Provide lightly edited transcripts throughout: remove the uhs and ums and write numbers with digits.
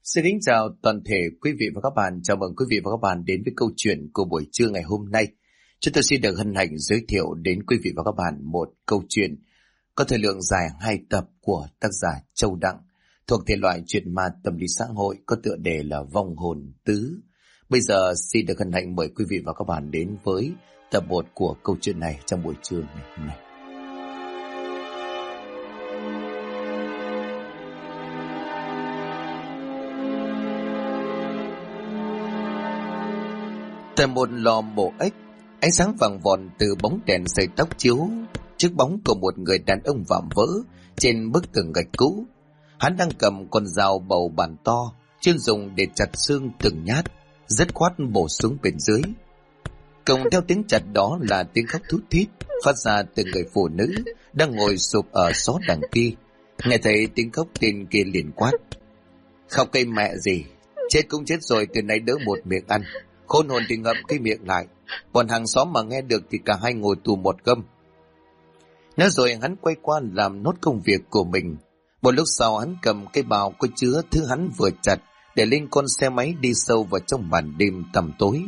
Xin kính chào toàn thể quý vị và các bạn. Chào mừng quý vị và các bạn đến với câu chuyện của buổi trưa ngày hôm nay. Chúng tôi xin được hân hạnh giới thiệu đến quý vị và các bạn một câu chuyện có thời lượng dài 2 tập của tác giả Châu Đặng, thuộc thể loại truyện ma tâm lý xã hội, có tựa đề là Vong hồn tứ. Bây giờ xin được hân hạnh mời quý vị và các bạn đến với tập 1 của câu chuyện này trong buổi trưa ngày hôm nay. Tại một lò mổ ếch, ánh sáng vàng vọt từ bóng đèn sợi tóc chiếu trước bóng của một người đàn ông vạm vỡ trên bức tường gạch cũ. Hắn đang cầm con dao bầu bản to, chuyên dùng để chặt xương từng nhát, dứt khoát bổ xuống bên dưới. Cộng theo tiếng chặt đó là tiếng khóc thút thít phát ra từ người phụ nữ đang ngồi sụp ở xó đằng kia. Nghe thấy tiếng khóc, tên kia liền quát: "Khóc cây mẹ gì, chết cũng chết rồi, từ nay đỡ một miệng ăn. Khôn hồn thì ngậm cái miệng lại, bọn hàng xóm mà nghe được thì cả hai ngồi tù một gâm." Nói rồi hắn quay qua làm nốt công việc của mình. Một lúc sau hắn cầm cái bao có chứa thứ hắn vừa chặt để lên con xe máy đi sâu vào trong màn đêm tăm tối.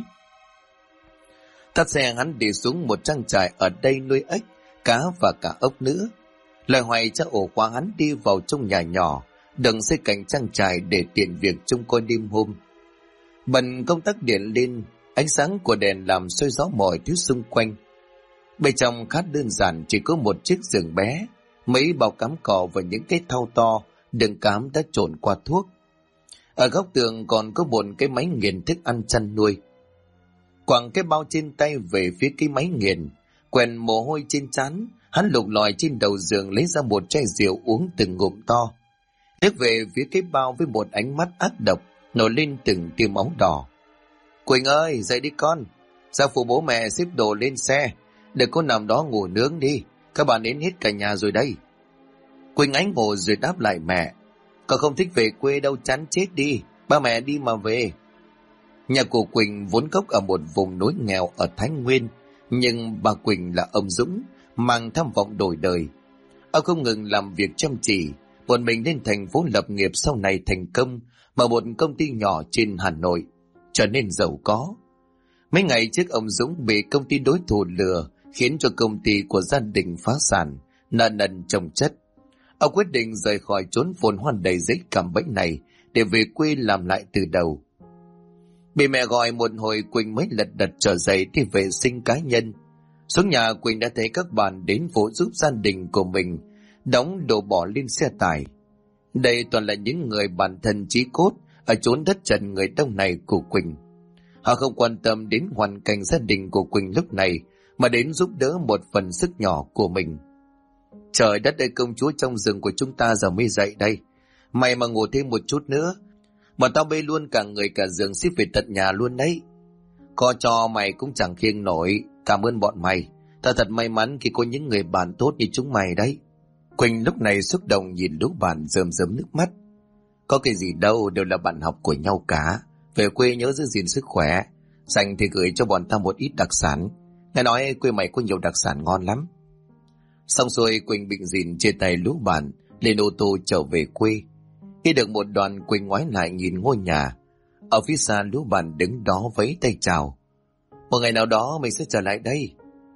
Tắt xe hắn đi xuống một trang trại ở đây nuôi ếch, cá và cả ốc nữa. Lời hoài cha ổ khóa hắn đi vào trong nhà nhỏ, đừng xây cạnh trang trại để tiện việc trông coi đêm hôm. Bật công tắc điện lên, ánh sáng của đèn làm soi rõ mọi thứ xung quanh. Bên trong khá đơn giản, chỉ có một chiếc giường bé, mấy bao cám cỏ và những cái thau to đựng cám đã trộn qua thuốc. Ở góc tường còn có một cái máy nghiền thức ăn chăn nuôi. Quẳng cái bao trên tay về phía cái máy nghiền, quèn mồ hôi trên trán, hắn lục lọi trên đầu giường lấy ra một chai rượu uống từng ngụm to, liếc về phía cái bao với một ánh mắt ác độc nổi lên từng tia máu đỏ. "Quỳnh ơi, dậy đi con, ra phụ bố mẹ xếp đồ lên xe, đừng có nằm đó ngủ nướng đi, các bạn đến hết cả nhà rồi đây." Quỳnh ánh ngủ rồi đáp lại mẹ: "Con không thích về quê đâu, chán chết đi, ba mẹ đi mà về." Nhà của Quỳnh vốn gốc ở một vùng núi nghèo ở Thái Nguyên, nhưng bà Quỳnh là ông Dũng, mang tham vọng đổi đời. Ông không ngừng làm việc chăm chỉ, một mình lên thành phố lập nghiệp, sau này thành công, mở một công ty nhỏ trên Hà Nội, trở nên giàu có. Mấy ngày trước ông Dũng bị công ty đối thủ lừa, khiến cho công ty của gia đình phá sản, nợ nần chồng chất. Ông quyết định rời khỏi chốn phồn hoa đầy giấy cạm bẫy này để về quê làm lại từ đầu. Bị mẹ gọi một hồi, Quỳnh mới lật đật trở dậy đi vệ sinh cá nhân. Xuống nhà, Quỳnh đã thấy các bạn đến phụ giúp gia đình của mình đóng đồ bỏ lên xe tải. Đây toàn là những người bạn thân chí cốt ở chốn đất trần người đông này của Quỳnh. Họ không quan tâm đến hoàn cảnh gia đình của Quỳnh lúc này, mà đến giúp đỡ một phần sức nhỏ của mình. "Trời đất ơi, công chúa trong rừng của chúng ta giờ mới dậy đây. Mày mà ngủ thêm một chút nữa, bọn tao bê luôn cả người cả giường ship về tận nhà luôn đấy. Có cho mày cũng chẳng khiêng nổi, cảm ơn bọn mày. Tao thật may mắn khi có những người bạn tốt như chúng mày đấy." Quỳnh lúc này xúc động nhìn lũ bạn rơm rớm nước mắt. "Có cái gì đâu, đều là bạn học của nhau cả. Về quê nhớ giữ gìn sức khỏe. Dành thì gửi cho bọn tao một ít đặc sản. Nghe nói quê mày có nhiều đặc sản ngon lắm." Xong xuôi, Quỳnh bịnh dịn chia tay lũ bạn, lên ô tô trở về quê. Khi được một đoạn, Quỳnh ngoái lại nhìn ngôi nhà. Ở phía xa, lũ bạn đứng đó vẫy tay chào: "Một ngày nào đó mình sẽ trở lại đây."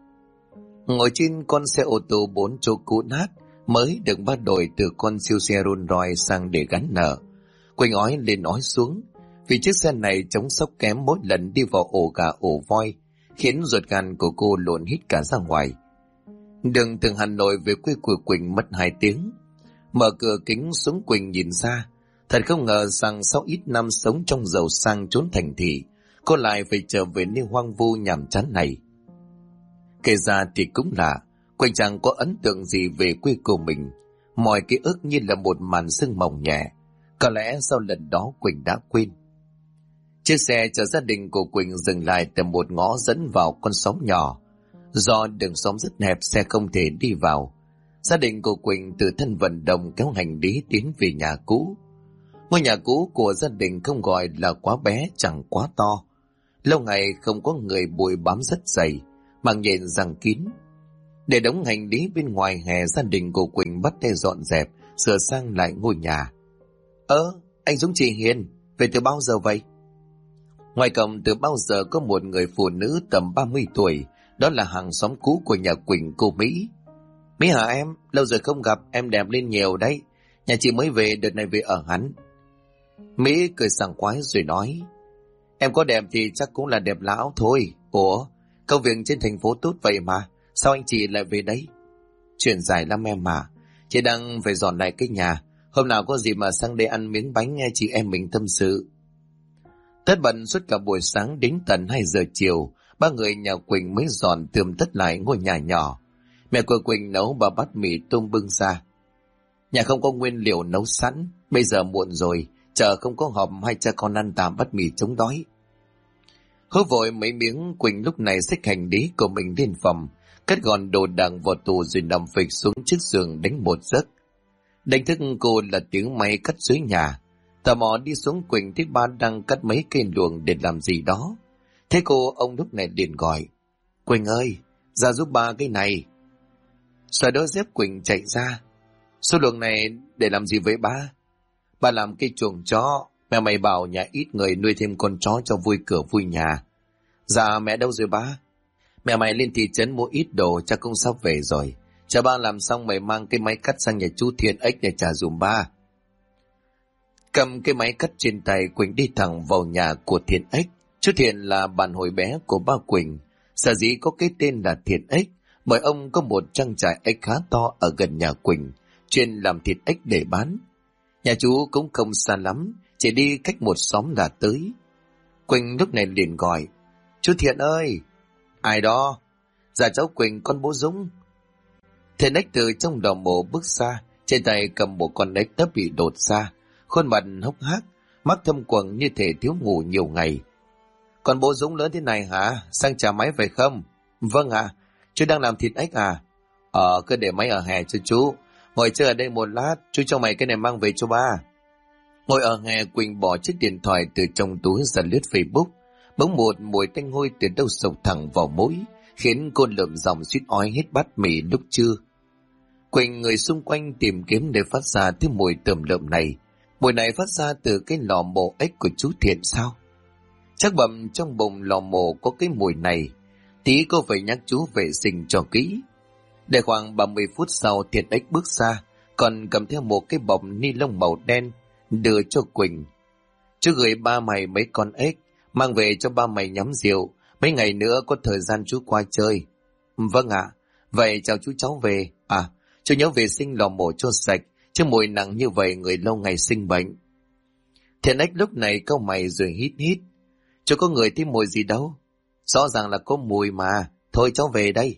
Ngồi trên con xe ô tô 4 chỗ cũ nát mới được bắt đổi từ con siêu xe Rolls Royce sang để gắn nợ, Quỳnh ói lên ói xuống, vì chiếc xe này chống sốc kém mỗi lần đi vào ổ gà ổ voi, khiến ruột gan của cô lộn hít cả ra ngoài. Đường từ Hà Nội về quê của Quỳnh mất 2 tiếng. Mở cửa kính xuống, Quỳnh nhìn ra, thật không ngờ rằng sau ít năm sống trong giàu sang chốn thành thị, cô lại phải trở về nơi hoang vu nhàm chán này. Kể ra thì cũng lạ, Quỳnh chẳng có ấn tượng gì về quê của mình. Mọi ký ức như là một màn sương mỏng nhẹ, có lẽ sau lần đó Quỳnh đã quên. Chiếc xe chở gia đình của Quỳnh dừng lại tại một ngõ dẫn vào con xóm nhỏ. Do đường xóm rất hẹp, xe không thể đi vào. Gia đình của Quỳnh từ thân vận động kéo hành lý tiến về nhà cũ. Ngôi nhà cũ của gia đình không gọi là quá bé, chẳng quá to. Lâu ngày không có người, bụi bám rất dày, màng nhện giăng kín. Để đống hành lý bên ngoài hè, gia đình của Quỳnh bắt tay dọn dẹp, sửa sang lại ngôi nhà. anh Dũng chị Hiền, về từ bao giờ vậy? Ngoài cổng từ bao giờ có một người phụ nữ tầm 30 tuổi, đó là hàng xóm cũ của nhà Quỳnh, cô Mỹ. Mỹ hả em? Lâu rồi không gặp, em đẹp lên nhiều đấy. Nhà chị mới về, đợt này về ở hắn. Mỹ cười sảng khoái rồi nói, em có đẹp thì chắc cũng là đẹp lão thôi. Ủa, công việc trên thành phố tốt vậy mà, sao anh chị lại về đấy? Chuyện dài lắm em mà, chị đang phải dọn lại cái nhà. Hôm nào có gì mà sang đây ăn miếng bánh nghe chị em mình tâm sự. Tất bận suốt cả buổi sáng đến tận 2 giờ chiều, ba người nhà Quỳnh mới dọn tươm tất lại ngôi nhà nhỏ. Mẹ của Quỳnh nấu bà bát mì tôm bưng ra. Nhà không có nguyên liệu nấu sẵn, bây giờ muộn rồi, chờ không có hộp hai cha con ăn tạm bát mì chống đói. Hớp vội mấy miếng, Quỳnh lúc này xách hành lý của mình lên phòng, cất gọn đồ đạc vào tủ rồi nằm phịch xuống chiếc giường đánh một giấc. Đánh thức cô là tiếng máy cắt dưới nhà. Tò mò đi xuống, Quỳnh thấy ba đang cắt mấy cây luồng để làm gì đó. Thế cô, ông lúc này liền gọi, Quỳnh ơi, ra giúp ba cái này. Xoài đôi dép Quỳnh chạy ra. Số luồng này để làm gì với ba? Ba làm cây chuồng chó, mẹ mày bảo nhà ít người nuôi thêm con chó cho vui cửa vui nhà. Dạ mẹ đâu rồi ba? Mẹ mày lên thị trấn mua ít đồ, chắc cũng sắp về rồi. Chờ ba làm xong mày mang cái máy cắt sang nhà chú Thiện Ếch để trả dùm ba. Cầm cái máy cắt trên tay, Quỳnh đi thẳng vào nhà của Thiện Ếch. Chú Thiện là bạn hồi bé của ba Quỳnh. Sở dĩ có cái tên là Thiện Ếch bởi ông có một trang trại ếch khá to ở gần nhà Quỳnh, chuyên làm thịt ếch để bán. Nhà chú cũng không xa lắm, chỉ đi cách một xóm là tới. Quỳnh lúc này liền gọi, chú Thiện ơi! Ai đó? Dạ cháu Quỳnh, con bố Dũng. Thiện Ếch từ trong lò mổ bước ra, trên tay cầm một con ếch đã bị đột ra, khuôn mặt hốc hác, mắt thâm quầng như thể thiếu ngủ nhiều ngày. Con bố Dũng lớn thế này hả? Sang trả máy phải không? Vâng ạ. Chú đang làm thịt ếch à? Cứ để máy ở hè cho chú. Ngồi chơi ở đây một lát, chú cho mày cái này mang về cho ba. Ngồi ở hè, Quỳnh bỏ chiếc điện thoại từ trong túi ra lướt Facebook. Bỗng một mùi tanh hôi từ đâu sộc thẳng vào mũi, khiến cô lượm dòng suýt ói hết bát mì lúc trưa. Quỳnh người xung quanh tìm kiếm để phát ra thứ mùi tởm lợm này. Mùi này phát ra từ cái lò mổ ếch của chú Thiện sao? Chắc bầm trong bụng lò mổ có cái mùi này. Tí cô phải nhắc chú vệ sinh cho kỹ. Để khoảng 30 phút sau, Thiện Ếch bước ra, còn cầm theo một cái bọc ni lông màu đen, đưa cho Quỳnh. Chú gửi ba mày mấy con ếch, mang về cho ba mày nhắm rượu, mấy ngày nữa có thời gian chú qua chơi. Vâng ạ, vậy chào chú cháu về. Chú nhớ vệ sinh lò mổ cho sạch, chứ mùi nặng như vậy người lâu ngày sinh bệnh. Thiện Ếch lúc này cau mày rồi hít hít. Chú có người thấy mùi gì đâu. Rõ ràng là có mùi mà, thôi cháu về đây.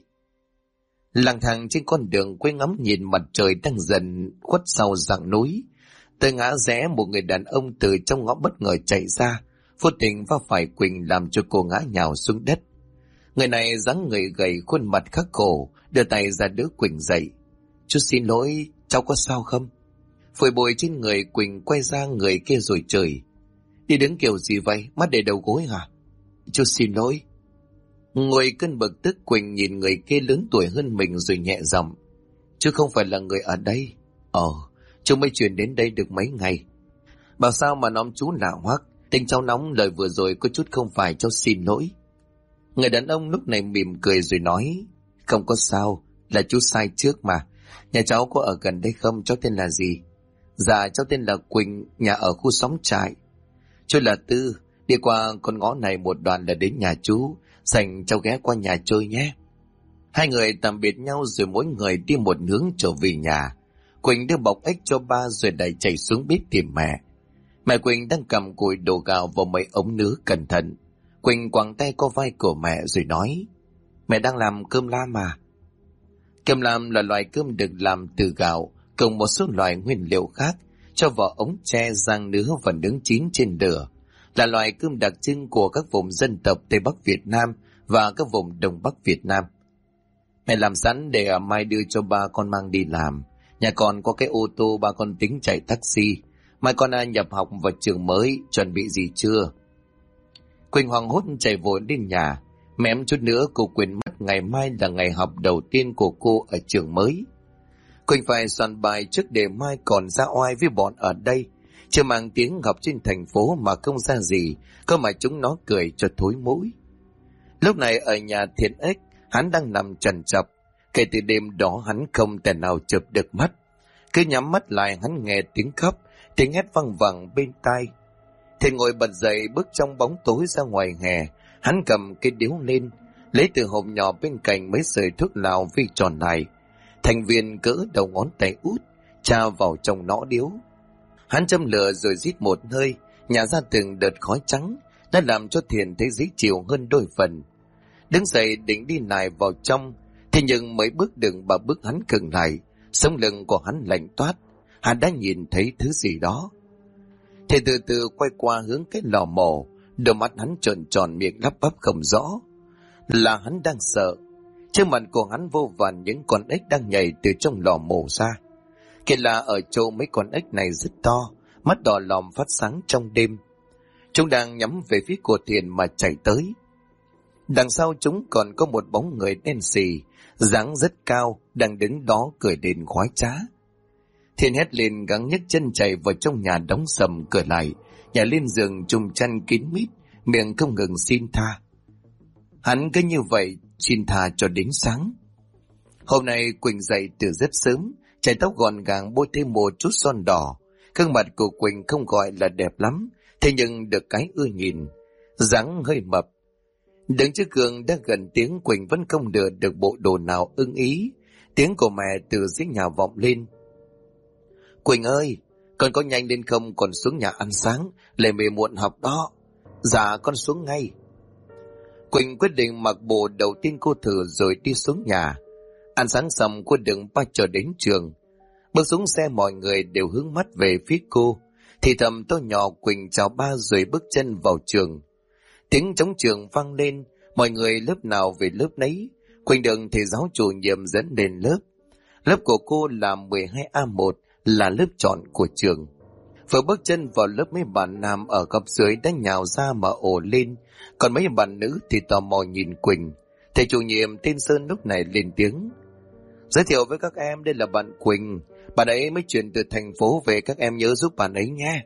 Lang thang trên con đường, quay ngắm nhìn mặt trời đang dần khuất sau rặng núi. Tới ngã rẽ, một người đàn ông từ trong ngõ bất ngờ chạy ra, vô tình va phải Quỳnh làm cho cô ngã nhào xuống đất. Người này dáng người gầy, khuôn mặt khắc khổ, đưa tay ra đỡ Quỳnh dậy. Chú xin lỗi, cháu có sao không? Phổi bụi trên người, Quỳnh quay ra người kia rồi chửi. Đi đứng kiểu gì vậy, mắt để đầu gối hả? Chú xin lỗi. Ngồi cơn bực tức, Quỳnh nhìn người kia lớn tuổi hơn mình rồi nhẹ giọng. Chú không phải là người ở đây. Chú mới chuyển đến đây được mấy ngày. Bảo sao mà nóm chú lạ hoắc. Tình cháu nóng, lời vừa rồi có chút không phải, cháu xin lỗi. Người đàn ông lúc này mỉm cười rồi nói. Không có sao, là chú sai trước mà. Nhà cháu có ở gần đây không? Cháu tên là gì? Dạ cháu tên là Quỳnh, nhà ở khu xóm trại. Chú là Tư, đi qua con ngõ này một đoạn là đến nhà chú. Dành cháu ghé qua nhà chơi nhé. Hai người tạm biệt nhau rồi mỗi người đi một hướng trở về nhà. Quỳnh đưa bọc ếch cho ba rồi đẩy chạy xuống bếp tìm mẹ. Mẹ Quỳnh đang cầm cùi đổ gạo vào mấy ống nứa cẩn thận. Quỳnh quàng tay qua vai của mẹ rồi nói. Mẹ đang làm cơm lam à? Cơm lam là loại cơm được làm từ gạo cùng một số loại nguyên liệu khác, cho vào ống tre rang nứa và nướng chín trên lửa. Là loại cơm đặc trưng của các vùng dân tộc Tây Bắc Việt Nam và các vùng Đông Bắc Việt Nam. Mẹ làm sẵn để mai đưa cho ba con mang đi làm. Nhà con có cái ô tô, ba con tính chạy taxi. Mai con nhập học vào trường mới, chuẩn bị gì chưa? Quỳnh hoảng hốt chạy vội đến nhà. Mém chút nữa cô quên mất ngày mai là ngày học đầu tiên của cô ở trường mới. Quỳnh phải soạn bài trước để mai còn ra oai với bọn ở đây. chưa mang tiếng học trên thành phố mà không ra gì, cơ mà chúng nó cười cho thối mũi. Lúc này ở nhà Thiện Ếch, hắn đang nằm trằn trọc. Kể từ đêm đó hắn không thể nào chợp được mắt. Cứ nhắm mắt lại hắn nghe tiếng khóc, tiếng hét văng vẳng bên tai. Thiện ngồi bật dậy bước trong bóng tối ra ngoài hè. Hắn cầm cái điếu lên, lấy từ hộp nhỏ bên cạnh mấy sợi thuốc lào vi tròn này, thành viên cỡ đầu ngón tay út, tra vào trong nõ điếu. Hắn châm lửa rồi rít một hơi, nhả ra từng đợt khói trắng, đã làm cho Thiện thấy dễ chịu hơn đôi phần. Đứng dậy định đi lại vào trong, thế nhưng mấy bước đường ba bước hắn khựng lại, sống lưng của hắn lạnh toát. Hắn đã nhìn thấy thứ gì đó. Thì từ từ quay qua hướng cái lò mổ, đôi mắt hắn trợn tròn, miệng lắp bắp không rõ. Là hắn đang sợ. Trước mặt của hắn vô vàn những con ếch đang nhảy từ trong lò mổ ra. Kỳ lạ ở chỗ mấy con ếch này rất to, mắt đỏ lòm phát sáng trong đêm. Chúng đang nhắm về phía của Thiện mà chạy tới. Đằng sau chúng còn có một bóng người đen xì, dáng rất cao, đang đứng đó cười đến khoái trá. Thiện hét lên gắng nhấc chân chạy vào trong nhà, đóng sầm cửa lại, nhảy lên giường trùm chăn kín mít, miệng không ngừng xin tha. Hắn cứ như vậy xin tha cho đến sáng. Hôm nay Quỳnh dậy từ rất sớm, chải tóc gọn gàng, bôi thêm một chút son đỏ. Gương mặt của Quỳnh không gọi là đẹp lắm, thế nhưng được cái ưa nhìn, dáng hơi mập. Đứng trước gương đã gần tiếng, Quỳnh vẫn không được bộ đồ nào ưng ý. Tiếng của mẹ từ dưới nhà vọng lên. Quỳnh ơi, con có nhanh lên không, còn xuống nhà ăn sáng, lệ mề muộn học đó. Dạ con xuống ngay. Quỳnh quyết định mặc bộ đầu tiên cô thử rồi đi xuống nhà. Ăn sáng xong cô đừng ba chờ đến trường. Bước xuống xe mọi người đều hướng mắt về phía cô. Thì thầm to nhỏ Quỳnh chào ba rồi bước chân vào trường. Tiếng trống trường vang lên, mọi người lớp nào về lớp nấy. Quỳnh được thầy giáo chủ nhiệm dẫn lên lớp. Lớp của cô là 12A1, là lớp chọn của trường. Vừa bước chân vào lớp, mấy bạn nam ở góc dưới đã nhào ra mà ồ lên, còn mấy bạn nữ thì tò mò nhìn Quỳnh. Thầy chủ nhiệm tên Sơn lúc này lên tiếng: giới thiệu với các em, đây là bạn Quỳnh, bạn ấy mới chuyển từ thành phố về, các em nhớ giúp bạn ấy nhé.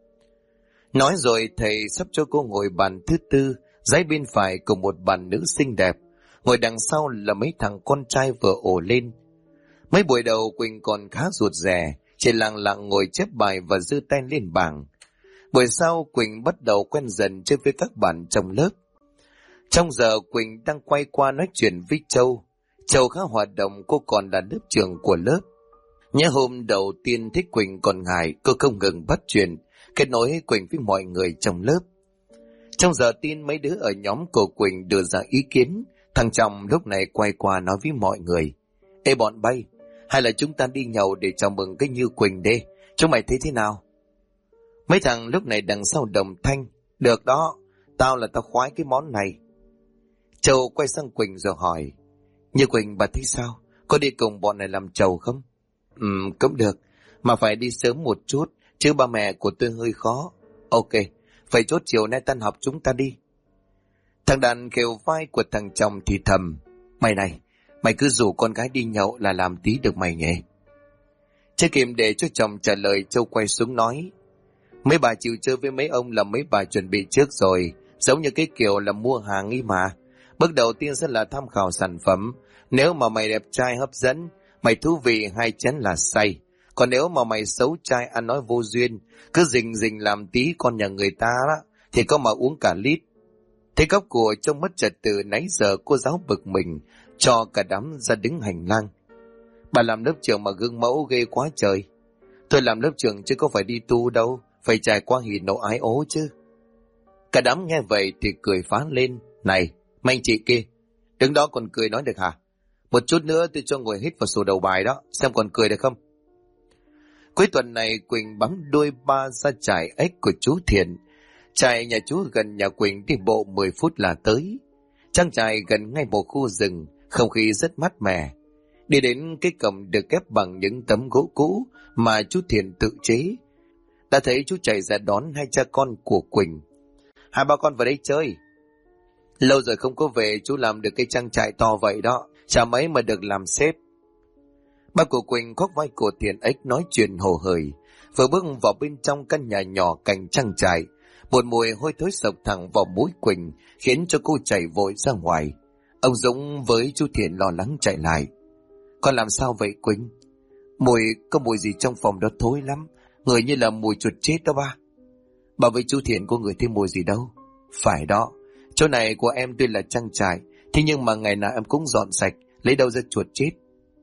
Nói rồi thầy sắp cho cô ngồi bàn thứ tư, dãy bên phải cùng một bạn nữ xinh đẹp, ngồi đằng sau là mấy thằng con trai vừa ồ lên. Mấy buổi đầu Quỳnh còn khá rụt rè, chỉ lặng lặng ngồi chép bài và giơ tay lên bảng. Buổi sau Quỳnh bắt đầu quen dần chơi với các bạn trong lớp. Trong giờ Quỳnh đang quay qua nói chuyện với Châu. Châu khá hoạt động, cô còn là lớp trưởng của lớp. Nhớ hôm đầu tiên thích Quỳnh còn ngại, cô không ngừng bắt chuyện, kết nối Quỳnh với mọi người trong lớp. Trong giờ tin mấy đứa ở nhóm của Quỳnh đưa ra ý kiến, thằng Trọng lúc này quay qua nói với mọi người: ê bọn bay, hay là chúng ta đi nhậu để chào mừng cái Như Quỳnh đi, chúng mày thấy thế nào? Mấy thằng lúc này đằng sau đồng thanh: được đó, tao khoái cái món này. Châu quay sang Quỳnh rồi hỏi: Như Quỳnh bà thấy sao, có đi cùng bọn này làm chầu không? Cũng được, mà phải đi sớm một chút, chứ ba mẹ của tôi hơi khó. Ok, vậy chốt chiều nay tan học chúng ta đi. Thằng Đàn khều vai của thằng chồng thì thầm: mày này, mày cứ rủ con gái đi nhậu là làm tí được mày nhỉ? Chưa kịp để cho chồng trả lời, Châu quay xuống nói: mấy bà chịu chơi với mấy ông là mấy bà chuẩn bị trước rồi, giống như cái kiểu là mua hàng ý mà. Bước đầu tiên sẽ là tham khảo sản phẩm. Nếu mà mày đẹp trai hấp dẫn, mày thú vị, hai chén là say. Còn nếu mà mày xấu trai, ăn nói vô duyên, cứ rình làm tí con nhà người ta đó, thì có mà uống cả lít. Thấy góc của trông mất trật tự, nãy giờ cô giáo bực mình, cho cả đám ra đứng hành lang. Bà làm lớp trưởng mà gương mẫu ghê quá trời. Tôi làm lớp trưởng chứ có phải đi tu đâu, phải trải qua hỉ nộ ái ố chứ. Cả đám nghe vậy thì cười phá lên: này, mấy anh chị kia, đứng đó còn cười nói được hả? Một chút nữa tôi cho ngồi hít vào sổ đầu bài đó, xem còn cười được không? Cuối tuần này Quỳnh bám đuôi ba ra trại ếch của chú Thiện. Trại nhà chú gần nhà Quỳnh đi bộ 10 phút là tới. Trang trại gần ngay một khu rừng, không khí rất mát mẻ. Đi đến cái cổng được ghép bằng những tấm gỗ cũ mà chú Thiện tự chế. Đã thấy chú chạy ra đón hai cha con của Quỳnh. Hai ba con vào đây chơi. Lâu rồi không có về, chú làm được cái trang trại to vậy đó, chả mấy mà được làm sếp. Ba của Quỳnh khoác vai của Thiện ếch nói chuyện hồ hởi. Vừa bước vào bên trong căn nhà nhỏ cạnh trang trại, một mùi hôi thối sộc thẳng vào mũi Quỳnh, khiến cho cô chạy vội ra ngoài. Ông Dũng với chú Thiện lo lắng chạy lại. Con làm sao vậy Quỳnh? Có mùi gì trong phòng đó thối lắm, người như là mùi chuột chết đó ba. Bà với chú Thiện có ngửi thấy mùi gì đâu. Phải đó, chỗ này của em tuy là trang trại, thế nhưng mà ngày nào em cũng dọn sạch, lấy đâu ra chuột chết.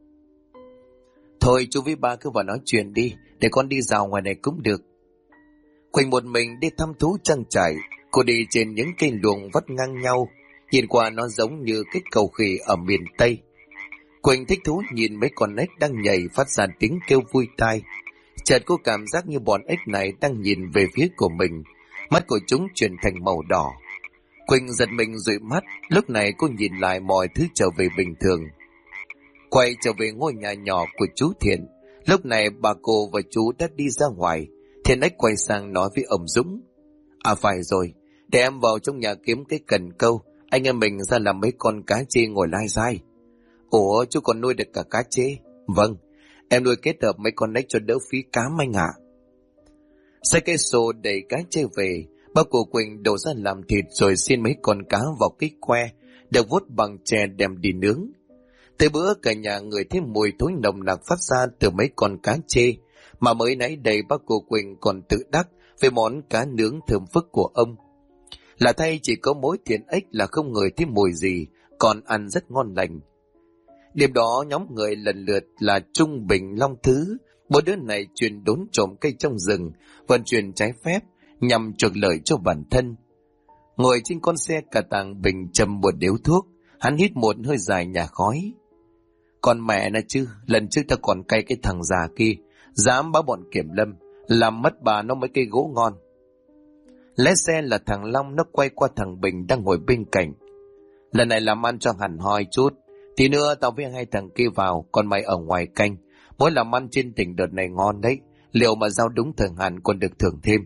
Thôi chú với ba cứ vào nói chuyện đi, để con đi dạo ngoài này cũng được. Quỳnh một mình đi thăm thú trang trại. Cô đi trên những cây luồng vắt ngang nhau, nhìn qua nó giống như cái cầu khỉ ở miền Tây. Quỳnh thích thú nhìn mấy con ếch đang nhảy phát ra tiếng kêu vui tai. Chợt cô cảm giác như bọn ếch này đang nhìn về phía của mình, mắt của chúng chuyển thành màu đỏ. Quỳnh giật mình dụi mắt, lúc này cô nhìn lại mọi thứ trở về bình thường. Quay trở về ngôi nhà nhỏ của chú Thiện, lúc này bà cô và chú đã đi ra ngoài. Thiện ếch quay sang nói với ông Dũng. À phải rồi, để em vào trong nhà kiếm cái cần câu, anh em mình ra làm mấy con cá chê ngồi lai dai. Ủa chú còn nuôi được cả cá chê? Vâng, em nuôi kết hợp mấy con ếch cho đỡ phí cám anh ạ. Xách cái xô đầy cá chê về, bác của Quỳnh đổ ra làm thịt rồi xiên mấy con cá vào cái que, được vuốt bằng chè đem đi nướng. Tới bữa cả nhà người thấy mùi thối nồng nặc phát ra từ mấy con cá chê, mà mới nãy đây bác của Quỳnh còn tự đắc về món cá nướng thơm phức của ông. Là thay chỉ có mỗi Thiện ếch là không ngửi thấy mùi gì, còn ăn rất ngon lành. Đêm đó nhóm người lần lượt là Trung, Bình, Long Thứ, bốn đứa này chuyên đốn trộm cây trong rừng, vận chuyển trái phép nhằm trục lợi cho bản thân. Ngồi trên con xe cả tàng, Bình châm một điếu thuốc, hắn hít một hơi dài nhả khói. Còn mẹ nó chứ, lần trước ta còn cay cái thằng già kia, dám báo bọn kiểm lâm, làm mất bà nó mấy cây gỗ ngon. Lái xe là thằng Long, nó quay qua thằng Bình đang ngồi bên cạnh. Lần này làm ăn cho hẳn hoi chút, thì nữa tao với hai thằng kia vào, còn mày ở ngoài canh. Mỗi làm ăn trên tỉnh đợt này ngon đấy, liệu mà giao đúng thời hạn còn được thưởng thêm.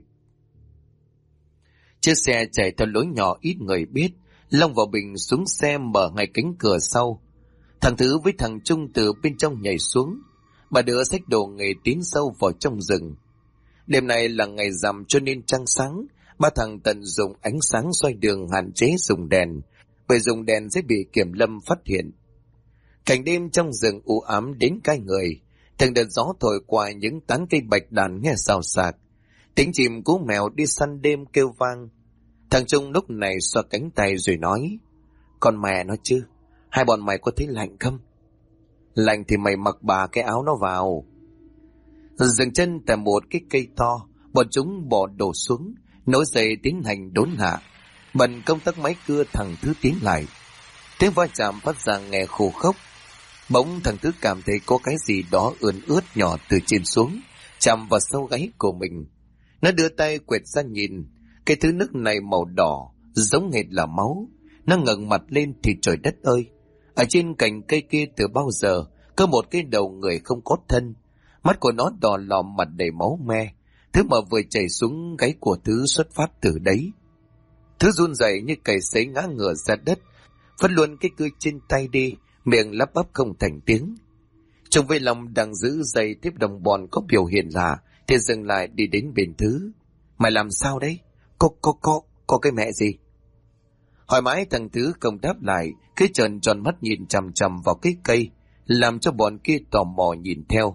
Chiếc xe chạy theo lối nhỏ ít người biết, Long và Bình xuống xe mở ngay cánh cửa sau. Thằng Thứ với thằng Trung từ bên trong nhảy xuống, bà đứa xách đồ nghề tiến sâu vào trong rừng. Đêm này là ngày rằm cho nên trăng sáng, ba thằng tận dụng ánh sáng soi đường hạn chế dùng đèn, bởi dùng đèn sẽ bị kiểm lâm phát hiện. Cảnh đêm trong rừng u ám đến cay người, từng đợt gió thổi qua những tán cây bạch đàn nghe xào xạc, tiếng chim cú mèo đi săn đêm kêu vang. Thằng Trung lúc này xoa cánh tay rồi nói, con mẹ nó chứ, hai bọn mày có thấy lạnh không? Lạnh thì mày mặc bà cái áo nó vào. Dừng chân tại một cái cây to, bọn chúng bỏ đổ xuống, nối dây tiến hành đốn hạ. Bần công tắc máy cưa thằng Thứ tiến lại. Tiếng va chạm phát ra nghe khô khốc. Bỗng thằng Thứ cảm thấy có cái gì đó ươn ướt nhỏ từ trên xuống, chạm vào sâu gáy của mình. Nó đưa tay quệt ra nhìn, cái thứ nước này màu đỏ, giống hệt là máu. Nó ngẩng mặt lên thì trời đất ơi! Ở trên cành cây kia từ bao giờ có một cái đầu người không có thân. Mắt của nó đỏ lòm, mặt đầy máu me. Thứ mà vừa chảy xuống gáy của Thứ xuất phát từ đấy. Thứ run rẩy như cầy sấy ngã ngửa ra đất, phất luôn cái cưa trên tay đi, miệng lắp bắp không thành tiếng. Trong vây lòng đang giữ dây tiếp đồng bọn có biểu hiện lạ thì dừng lại đi đến bên Thứ. Mày làm sao đấy? Có cái mẹ gì? Hỏi mãi thằng Thứ không đáp lại, cứ trợn tròn mắt nhìn chằm chằm vào cái cây, làm cho bọn kia tò mò nhìn theo.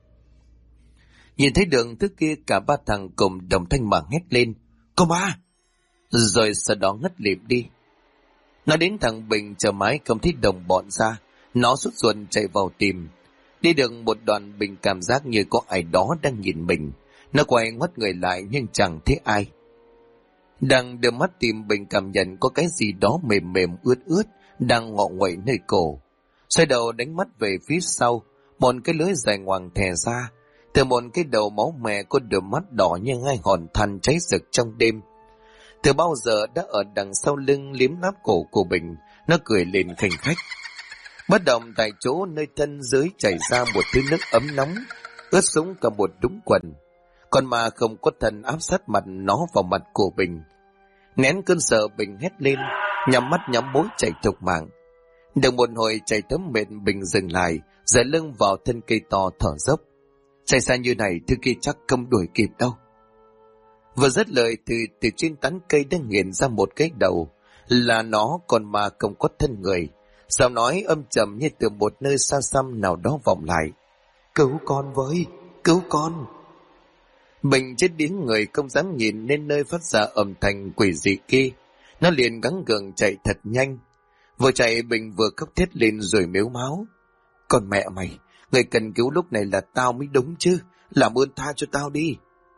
Nhìn thấy đường Thứ kia, cả ba thằng cùng đồng thanh mà hét lên, có ma! Rồi sau đó ngất lịm đi. Nó đến thằng Bình chờ mãi không thấy đồng bọn ra, nó sốt ruột chạy vào tìm. Đi được một đoạn, Bình cảm giác như có ai đó đang nhìn mình. Nó quay ngoắt người lại nhưng chẳng thấy ai. Đang đưa mắt tìm, Bình cảm nhận có cái gì đó mềm mềm ướt ướt đang ngọ nguậy nơi cổ. Xoay đầu đánh mắt về phía sau, một cái lưới dài ngoằng thè ra, từ một cái đầu máu me có đôi mắt đỏ như hai hòn than cháy rực trong đêm. Từ bao giờ đã ở đằng sau lưng liếm nắp cổ của Bình, nó cười lên khanh khách. Bất động tại chỗ, nơi thân dưới chảy ra một thứ nước ấm nóng, ướt sũng cả một đũng quần. Còn mà không có thân áp sát mặt nó vào mặt của Bình. Nén cơn sợ, Bình hét lên, nhắm mắt nhắm mũi chạy thục mạng. Được một hồi chạy thấm mệt, Bình dừng lại, dựa lưng vào thân cây to thở dốc. Chạy xa như này thứ kia chắc không đuổi kịp đâu. Vừa dứt lời thì từ trên tán cây đã nghiền ra một cái đầu, là nó còn mà không có thân người. Giọng nói âm trầm như từ một nơi xa xăm nào đó vọng lại. Cứu con với, cứu con. Bình chết điếng người không dám nhìn nên nơi phát ra âm thanh quỷ dị kia. Nó liền gắng gượng chạy thật nhanh. Vừa chạy Bình vừa khóc thét lên rồi mếu máo. Con mẹ mày, người cần cứu lúc này là tao mới đúng chứ. Làm ơn tha cho tao đi.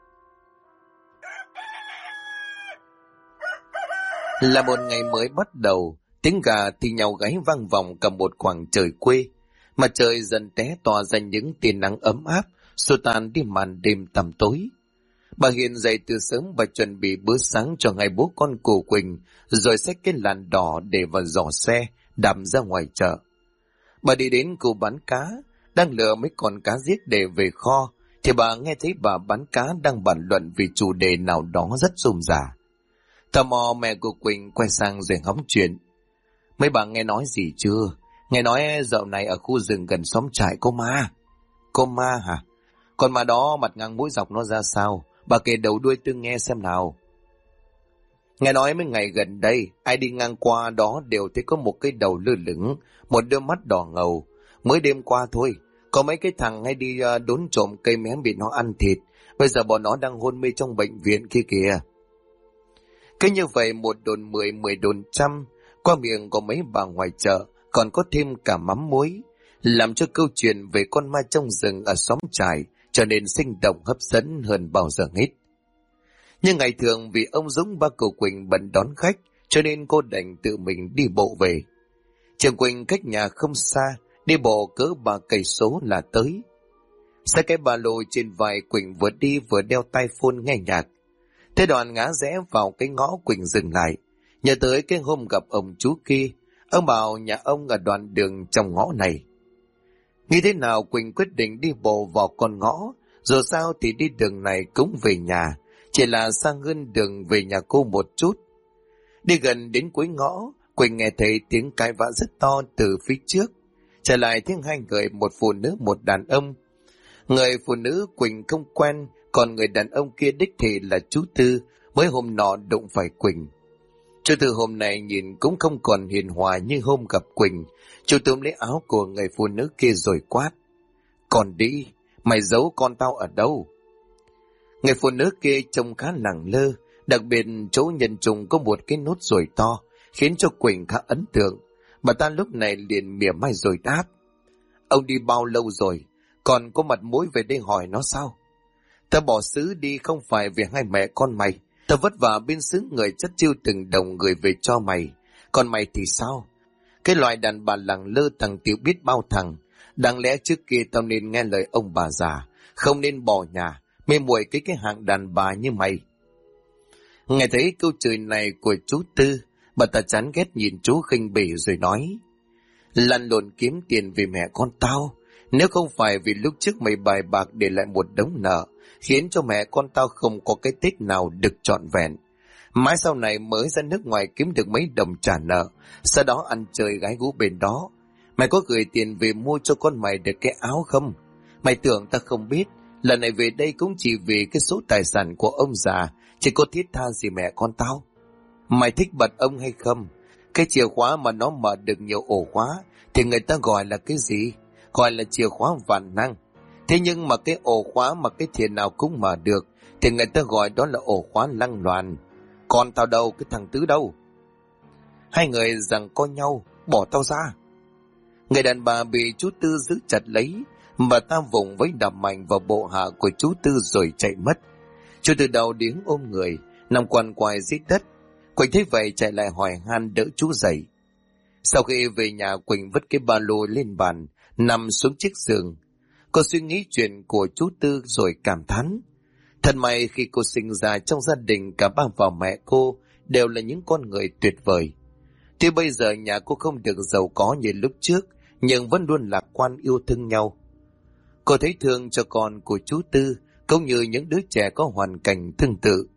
Là một ngày mới bắt đầu, tiếng gà thì nhau gáy vang vọng cả một khoảng trời quê. Mặt trời dần té tỏa ra những tia nắng ấm áp, xua tan đi màn đêm tăm tối. Bà Hiền dậy từ sớm và chuẩn bị bữa sáng cho hai bố con cụ Quỳnh, rồi xách cái làn đỏ để vào giỏ xe, đạp ra ngoài chợ. Bà đi đến khu bán cá, đang lựa mấy con cá giết để về kho, thì bà nghe thấy bà bán cá đang bàn luận vì chủ đề nào đó rất rôm rả. Tò mò mẹ của Quỳnh quay sang rồi hóng chuyện. Mấy bà nghe nói gì chưa? Nghe nói dạo này ở khu rừng gần xóm trại có ma. Có ma hả? Còn ma đó mặt ngang mũi dọc nó ra sao? Bà kể đầu đuôi tôi nghe xem nào. Nghe nói mấy ngày gần đây, ai đi ngang qua đó đều thấy có một cái đầu lơ lửng, một đôi mắt đỏ ngầu. Mới đêm qua thôi, có mấy cái thằng hay đi đốn trộm cây mém bị nó ăn thịt. Bây giờ bọn nó đang hôn mê trong bệnh viện kia kìa. Cứ như vậy một đồn 10, 10 đồn trăm, qua miệng có mấy bà ngoài chợ, còn có thêm cả mắm muối, làm cho câu chuyện về con ma trong rừng ở xóm trại trở nên sinh động hấp dẫn hơn bao giờ hết. Nhưng ngày thường vì ông Dũng ba cậu Quỳnh bận đón khách, cho nên cô đành tự mình đi bộ về. Trường Quỳnh cách nhà không xa, đi bộ cỡ 3 cây số là tới. Xe cái ba lô trên vai Quỳnh vừa đi vừa đeo tai phone nghe nhạc. Thế đoạn ngã rẽ vào cái ngõ Quỳnh dừng lại. Nhớ tới cái hôm gặp ông chú kia, ông bảo nhà ông ở đoạn đường trong ngõ này. Nghĩ thế nào Quỳnh quyết định đi bộ vào con ngõ, dù sao thì đi đường này cũng về nhà, chỉ là sang hơn đường về nhà cô một chút. Đi gần đến cuối ngõ, Quỳnh nghe thấy tiếng cãi vã rất to từ phía trước. Trở lại tiếng hai người, một phụ nữ một đàn ông. Người phụ nữ Quỳnh không quen, còn người đàn ông kia đích thị là chú Tư, mới hôm nọ đụng phải Quỳnh. Chú Tư hôm nay nhìn cũng không còn hiền hòa như hôm gặp Quỳnh. Chú túm lấy áo của người phụ nữ kia rồi quát. Còn đi, mày giấu con tao ở đâu? Người phụ nữ kia trông khá lẳng lơ, đặc biệt chỗ nhân trùng có một cái nốt ruồi to, khiến cho Quỳnh khá ấn tượng. Bà ta lúc này liền mỉa mai rồi đáp. Ông đi bao lâu rồi, còn có mặt mũi về đây hỏi nó sao? Ta bỏ xứ đi không phải vì hai mẹ con mày, ta vất vả bên xứ người chất chiêu từng đồng người về cho mày. Còn mày thì sao? Cái loại đàn bà lẳng lơ thằng Tiểu biết bao thằng. Đáng lẽ trước kia tao nên nghe lời ông bà già, không nên bỏ nhà, mê muội cái hạng đàn bà như mày. Nghe thấy câu chửi này của chú Tư, bà ta chán ghét nhìn chú khinh bỉ rồi nói. Lăn lộn kiếm tiền vì mẹ con tao, nếu không phải vì lúc trước mày bài bạc để lại một đống nợ, khiến cho mẹ con tao không có cái Tết nào được trọn vẹn. Mãi sau này mới ra nước ngoài kiếm được mấy đồng trả nợ, sau đó ăn chơi gái gú bên đó. Mày có gửi tiền về mua cho con mày được cái áo không? Mày tưởng ta không biết, lần này về đây cũng chỉ vì cái số tài sản của ông già, chỉ có thiết tha gì mẹ con tao. Mày thích bật ông hay không? Cái chìa khóa mà nó mở được nhiều ổ khóa thì người ta gọi là cái gì? Gọi là chìa khóa vạn năng. Thế nhưng mà cái ổ khóa mà cái thiền nào cũng mở được thì người ta gọi đó là ổ khóa lăng loàn. Còn tao đâu, cái thằng Tứ đâu? Hai người giằng co nhau, bỏ tao ra. Người đàn bà bị chú Tư giữ chặt lấy, mà ta vùng với đập mạnh vào bộ hạ của chú Tư rồi chạy mất. Chú Tư đầu điếng ôm người, nằm quằn quại dưới đất. Quỳnh thấy vậy chạy lại hỏi han đỡ chú dậy. Sau khi về nhà, Quỳnh vứt cái ba lô lên bàn, nằm xuống chiếc giường. Cô suy nghĩ chuyện của chú Tư rồi cảm thán. Thật may khi cô sinh ra trong gia đình cả ba và mẹ cô đều là những con người tuyệt vời. Tuy bây giờ nhà cô không được giàu có như lúc trước, nhưng vẫn luôn lạc quan yêu thương nhau. Cô thấy thương cho con của chú Tư, cũng như những đứa trẻ có hoàn cảnh tương tự.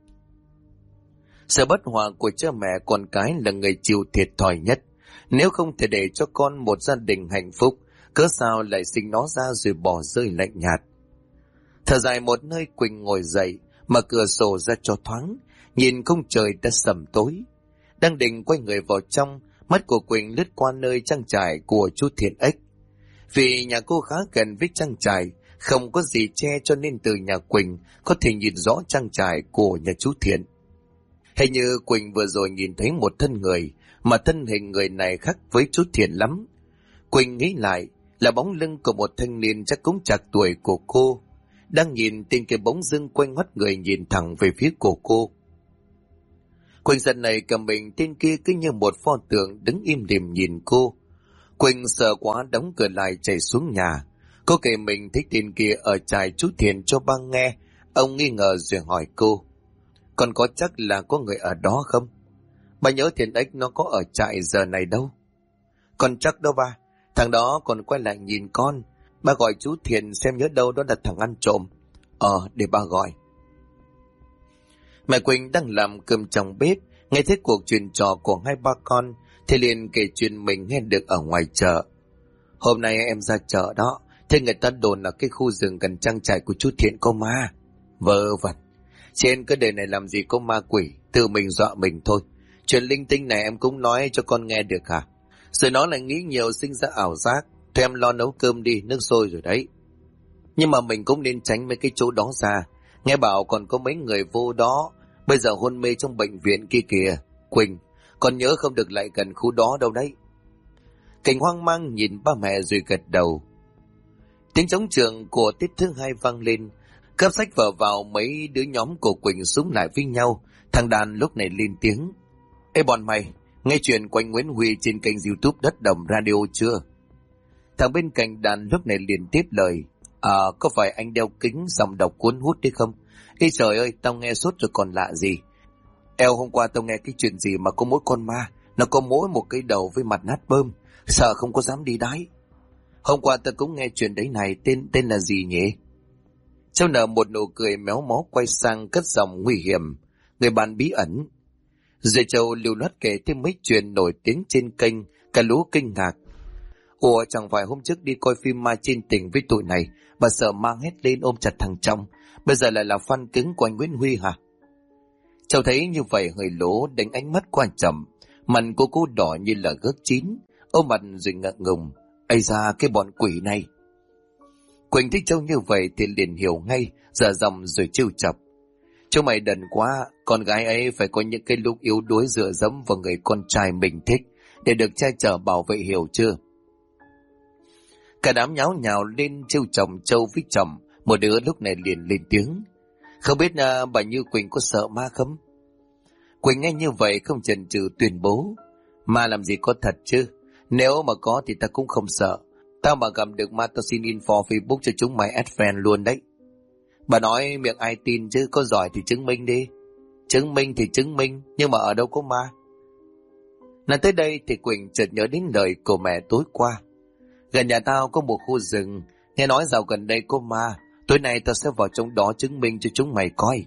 Sự bất hòa của cha mẹ con cái là người chịu thiệt thòi nhất. Nếu không thể để cho con một gia đình hạnh phúc, cớ sao lại sinh nó ra rồi bỏ rơi lạnh nhạt. Thở dài một nơi, Quỳnh ngồi dậy, mở cửa sổ ra cho thoáng, nhìn khung trời đã sầm tối. Đang định quay người vào trong, mắt của Quỳnh lướt qua nơi trang trại của chú Thiện Ếch. Vì nhà cô khá gần với trang trại, không có gì che cho nên từ nhà Quỳnh có thể nhìn rõ trang trại của nhà chú Thiện. Hình như Quỳnh vừa rồi nhìn thấy một thân người, mà thân hình người này khác với chú Thiện lắm. Quỳnh nghĩ lại là bóng lưng của một thanh niên chắc cũng chạc tuổi của cô, đang nhìn tên kia bỗng dưng quay ngoắt người nhìn thẳng về phía của cô. Quỳnh giật này cầm mình, tên kia cứ như một pho tượng đứng im lìm nhìn cô. Quỳnh sợ quá đóng cửa lại chạy xuống nhà. Cô kể mình thấy tên kia ở trại chú Thiện cho ba nghe. Ông nghi ngờ rồi hỏi cô: "Con có chắc là có người ở đó không? Bà nhớ Thiện Ếch nó có ở trại giờ này đâu." "Con chắc đâu ba, thằng đó còn quay lại nhìn con. Ba gọi chú Thiện xem nhớ đâu đó là thằng ăn trộm." Để ba gọi." Mẹ Quỳnh đang làm cơm trong bếp, nghe thấy cuộc chuyện trò của hai ba con thì liền kể chuyện mình nghe được ở ngoài chợ. "Hôm nay em ra chợ đó, thế người ta đồn là cái khu rừng gần trang trại của chú Thiện có ma." "Vớ vẩn, trên cái đời này làm gì có ma quỷ, tự mình dọa mình thôi. Chuyện linh tinh này em cũng nói cho con nghe được hả? Rồi nó lại nghĩ nhiều sinh ra ảo giác. Thôi em lo nấu cơm đi, nước sôi rồi đấy. Nhưng mà mình cũng nên tránh mấy cái chỗ đó ra. Nghe bảo còn có mấy người vô đó, bây giờ hôn mê trong bệnh viện kia kìa. Quỳnh, con nhớ không được lại gần khu đó đâu đấy." Cảnh hoang mang nhìn ba mẹ rồi gật đầu. Tiếng trống trường của tiết thứ hai vang lên. Cắp sách vở vào, mấy đứa nhóm của Quỳnh súng lại với nhau. Thằng Đàn lúc này lên tiếng: "Ê bọn mày, nghe chuyện của anh Nguyễn Huy trên kênh YouTube Đất Đồng Radio chưa?" Thằng bên cạnh Đàn lúc này liền tiếp lời: Có phải anh đeo kính giọng đọc cuốn hút đấy không? Ê trời ơi, tao nghe sốt rồi còn lạ gì. Eo, hôm qua tao nghe cái chuyện gì mà có mỗi con ma, nó có mỗi một cái đầu với mặt nát bơm, sợ không có dám đi đái. Hôm qua tao cũng nghe chuyện đấy này, tên là gì nhỉ?" Châu nở một nụ cười méo mó quay sang cất giọng nguy hiểm: "Người bạn bí ẩn." Rồi Châu lưu loát kể thêm mấy chuyện nổi tiếng trên kênh, cả lũ kinh ngạc: "Ủa, chẳng phải hôm trước đi coi phim ma trên tỉnh với tụi này, bà sợ mang hết lên ôm chặt thằng trong, bây giờ lại là fan cứng của anh Nguyễn Huy hả?" Châu thấy như vậy hơi lố, đánh ánh mắt qua chậm, mặt của cô đỏ như là gấc chín, ôm mặt rồi ngượng ngùng: "Ây da, cái bọn quỷ này." Quỳnh thấy Châu như vậy thì liền hiểu ngay, dở giọng rồi trêu chọc: "Châu mày đần quá, con gái ấy phải có những cái lúc yếu đuối dựa dẫm vào người con trai mình thích để được che chở bảo vệ, hiểu chưa?" Cả đám nháo nhào lên trêu chọc Châu với chồng. Một đứa lúc này liền lên tiếng: "Không biết bà Như Quỳnh có sợ ma không?" Quỳnh nghe như vậy không chần chừ tuyên bố: "Ma làm gì có thật chứ, nếu mà có thì ta cũng không sợ. Tao mà gặp được ma tao xin info Facebook cho chúng mày add friend luôn đấy." "Bà nói miệng ai tin chứ, có giỏi thì chứng minh đi." "Chứng minh thì chứng minh, nhưng mà ở đâu có ma." Nói tới đây thì Quỳnh chợt nhớ đến lời của mẹ tối qua: "Gần nhà tao có một khu rừng, nghe nói dạo gần đây có ma, tối nay tao sẽ vào trong đó chứng minh cho chúng mày coi."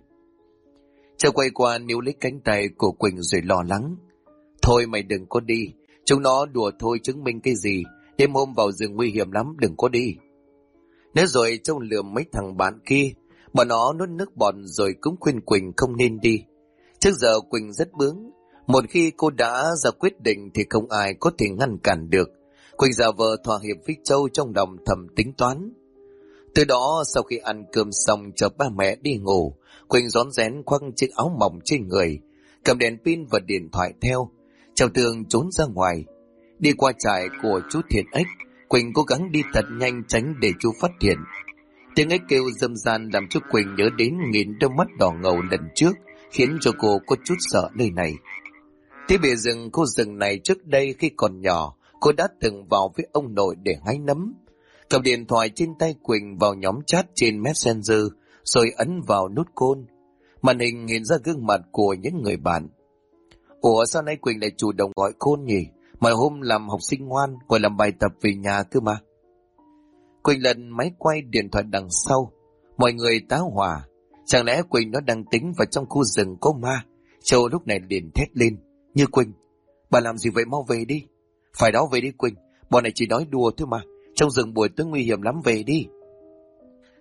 Châu quay qua níu lấy cánh tay của Quỳnh rồi lo lắng: "Thôi mày đừng có đi, chúng nó đùa thôi, chứng minh cái gì, đêm hôm vào rừng nguy hiểm lắm, đừng có đi." Nếu rồi Châu lườm mấy thằng bạn kia, bọn nó nuốt nước bọt rồi cũng khuyên Quỳnh không nên đi. Trước giờ Quỳnh rất bướng, một khi cô đã ra quyết định thì không ai có thể ngăn cản được. Quỳnh giả vờ thỏa hiệp với Châu, trong lòng thầm tính toán. Từ đó sau khi ăn cơm xong chờ ba mẹ đi ngủ, Quỳnh rón rén khoác chiếc áo mỏng trên người, cầm đèn pin và điện thoại theo, trèo tường trốn ra ngoài. Đi qua trại của chú Thiện Ếch, Quỳnh cố gắng đi thật nhanh tránh để chú phát hiện. Tiếng ếch kêu râm ran làm cho Quỳnh nhớ đến nghìn đôi mắt đỏ ngầu lần trước, khiến cho cô có chút sợ nơi này. Thế bìa rừng, khu rừng này trước đây khi còn nhỏ, cô đã từng vào với ông nội để hái nấm. Cầm điện thoại trên tay Quỳnh vào nhóm chat trên Messenger, rồi ấn vào nút call. Màn hình hiện ra gương mặt của những người bạn. Ủa, sao nay Quỳnh lại chủ động gọi call nhỉ? Mọi hôm làm học sinh ngoan, gọi làm bài tập về nhà cơ mà. Quỳnh lần máy quay điện thoại đằng sau. Mọi người tá hỏa. Chẳng lẽ Quỳnh nó đang tính vào trong khu rừng có ma? Châu lúc này liền thét lên: "Như Quỳnh, bà làm gì vậy, mau về đi." "Phải đó, về đi Quỳnh, bọn này chỉ nói đùa thôi mà, trong rừng buổi tối nguy hiểm lắm, về đi."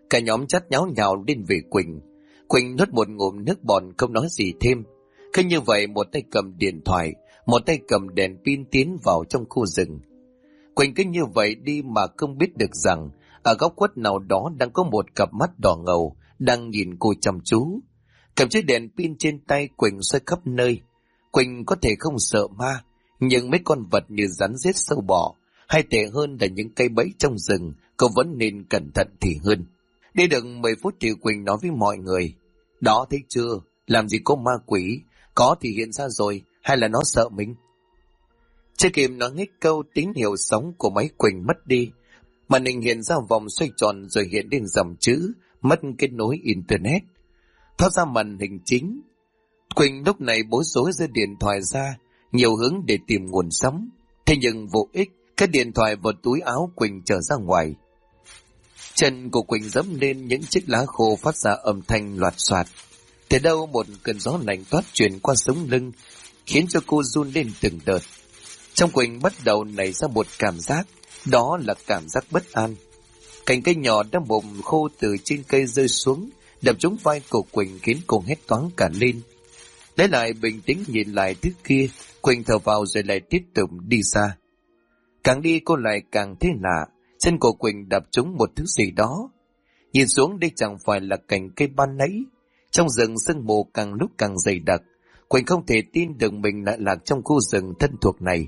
Cả nhóm chát nháo nhào lên về Quỳnh. Quỳnh nuốt một ngụm nước bọt không nói gì thêm. Cứ như vậy một tay cầm điện thoại, một tay cầm đèn pin tiến vào trong khu rừng. Quỳnh cứ như vậy đi mà không biết được rằng ở góc khuất nào đó đang có một cặp mắt đỏ ngầu đang nhìn cô chăm chú. Cầm chiếc đèn pin trên tay, Quỳnh xoay khắp nơi. Quỳnh có thể không sợ ma, nhưng mấy con vật như rắn rết sâu bọ, hay tệ hơn là những cây bẫy trong rừng, cô vẫn nên cẩn thận thì hơn. Đi được 10 phút thì Quỳnh nói với mọi người: đó thấy chưa, làm gì có ma quỷ, có thì hiện ra rồi, hay là nó sợ mình? Chưa kịp nói hết câu, tín hiệu sóng của máy Quỳnh mất đi. Màn hình hiện ra vòng xoay tròn rồi hiện lên dòng chữ mất kết nối internet. Thoát ra màn hình chính, Quỳnh lúc này bối rối giơ điện thoại ra, nhiều hướng để tìm nguồn sóng. Thế nhưng vô ích, cái điện thoại vào túi áo Quỳnh trở ra ngoài. Chân của Quỳnh dẫm lên những chiếc lá khô phát ra âm thanh loạt soạt. Từ đâu một cơn gió lạnh toát truyền qua sống lưng, khiến cho cô run lên từng đợt. Trong Quỳnh bắt đầu nảy ra một cảm giác, đó là cảm giác bất an. Cành cây nhỏ đã mồm khô từ trên cây rơi xuống, đập trúng vai của Quỳnh khiến cô hét toáng cả lên. Lấy lại bình tĩnh nhìn lại thứ kia, Quỳnh thở vào rồi lại tiếp tục đi xa. Càng đi cô lại càng thấy lạ, chân của Quỳnh đập trúng một thứ gì đó. Nhìn xuống đây chẳng phải là cành cây ban nãy. Trong rừng sương mù càng lúc càng dày đặc, Quỳnh không thể tin được mình lại lạc trong khu rừng thân thuộc này.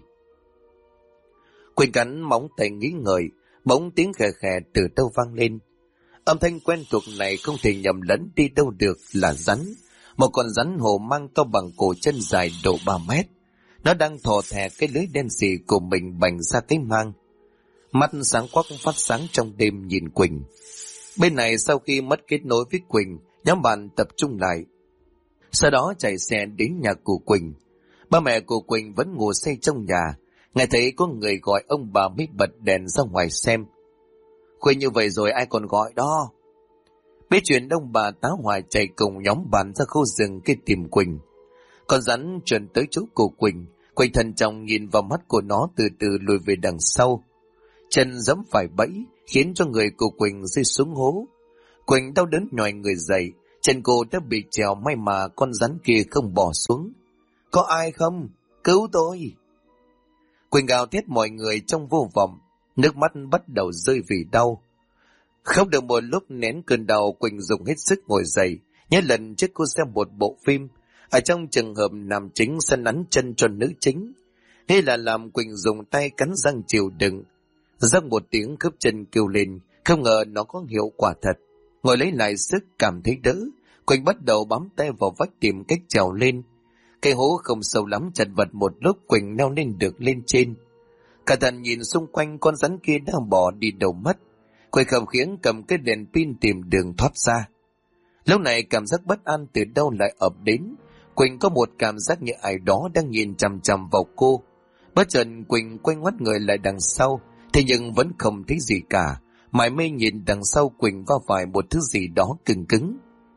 Quỳnh cắn móng tay nghĩ ngợi, bỗng tiếng khè khè từ đâu vang lên. Âm thanh quen thuộc này không thể nhầm lẫn đi đâu được, là rắn. Một con rắn hổ mang to bằng cổ, chân dài độ 3 mét. Nó đang thò thè cái lưới đen sì của mình bành ra cái mang. Mắt sáng quắc phát sáng trong đêm nhìn Quỳnh. Bên này sau khi mất kết nối với Quỳnh, nhóm bạn tập trung lại. Sau đó chạy xe đến nhà của Quỳnh. Ba mẹ của Quỳnh vẫn ngủ say trong nhà. Nghe thấy có người gọi ông bà mới bật đèn ra ngoài xem. Khuya như vậy rồi ai còn gọi đó? Biết chuyện, ông bà tá hỏa chạy cùng nhóm bạn ra khu rừng kia tìm Quỳnh. Con rắn trườn tới chỗ của Quỳnh. Quỳnh thận trọng nhìn vào mắt của nó, từ từ lùi về đằng sau. Chân giẫm phải bẫy khiến cho người của Quỳnh rơi xuống hố. Quỳnh đau đớn nhòi người dậy, chân cô đã bị trèo, may mà con rắn kia không bỏ xuống. Có ai không? Cứu tôi! Quỳnh gào thét mọi người trong vô vọng, nước mắt bắt đầu rơi vì đau. Không được một lúc nén cơn đau, Quỳnh dùng hết sức ngồi dậy. Nhớ lần trước cô xem một bộ phim, ở trong trường hợp nam chính săn nắn chân cho nữ chính, thế là làm Quỳnh dùng tay cắn răng chịu đựng. Răng một tiếng, khớp chân kêu lên, không ngờ nó có hiệu quả thật. Ngồi lấy lại sức, cảm thấy đỡ, Quỳnh bắt đầu bám tay vào vách tìm cách trèo lên. Cái hố không sâu lắm, chật vật một lúc Quỳnh leo lên được lên trên. Cả thằng nhìn xung quanh, con rắn kia đã bỏ đi đâu mất. Quỳnh khập khiễng cầm cái đèn pin tìm đường thoát ra. Lúc này cảm giác bất an từ đâu lại ập đến. Quỳnh có một cảm giác như ai đó đang nhìn chằm chằm vào cô. Bất chợt Quỳnh quay ngoắt người lại đằng sau, thế nhưng vẫn không thấy gì cả. Mải mê nhìn đằng sau Quỳnh va phải một thứ gì đó cứng cứng.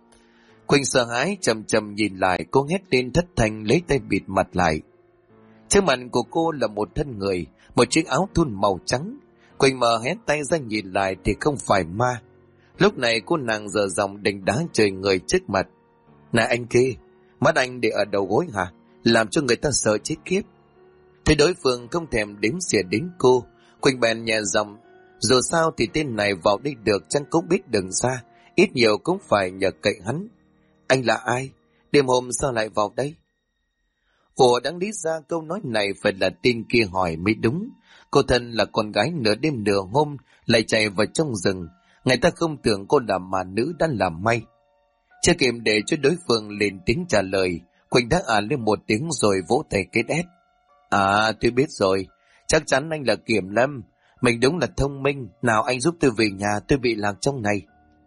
Quỳnh sợ hãi chầm chầm nhìn lại, cô hét lên thất thanh lấy tay bịt mặt lại. Trước mặt của cô là một thân người, một chiếc áo thun màu trắng. Quỳnh mở hét tay ra nhìn lại thì không phải ma. Lúc này cô nàng dở dòng đánh đá trời người trước mặt. Này anh kia, mắt anh để ở đầu gối hả? Làm cho người ta sợ chết khiếp. Thế đối phương không thèm đếm xỉa đến cô, Quỳnh bèn nhẹ giọng, dù sao thì tên này vào đây được chẳng cũng biết đường ra, ít nhiều cũng phải nhờ cậy hắn. Anh là ai? Đêm hôm sao lại vào đây? Ủa, đáng lý ra câu nói này phải là tên kia hỏi mới đúng. Cô thân là con gái nửa đêm nửa hôm lại chạy vào trong rừng, người ta không tưởng cô là mà nữ đã làm may. Chưa kịp để cho đối phương lên tiếng trả lời, Quỳnh đã lên một tiếng rồi vỗ tay cái đét. À, tôi biết rồi, chắc chắn anh là Kiểm Lâm, mình đúng là thông minh, nào anh giúp tôi về nhà, tôi bị lạc trong này.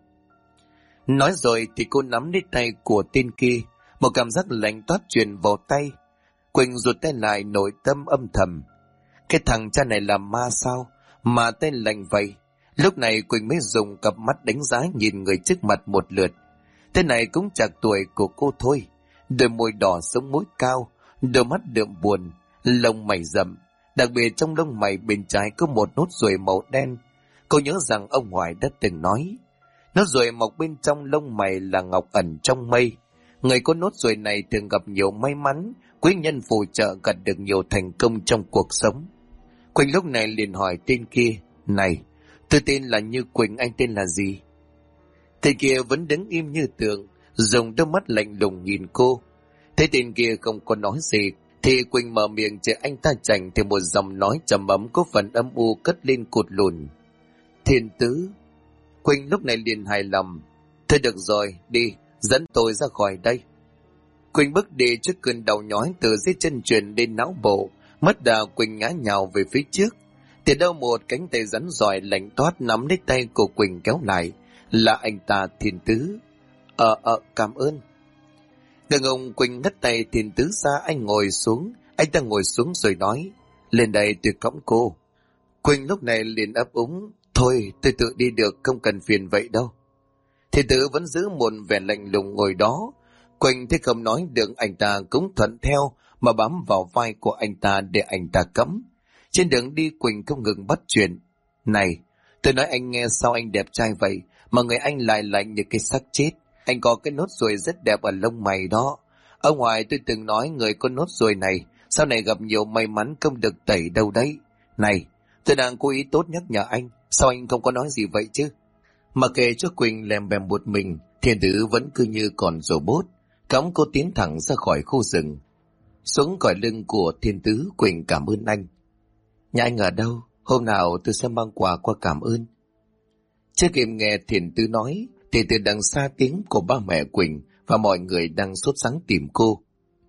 Nói rồi thì cô nắm lấy tay của tên kia, một cảm giác lạnh toát truyền vào tay. Quỳnh rụt tay lại, nội tâm âm thầm. Cái thằng cha này là ma sao, mà tên lạnh vậy? Lúc này Quỳnh mới dùng cặp mắt đánh giá nhìn người trước mặt một lượt. Thế này cũng chạc tuổi của cô thôi, đôi môi đỏ, sống mũi cao, đôi mắt đượm buồn, lông mày rậm, đặc biệt trong lông mày bên trái có một nốt ruồi màu đen. Cô nhớ rằng ông ngoại đã từng nói, Nốt ruồi mọc bên trong lông mày là ngọc ẩn trong mây. Người có nốt ruồi này thường gặp nhiều may mắn, quý nhân phù trợ gặt được nhiều thành công trong cuộc sống. Quỳnh lúc này liền hỏi tên kia, này, tôi tên là Như Quỳnh, anh tên là gì? Tên kia vẫn đứng im như tượng, dùng đôi mắt lạnh lùng nhìn cô. Thấy tên kia không có nói gì, thì Quỳnh mở miệng chờ anh ta chành thì một giọng nói trầm ấm có phần âm u cất lên cụt lùn. Thiên Tứ. Quỳnh lúc này liền hài lòng. Thôi được rồi, đi, dẫn tôi ra khỏi đây. Quỳnh bước đi trước cơn đau nhói từ dưới chân truyền đến não bộ, mất đà Quỳnh ngã nhào về phía trước. Từ đâu một cánh tay rắn giỏi lạnh toát nắm lấy tay của Quỳnh kéo lại, là anh ta Thiên Tứ. Cảm ơn. Ngừng ông Quỳnh ngắt tay Thiên Tứ ra, anh ngồi xuống, anh ta ngồi xuống rồi nói, lên đây tôi cõng cô. Quỳnh lúc này liền ấp úng, thôi tôi tự đi được, không cần phiền vậy đâu. Thiên Tứ vẫn giữ một vẻ lạnh lùng ngồi đó. Quỳnh thấy không nói được, anh ta cũng thuận theo mà bám vào vai của anh ta để anh ta cõng. Trên đường đi Quỳnh không ngừng bắt chuyện. Này, tôi nói anh nghe, sao anh đẹp trai vậy mà người anh lại lạnh như cái xác chết. Anh có cái nốt ruồi rất đẹp ở lông mày đó. Ở ngoài tôi từng nói người có nốt ruồi này sau này gặp nhiều may mắn không được tẩy đâu đấy. Này, tôi đang cố ý tốt nhắc nhở anh, sao anh không có nói gì vậy chứ? Mà kể cho Quỳnh lèm bèm một mình, Thiên Tứ vẫn cứ như còn rồ bốt, cõng cô tiến thẳng ra khỏi khu rừng. Xuống khỏi lưng của Thiên Tứ, Quỳnh cảm ơn anh. Nhà anh ở đâu? Hôm nào tôi sẽ mang quà qua cảm ơn. Chưa kịp nghe Thiên Tứ nói, thì từ đằng xa tiếng của ba mẹ Quỳnh và mọi người đang sốt sắng tìm cô.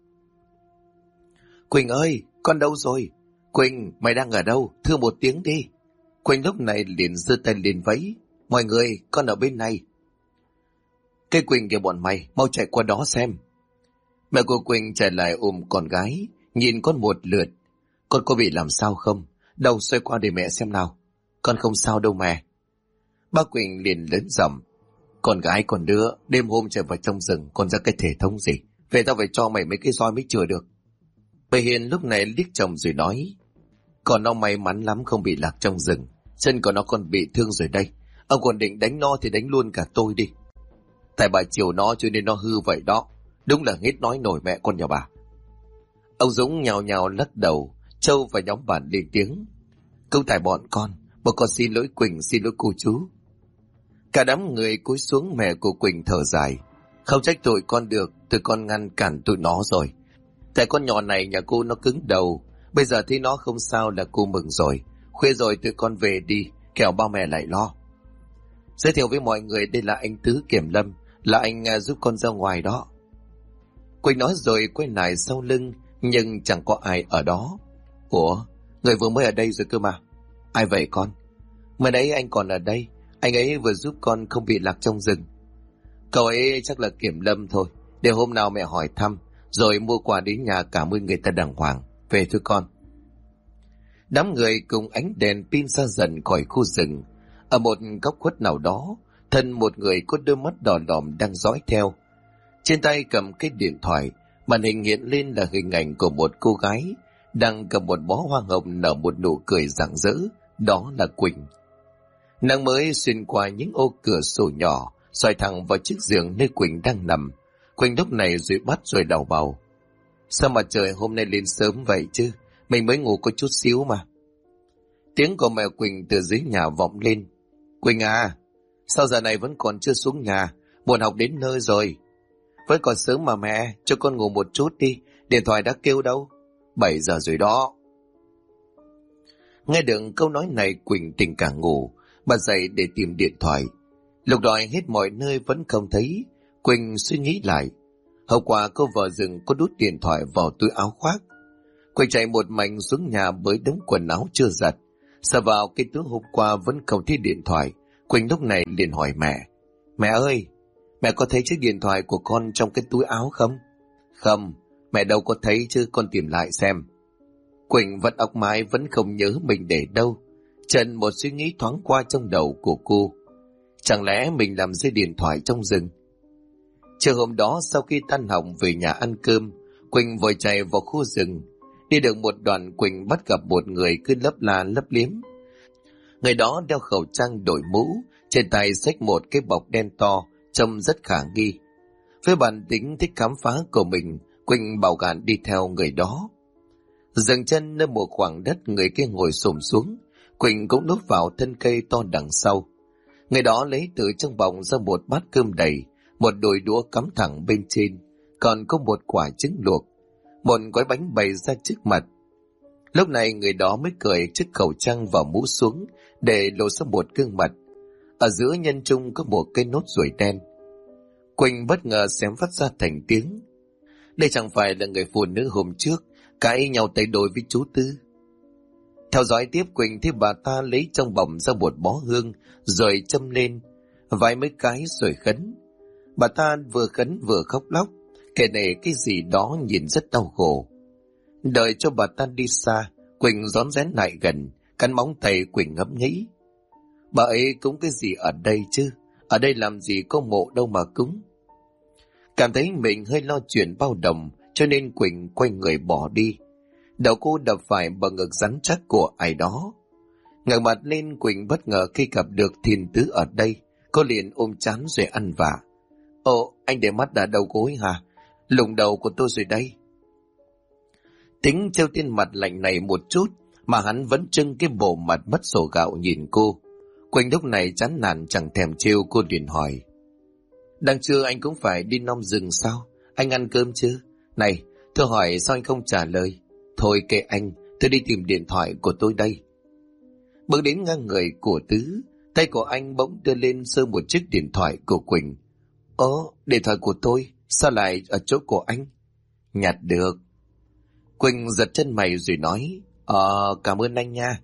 Quỳnh ơi, con đâu rồi? Quỳnh, mày đang ở đâu? Thưa một tiếng đi. Quỳnh lúc này liền giơ tay lên vẫy. Mọi người, con ở bên này. Cái Quỳnh kìa bọn mày, mau chạy qua đó xem. Mẹ của Quỳnh chạy lại ôm con gái, nhìn con một lượt. Con có bị làm sao không? Đâu, xoay qua để mẹ xem nào. Con không sao đâu mẹ. Ba Quỳnh liền lớn giọng. Con gái con đứa, đêm hôm chạy vào trong rừng, con ra cái thể thống gì? Về tao phải cho mày mấy cái roi mới chữa được. Bà Hiền lúc này liếc chồng rồi nói. Còn nó may mắn lắm không bị lạc trong rừng. Chân của nó còn bị thương rồi đây. Ông còn định đánh nó thì đánh luôn cả tôi đi. Tại bà chiều nó cho nên nó hư vậy đó. Đúng là hết nói nổi mẹ con nhà bà. Ông Dũng nhào nhào lắc đầu. Châu và nhóm bạn lên tiếng. Không tại bọn con xin lỗi Quỳnh, xin lỗi cô chú. Cả đám người cúi xuống, mẹ của Quỳnh thở dài. Không trách tụi con được, tụi con ngăn cản tụi nó rồi. Tại con nhỏ này nhà cô nó cứng đầu. Bây giờ thấy nó không sao là cô mừng rồi. Khuya rồi tụi con về đi, kẻo ba mẹ lại lo. Giới thiệu với mọi người, đây là anh Tứ Kiểm Lâm, là anh giúp con ra ngoài đó. Quỳnh nói rồi quay lại sau lưng, nhưng chẳng có ai ở đó. Ủa, người vừa mới ở đây rồi cơ mà. Ai vậy con? Mới nãy anh còn ở đây, anh ấy vừa giúp con không bị lạc trong rừng. Cậu ấy chắc là Kiểm Lâm thôi, để hôm nào mẹ hỏi thăm, rồi mua quà đến nhà cảm ơn người ta đàng hoàng. Về thôi con. Đám người cùng ánh đèn pin xa dần khỏi khu rừng. Ở một góc khuất nào đó, thân một người có đôi mắt đỏ đỏm đang dõi theo. Trên tay cầm cái điện thoại, màn hình hiện lên là hình ảnh của một cô gái đang cầm một bó hoa hồng nở một nụ cười rạng rỡ. Đó là Quỳnh. Nắng mới xuyên qua những ô cửa sổ nhỏ, soi thẳng vào chiếc giường nơi Quỳnh đang nằm. Quỳnh lúc này dụi mắt rồi đau bầu. Sao mà trời hôm nay lên sớm vậy chứ? Mình mới ngủ có chút xíu mà. Tiếng của mẹ Quỳnh từ dưới nhà vọng lên. Quỳnh à, sao giờ này vẫn còn chưa xuống nhà? Buồn học đến nơi rồi. Vẫn còn sớm mà mẹ, cho con ngủ một chút đi. Điện thoại đã kêu đâu? 7 giờ rồi đó. Nghe được câu nói này, Quỳnh tỉnh cả ngủ. Bà dậy để tìm điện thoại. Lục đòi hết mọi nơi vẫn không thấy. Quỳnh suy nghĩ lại. Hậu quả cô vợ rừng có đút điện thoại vào túi áo khoác. Quỳnh chạy một mạch xuống nhà với đống quần áo chưa giặt. Sờ vào cái túi hôm qua vẫn không thấy điện thoại. Quỳnh lúc này liền hỏi mẹ. Mẹ ơi, mẹ có thấy chiếc điện thoại của con trong cái túi áo không? Không, mẹ đâu có thấy chứ, con tìm lại xem. Quỳnh vẫn óc mái vẫn không nhớ mình để đâu. Trần một suy nghĩ thoáng qua trong đầu của cô. Chẳng lẽ mình làm rơi điện thoại trong rừng? Chiều hôm đó sau khi tan học về nhà ăn cơm, Quỳnh vội chạy vào khu rừng. Đi được một đoạn, Quỳnh bắt gặp một người cứ lấp la lấp liếm. Người đó đeo khẩu trang, đội mũ, trên tay xách một cái bọc đen to, trông rất khả nghi. Với bản tính thích khám phá của mình, Quỳnh bảo gạn đi theo người đó. Dừng chân nơi một khoảng đất, người kia ngồi xổm xuống, Quỳnh cũng núp vào thân cây to đằng sau. Người đó lấy từ trong bọc ra một bát cơm đầy, một đôi đũa cắm thẳng bên trên, còn có một quả trứng luộc, một gói bánh bày ra trước mặt. Lúc này người đó mới cởi chiếc khẩu trang và mũ xuống để lộ ra một gương mặt. Ở giữa nhân trung có một cây nốt ruồi đen. Quỳnh bất ngờ xém phát ra thành tiếng. Đây chẳng phải là người phụ nữ hôm trước cãi nhau tay đôi với chú Tư? Theo dõi tiếp, Quỳnh thấy bà ta lấy trong bọc ra một bó hương rồi châm lên vài mấy cái rồi khấn. Bà ta vừa khấn vừa khóc lóc, kể nể cái gì đó nhìn rất đau khổ. Đợi cho bà ta đi xa, Quỳnh rón rén lại gần, cắn móng tay. Quỳnh ngẫm nghĩ, bà ấy cúng cái gì ở đây chứ? Ở đây làm gì có mộ đâu mà cúng. Cảm thấy mình hơi lo chuyện bao đồng, cho nên Quỳnh quay người bỏ đi. Đầu cô đập phải bờ ngực rắn chắc của ai đó. Ngẩng mặt lên, Quỳnh bất ngờ khi gặp được Thiên Tứ ở đây. Cô liền ôm trán rồi ăn vạ. Ồ, anh để mắt đã đầu gối hả? Lùng đầu của tôi rồi đây. Tính trêu trên mặt lạnh này một chút, mà hắn vẫn trưng cái bộ mặt mất sổ gạo nhìn cô. Quỳnh lúc này chán nản chẳng thèm trêu, cô liền hỏi. Đang trưa anh cũng phải đi nom rừng sao? Anh ăn cơm chưa? Này, tôi hỏi sao anh không trả lời? Thôi kệ anh, tôi đi tìm điện thoại của tôi đây. Bước đến ngang người của Tứ, tay của anh bỗng đưa lên sơ một chiếc điện thoại của Quỳnh. Ồ, điện thoại của tôi, sao lại ở chỗ của anh? Nhặt được. Quỳnh giật chân mày rồi nói, cảm ơn anh nha.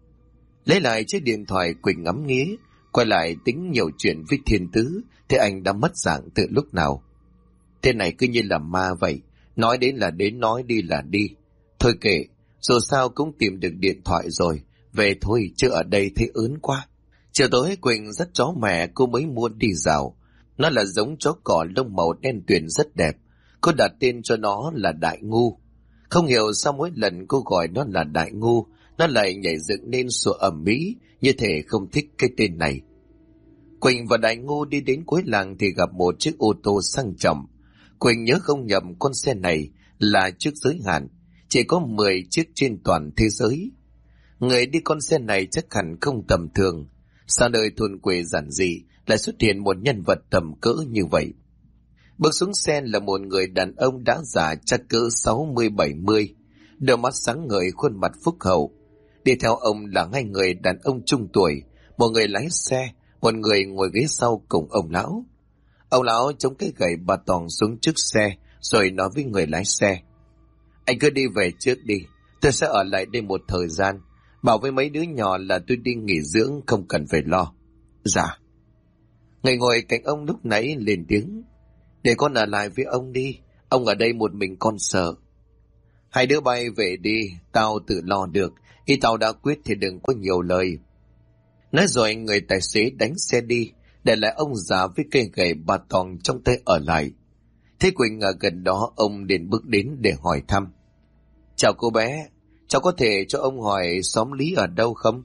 Lấy lại chiếc điện thoại, Quỳnh ngắm nghía, quay lại tính nhiều chuyện với Thiên Tứ, thì anh đã mất dạng từ lúc nào. Thế này cứ như là ma vậy, nói đến là đến, nói đi là đi. Thôi kệ, dù sao cũng tìm được điện thoại rồi, về thôi chứ ở đây thấy ớn quá. Chiều tối Quỳnh dắt chó mẹ cô mới mua đi dạo. Nó là giống chó cỏ lông màu đen tuyền rất đẹp. Cô đặt tên cho nó là Đại Ngu. Không hiểu sao mỗi lần cô gọi nó là Đại Ngu, nó lại nhảy dựng nên sủa ầm ĩ, như thể không thích cái tên này. Quỳnh và Đại Ngu đi đến cuối làng thì gặp một chiếc ô tô sang trọng. Quỳnh nhớ không nhầm con xe này là trước giới hạn, chỉ có 10 chiếc trên toàn thế giới. Người đi con xe này chắc hẳn không tầm thường. Xa nơi thôn quê giản dị lại xuất hiện một nhân vật tầm cỡ như vậy. Bước xuống xe là một người đàn ông đã già chắc cỡ 60-70, đôi mắt sáng ngời, khuôn mặt phúc hậu. Đi theo ông là hai người đàn ông trung tuổi, một người lái xe, một người ngồi ghế sau cùng ông lão. Ông lão chống cái gậy bà tòng xuống trước xe rồi nói với người lái xe. Anh cứ đi về trước đi, tôi sẽ ở lại đây một thời gian. Bảo với mấy đứa nhỏ là tôi đi nghỉ dưỡng, không cần phải lo. Dạ. Người ngồi cạnh ông lúc nãy lên tiếng. Để con ở lại với ông đi, ông ở đây một mình con sợ. Hai đứa bay về đi, tao tự lo được. Khi tao đã quyết thì đừng có nhiều lời. Nói rồi người tài xế đánh xe đi, để lại ông già với cây gậy bà tòng trong tay ở lại. Thế Quỳnh ở gần đó, ông liền bước đến để hỏi thăm. Chào cô bé, cháu có thể cho ông hỏi xóm Lý ở đâu không?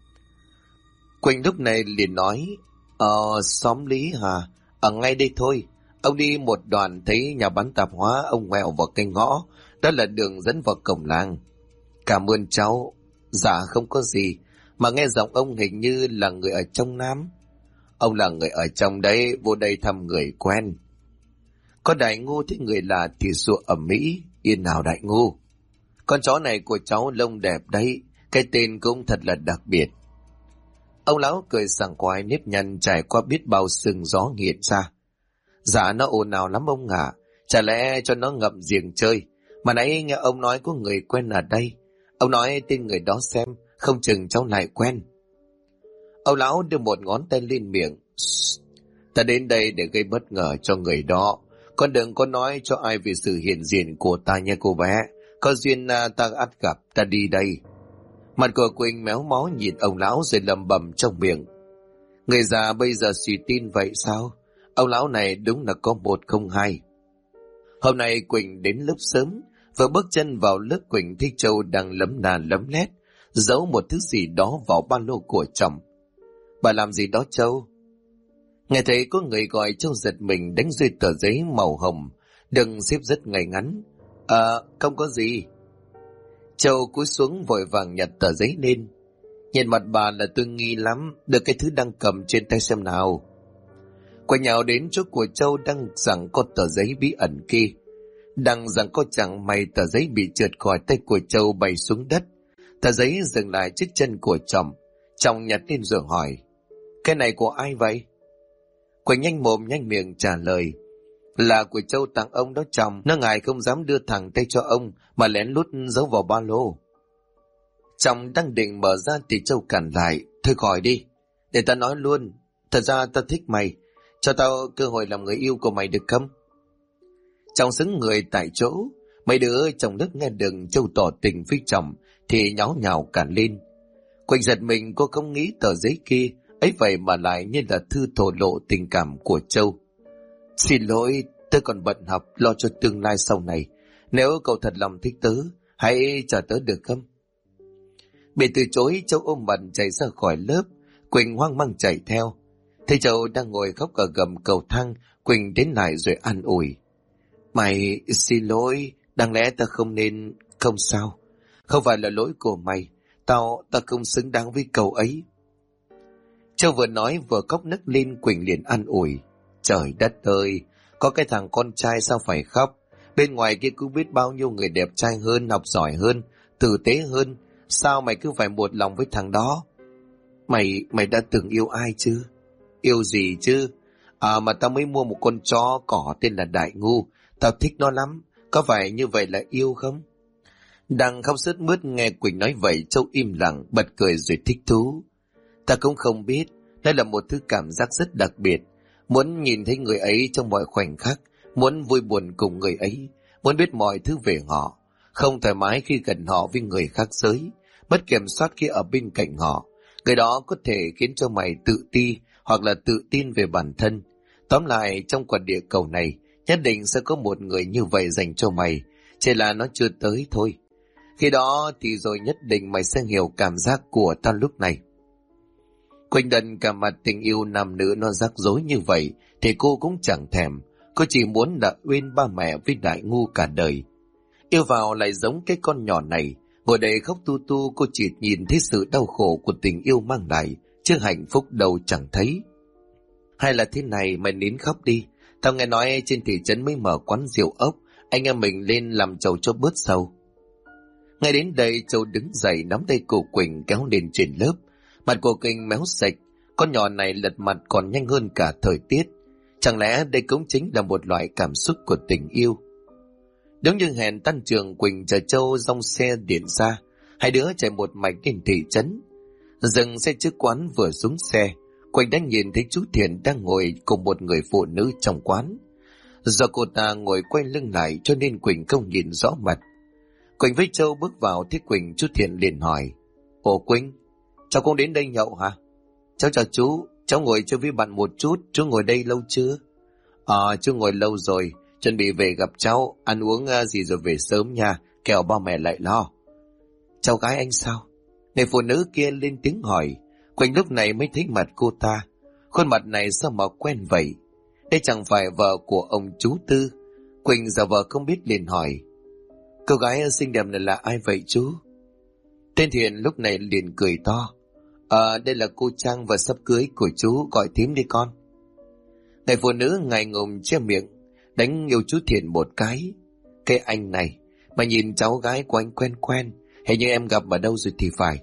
Quỳnh lúc này liền nói, xóm Lý hả? Ở ngay đây thôi. Ông đi một đoạn thấy nhà bán tạp hóa, ông ngoẹo vào cây ngõ, đó là đường dẫn vào cổng làng. Cảm ơn cháu. Dạ không có gì, mà nghe giọng ông hình như là người ở trong Nam. Ông là người ở trong đấy, vô đây thăm người quen. Có Đại Ngu thấy người lạ thì sủa ầm ĩ. Yên nào Đại Ngu, con chó này của cháu lông đẹp đấy, cái tên cũng thật là đặc biệt. Ông lão cười sảng khoái, nếp nhăn trải qua biết bao sừng gió nghiện ra. Dạ nó ồn ào lắm ông ạ, chả lẽ cho nó ngậm giềng chơi. Mà nãy nghe ông nói có người quen ở đây, ông nói tên người đó xem, không chừng cháu lại quen. Ông lão đưa một ngón tay lên miệng. Ta đến đây để gây bất ngờ cho người đó, con đừng có nói cho ai về sự hiện diện của ta nha cô bé. Có duyên ta ắt gặp, ta đi đây. Mặt của Quỳnh méo mó nhìn ông lão rồi lầm bầm trong miệng. Người già bây giờ suy tin vậy sao? Ông lão này đúng là có 102. Hôm nay Quỳnh đến lớp sớm, vừa bước chân vào lớp Quỳnh thấy Châu đang lấm nà lấm lét, giấu một thứ gì đó vào ba lô của chồng. Bà làm gì đó Châu? Nghe thấy có người gọi, Châu giật mình đánh rơi tờ giấy màu hồng, đừng xếp rất ngay ngắn. Không có gì. Châu cúi xuống vội vàng nhặt tờ giấy lên. Nhìn mặt bà là tôi nghi lắm, được cái thứ đang cầm trên tay xem nào. Quay nhào đến chỗ của Châu đang giằng có tờ giấy bí ẩn kia. Đang giằng có chẳng may tờ giấy bị trượt khỏi tay của Châu bay xuống đất. Tờ giấy dừng lại trước chân của chồng. Chồng nhặt lên rồi hỏi, cái này của ai vậy? Quỳnh nhanh mồm nhanh miệng trả lời, là của Châu tặng ông đó chồng, nó ngại không dám đưa thẳng tay cho ông mà lén lút giấu vào ba lô. Chồng đang định mở ra thì Châu cản lại, thôi khỏi đi, để ta nói luôn, thật ra ta thích mày, cho tao cơ hội làm người yêu của mày được không? Chồng xứng người tại chỗ, mấy đứa chồng đất nghe được Châu tỏ tình với chồng thì nháo nhào cản lên. Quỳnh giật mình, cô không nghĩ tờ giấy kia ấy vậy mà lại như là thư thổ lộ tình cảm của Châu. Xin lỗi, tớ còn bận học, lo cho tương lai sau này. Nếu cậu thật lòng thích tớ, hãy chờ tớ được không? Bị từ chối, Châu ôm mặt chạy ra khỏi lớp. Quỳnh hoang mang chạy theo. Thấy Châu đang ngồi khóc ở gầm cầu thang, Quỳnh đến lại rồi an ủi. Mày xin lỗi, đáng lẽ ta không nên... Không sao, không phải là lỗi của mày. Ta không xứng đáng với cậu ấy. Châu vừa nói vừa khóc nức lên. Quỳnh liền an ủi. Trời đất ơi, có cái thằng con trai sao phải khóc? Bên ngoài kia cứ biết bao nhiêu người đẹp trai hơn, học giỏi hơn, tử tế hơn. Sao mày cứ phải một lòng với thằng đó? Mày đã từng yêu ai chưa? Yêu gì chứ? Mà tao mới mua một con chó cỏ tên là Đại Ngu. Tao thích nó lắm. Có phải như vậy là yêu không? Đang khóc sướt mướt nghe Quỳnh nói vậy, Châu im lặng, bật cười rồi thích thú. Ta cũng không biết, đây là một thứ cảm giác rất đặc biệt. Muốn nhìn thấy người ấy trong mọi khoảnh khắc, muốn vui buồn cùng người ấy, muốn biết mọi thứ về họ, không thoải mái khi gần họ với người khác giới, mất kiểm soát khi ở bên cạnh họ. Người đó có thể khiến cho mày tự ti hoặc là tự tin về bản thân. Tóm lại, trong quả địa cầu này, nhất định sẽ có một người như vậy dành cho mày, chỉ là nó chưa tới thôi. Khi đó thì rồi nhất định mày sẽ hiểu cảm giác của tao lúc này. Quỳnh đần cả mặt, tình yêu nam nữ nó rắc rối như vậy thì cô cũng chẳng thèm. Cô chỉ muốn là uyên ba mẹ với Đại Ngu cả đời. Yêu vào lại giống cái con nhỏ này, ngồi đây khóc tu tu. Cô chỉ nhìn thấy sự đau khổ của tình yêu mang lại, chứ hạnh phúc đâu chẳng thấy. Hay là thế này, mày nín khóc đi. Tao nghe nói trên thị trấn mới mở quán rượu ốc, anh em mình lên làm chầu cho bớt sầu. Ngay đến đây, Châu đứng dậy nắm tay cô Quỳnh kéo lên trên lớp. Mặt cô Quỳnh méo sạch, con nhỏ này lật mặt còn nhanh hơn cả thời tiết. Chẳng lẽ đây cũng chính là một loại cảm xúc của tình yêu? Đúng như hẹn tan trường, Quỳnh chờ Châu dòng xe điện ra. Hai đứa chạy một mạch đến thị trấn. Dừng xe trước quán, vừa xuống xe, Quỳnh đã nhìn thấy chú Thiện đang ngồi cùng một người phụ nữ trong quán. Do cô ta ngồi quay lưng lại cho nên Quỳnh không nhìn rõ mặt. Quỳnh với Châu bước vào thấy Quỳnh, chú Thiện liền hỏi. Ồ Quỳnh, cháu cũng đến đây nhậu hả? Cháu chào chú, cháu ngồi chơi với bạn một chút, chú ngồi đây lâu chưa? Chú ngồi lâu rồi, chuẩn bị về gặp cháu, ăn uống gì rồi về sớm nha, kẻo ba mẹ lại lo. Cháu gái anh sao? Người phụ nữ kia lên tiếng hỏi. Quỳnh lúc này mới thấy mặt cô ta. Khuôn mặt này sao mà quen vậy? Đây chẳng phải vợ của ông chú Tư. Quỳnh giả vờ không biết liền hỏi. Cô gái xinh đẹp này là ai vậy chú? Tên Thiện lúc này liền cười to. Đây là cô Trang và sắp cưới của chú, gọi thím đi con. Người phụ nữ ngại ngùng che miệng, đánh yêu chú Thiện một cái. Cái anh này, mà nhìn cháu gái của anh quen quen, hình như em gặp ở đâu rồi thì phải.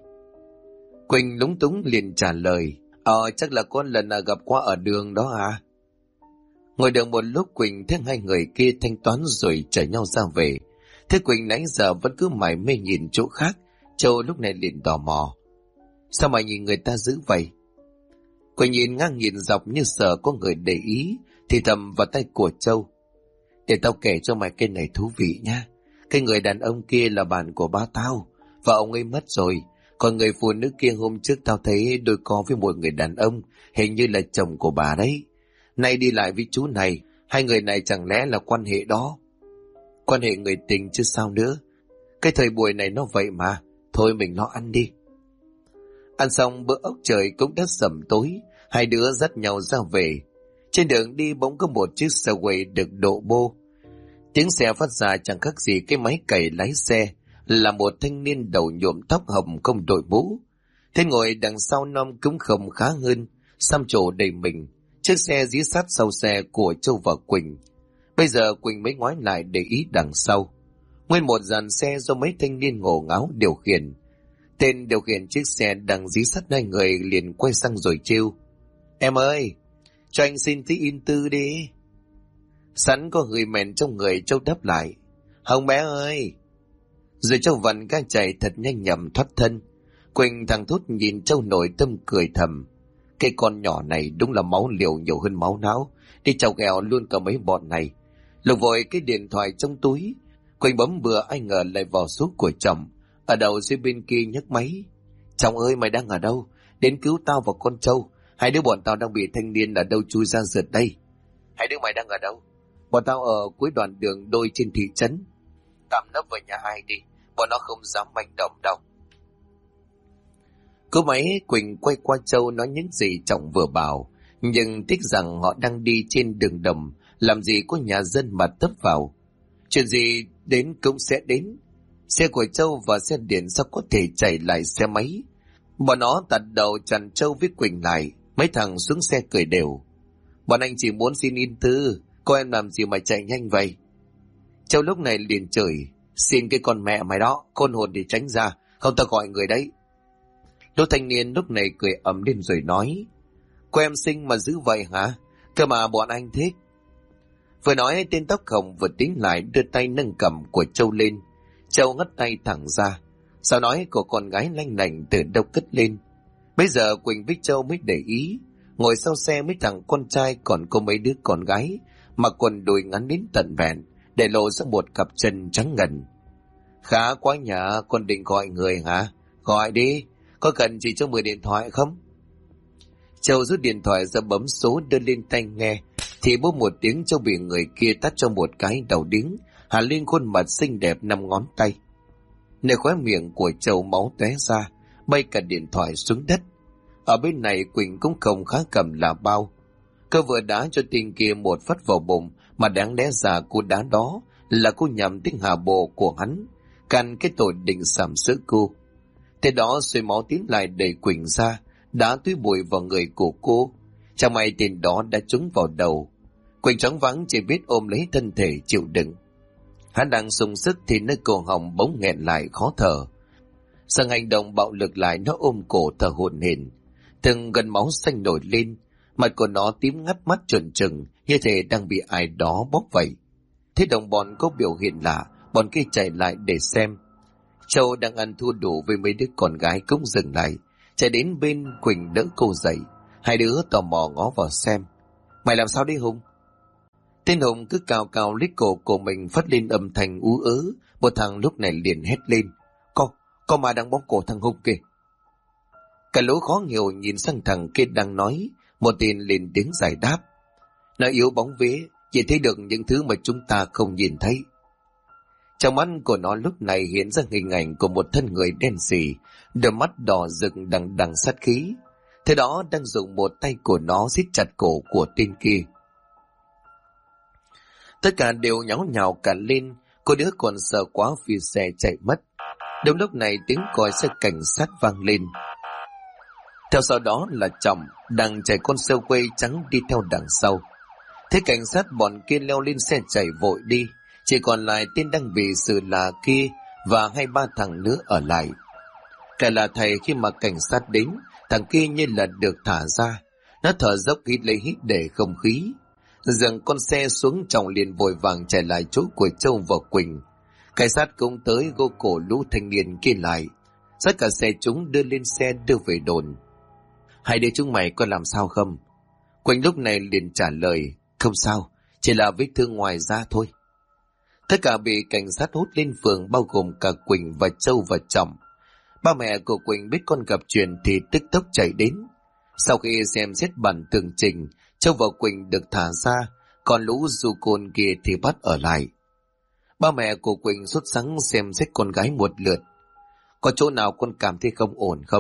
Quỳnh lúng túng liền trả lời. Chắc là có lần gặp qua ở đường đó à? Ngồi được một lúc, Quỳnh thấy hai người kia thanh toán rồi chở nhau ra về. Thế Quỳnh nãy giờ vẫn cứ mải mê nhìn chỗ khác. Châu lúc này liền tò mò. Sao mà nhìn người ta dữ vậy? Quỳnh nhìn ngang nhìn dọc như sợ có người để ý, thì thầm vào tay của Châu. Để tao kể cho mày cái này thú vị nha. Cái người đàn ông kia là bạn của ba tao, và ông ấy mất rồi. Còn người phụ nữ kia hôm trước tao thấy đôi co với một người đàn ông, hình như là chồng của bà đấy. Nay đi lại với chú này, hai người này chẳng lẽ là quan hệ đó? Quan hệ người tình chứ sao nữa. Cái thời buổi này nó vậy mà. Thôi mình lo ăn đi. Ăn xong bữa ốc trời cũng đã sẩm tối, hai đứa dắt nhau ra về. Trên đường đi bỗng có một chiếc xe quay được đổ bô. Tiếng xe phát ra chẳng khác gì cái máy cày lái xe, là một thanh niên đầu nhuộm tóc hồng không đội mũ. Thế ngồi đằng sau nom cũng không khá hơn, xăm trổ đầy mình. Chiếc xe dí sát sau xe của Châu và Quỳnh. Bây giờ Quỳnh mới ngoái lại để ý đằng sau. Nguyên một dàn xe do mấy thanh niên ngổ ngáo điều khiển. Tên điều khiển chiếc xe đang dí sát hai người liền quay sang rồi trêu: "Em ơi, cho anh xin tí in tư đi." Sẵn có người mèn trong người, Châu đáp lại: "Không bé ơi." Rồi Châu vặn ga chạy thật nhanh nhằm thoát thân. Quỳnh thằng Thút nhìn Châu nội tâm cười thầm. Cái con nhỏ này đúng là máu liều nhiều hơn máu não, đi chọc ghẹo luôn cả mấy bọn này. Lục vội cái điện thoại trong túi, Quỳnh bấm bừa ai ngờ lại vào số của chồng. Ở đầu dưới bên kia nhấc máy: "Chồng ơi, mày đang ở đâu? Đến cứu tao và con Châu. Hai đứa bọn tao đang bị thanh niên ở đâu chui ra rượt đây." "Hai đứa mày đang ở đâu?" "Bọn tao ở cuối đoạn đường đôi trên thị trấn." "Tạm nấp vào nhà ai đi, bọn nó không dám manh động đâu." Cô máy Quỳnh quay qua Châu nói những gì Trọng vừa bảo, nhưng tiếc rằng họ đang đi trên đường đồng, làm gì có nhà dân mà tấp vào. Chuyện gì đến cũng sẽ đến. Xe của Châu và xe điện sao có thể chạy lại xe máy. Bọn nó tạt đầu chặn Châu với Quỳnh lại. Mấy thằng xuống xe cười đều: "Bọn anh chỉ muốn xin in tư, cô em làm gì mà chạy nhanh vậy?" Châu lúc này liền chửi: "Xin cái con mẹ mày đó, khôn hồn thì tránh ra, không tao gọi người đấy." Đôi thanh niên lúc này cười ầm lên rồi nói: "Cô em xinh mà dữ vậy hả? Cơ mà bọn anh thích." Vừa nói tên tóc hồng vừa tiến lại đưa tay nâng cầm của Châu lên. Châu ngất tay thẳng ra. Sao nói của con gái lanh lảnh từ đâu cất lên. Bây giờ Quỳnh với Châu mới để ý. Ngồi sau xe mấy thằng con trai còn có mấy đứa con gái, mặc quần đùi ngắn đến tận vẹn, để lộ ra một cặp chân trắng ngần. "Khá quá nhờ, con định gọi người hả? Gọi đi, có cần chị cho 10 điện thoại không?" Châu rút điện thoại ra bấm số đưa lên tai nghe, thì bốp một tiếng Châu bị người kia tát cho một cái đầu điếng, hạ lên khuôn mặt xinh đẹp 5 ngón tay. Nơi khóe miệng của Châu máu tóe ra, bay cả điện thoại xuống đất. Ở bên này Quỳnh cũng không khá cầm là bao. Cơ vừa đá cho tên kia một phát vào bụng, mà đáng lẽ ra cú đá đó là cô nhằm tiếng hạ bộ của hắn, căn cái tội định sàm sỡ cô. Thế đó xuôi máu tiến lại đẩy Quỳnh ra, đá túi bụi vào người của cô. Chẳng may tên đó đã trúng vào đầu. Quỳnh choáng váng chỉ biết ôm lấy thân thể chịu đựng. Hắn đang sung sức thì nơi cổ họng bỗng nghẹn lại khó thở. Sang hành động bạo lực lại, nó ôm cổ thở hổn hển. Từng gần máu xanh nổi lên, mặt của nó tím ngắt, mắt trợn trừng như thể đang bị ai đó bóp vậy. Thế đồng bọn có biểu hiện lạ, bọn kia chạy lại để xem. Châu đang ăn thua đủ với mấy đứa con gái cũng dừng lại, chạy đến bên Quỳnh đỡ cô dậy. Hai đứa tò mò ngó vào xem. "Mày làm sao đấy Hùng?" Tên Hùng cứ cào cào lít cổ của mình phát lên âm thanh ú ớ. Một thằng lúc này liền hét lên: Con mà đang bóp cổ thằng Hùng kìa." Cả lũ khó hiểu nhìn sang thằng kia đang nói. Một tên lên tiếng giải đáp: "Nó yếu bóng vía, chỉ thấy được những thứ mà chúng ta không nhìn thấy." Trong mắt của nó lúc này hiện ra hình ảnh của một thân người đen sì, đôi mắt đỏ rực đằng đằng sát khí. Thế đó đang dùng một tay của nó siết chặt cổ của tên kia. Tất cả đều nháo nhào cả lên. Cô đứa còn sợ quá vì xe chạy mất. Đúng lúc này tiếng còi xe cảnh sát vang lên. Theo sau đó là Trọng đang chạy con xe quay trắng đi theo đằng sau. Thế cảnh sát bọn kia leo lên xe chạy vội đi. Chỉ còn lại tên đang bị xử là kia và 2-3 thằng nữa ở lại. Kể là thầy, khi mà cảnh sát đến, thằng kia như là được thả ra. Nó thở dốc hít lấy hít để không khí. Dừng con xe xuống, Trọng liền vội vàng chạy lại chỗ của Châu và Quỳnh. Cảnh sát cũng tới gô cổ lũ thanh niên kia lại. Tất cả xe chúng đưa lên xe đưa về đồn. "Hai đứa chúng mày có làm sao không?" Quỳnh lúc này liền trả lời: "Không sao, chỉ là vết thương ngoài da thôi." Tất cả bị cảnh sát hút lên phường, bao gồm cả Quỳnh và Châu và Trọng. Ba mẹ của Quỳnh biết con gặp chuyện thì tức tốc chạy đến. Sau khi xem xét bản tường trình, Châu và Quỳnh được thả ra, còn lũ du côn kia thì bắt ở lại. Ba mẹ của Quỳnh sốt sắng xem xét con gái một lượt. "Có chỗ nào con cảm thấy không ổn không?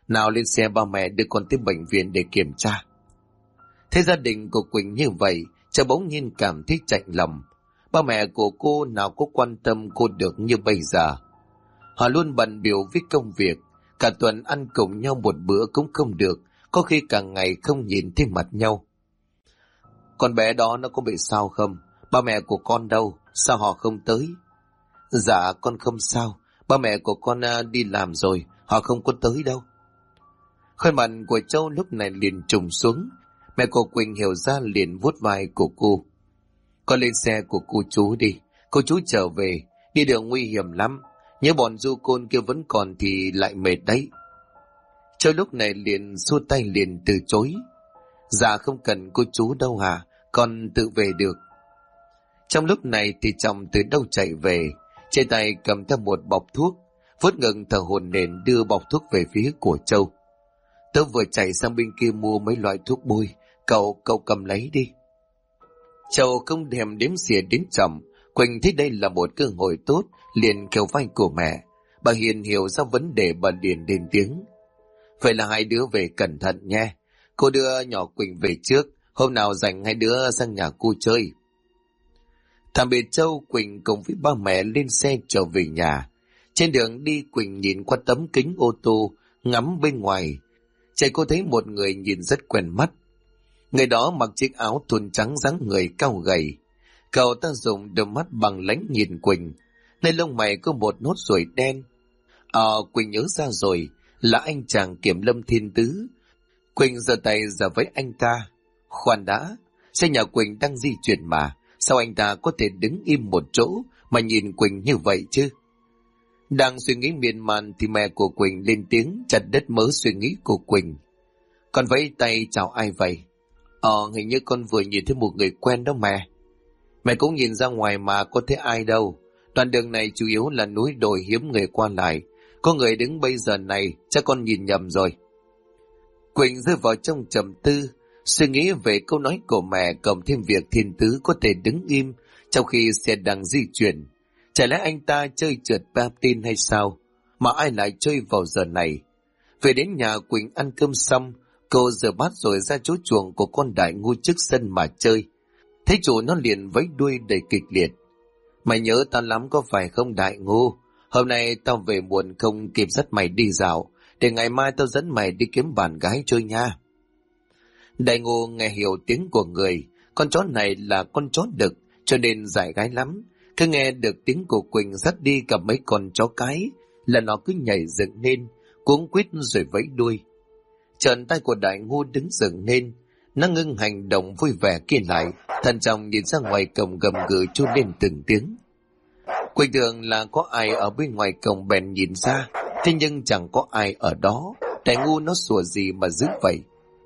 Nào lên xe, ba mẹ đưa con tới bệnh viện để kiểm tra. Thế gia đình của Quỳnh như vậy, cháu bỗng nhiên cảm thấy chạnh lòng. Ba mẹ của cô nào có quan tâm cô được như bây giờ. Họ luôn bận bịu với công việc, cả tuần ăn cùng nhau một bữa cũng không được, có khi cả ngày không nhìn thấy mặt nhau. Con bé đó nó có bị sao không? Ba mẹ của con đâu? Sao họ không tới? Dạ con không sao, ba mẹ của con đi làm rồi, họ không có tới đâu. Khuôn mặt của Châu lúc này liền trùng xuống. Mẹ của Quỳnh hiểu ra liền vuốt vai của cô. Con lên xe của cô chú đi, cô chú trở về, đi đường nguy hiểm lắm, nhớ bọn du côn kia vẫn còn thì lại mệt đấy. Châu lúc này liền xua tay liền từ chối. Dạ không cần cô chú đâu hả, con tự về được. Trong lúc này thì chồng từ đâu chạy về, trên tay cầm theo một bọc thuốc, vuốt ngực thở hổn hển đưa bọc thuốc về phía của Châu. Tớ vừa chạy sang bên kia mua mấy loại thuốc bôi, cậu cầm lấy đi. Châu không thèm đếm xỉa đến chồng. Quỳnh thấy đây là một cơ hội tốt, liền kêu vai của mẹ. Bà Hiền hiểu ra vấn đề, bà liền lên tiếng. Vậy là hai đứa về cẩn thận nha. Cô đưa nhỏ Quỳnh về trước, hôm nào rảnh hai đứa sang nhà cô chơi. Tạm biệt Châu, Quỳnh cùng với ba mẹ lên xe trở về nhà. Trên đường đi, Quỳnh nhìn qua tấm kính ô tô, ngắm bên ngoài. Chạy cô thấy một người nhìn rất quen mắt. Người đó mặc chiếc áo thun trắng, dáng người cao gầy. Cậu ta dùng đôi mắt bằng lãnh nhìn Quỳnh, nơi lông mày có một nốt ruồi đen. Quỳnh nhớ ra rồi, là anh chàng Kiểm Lâm Thiên Tứ. Quỳnh giơ tay ra với anh ta. Khoan đã, xe nhà Quỳnh đang di chuyển mà, sao anh ta có thể đứng im một chỗ mà nhìn Quỳnh như vậy chứ? Đang suy nghĩ miên man thì mẹ của Quỳnh lên tiếng chặt đứt mớ suy nghĩ của Quỳnh. Con vẫy tay chào ai vậy? Hình như con vừa nhìn thấy một người quen đó mẹ. Mẹ cũng nhìn ra ngoài mà có thấy ai đâu. Đoạn đường này chủ yếu là núi đồi hiếm người qua lại. Có người đứng bây giờ này, chắc con nhìn nhầm rồi. Quỳnh rơi vào trong trầm tư, suy nghĩ về câu nói của mẹ cộng thêm việc Thiên Tứ có thể đứng im trong khi xe đang di chuyển. Chả lẽ anh ta chơi trượt patin hay sao? Mà ai lại chơi vào giờ này? Về đến nhà, Quỳnh ăn cơm xong, cô rửa bát rồi ra chỗ chuồng của con Đại Ngu trước sân mà chơi. Thấy chủ nó liền vẫy đuôi đầy kịch liệt. Mày nhớ tao lắm có phải không Đại Ngu? Hôm nay tao về muộn không kịp dắt mày đi dạo, để ngày mai tao dẫn mày đi kiếm bạn gái chơi nha. Đại Ngu nghe hiểu tiếng của người, con chó này là con chó đực cho nên dại gái lắm. Cứ nghe được tiếng của Quỳnh dắt đi gặp mấy con chó cái là nó cứ nhảy dựng lên, cuống quýt rồi vẫy đuôi. Trần tay của Đại Ngu đứng dựng lên, nó ngưng hành động vui vẻ kia lại, thận trọng nhìn ra ngoài cổng gầm gừ chu lên từng tiếng. Quỳnh tưởng là có ai ở bên ngoài cổng bèn nhìn ra, thế nhưng chẳng có ai ở đó. Đại Ngu nó sủa gì mà dữ vậy?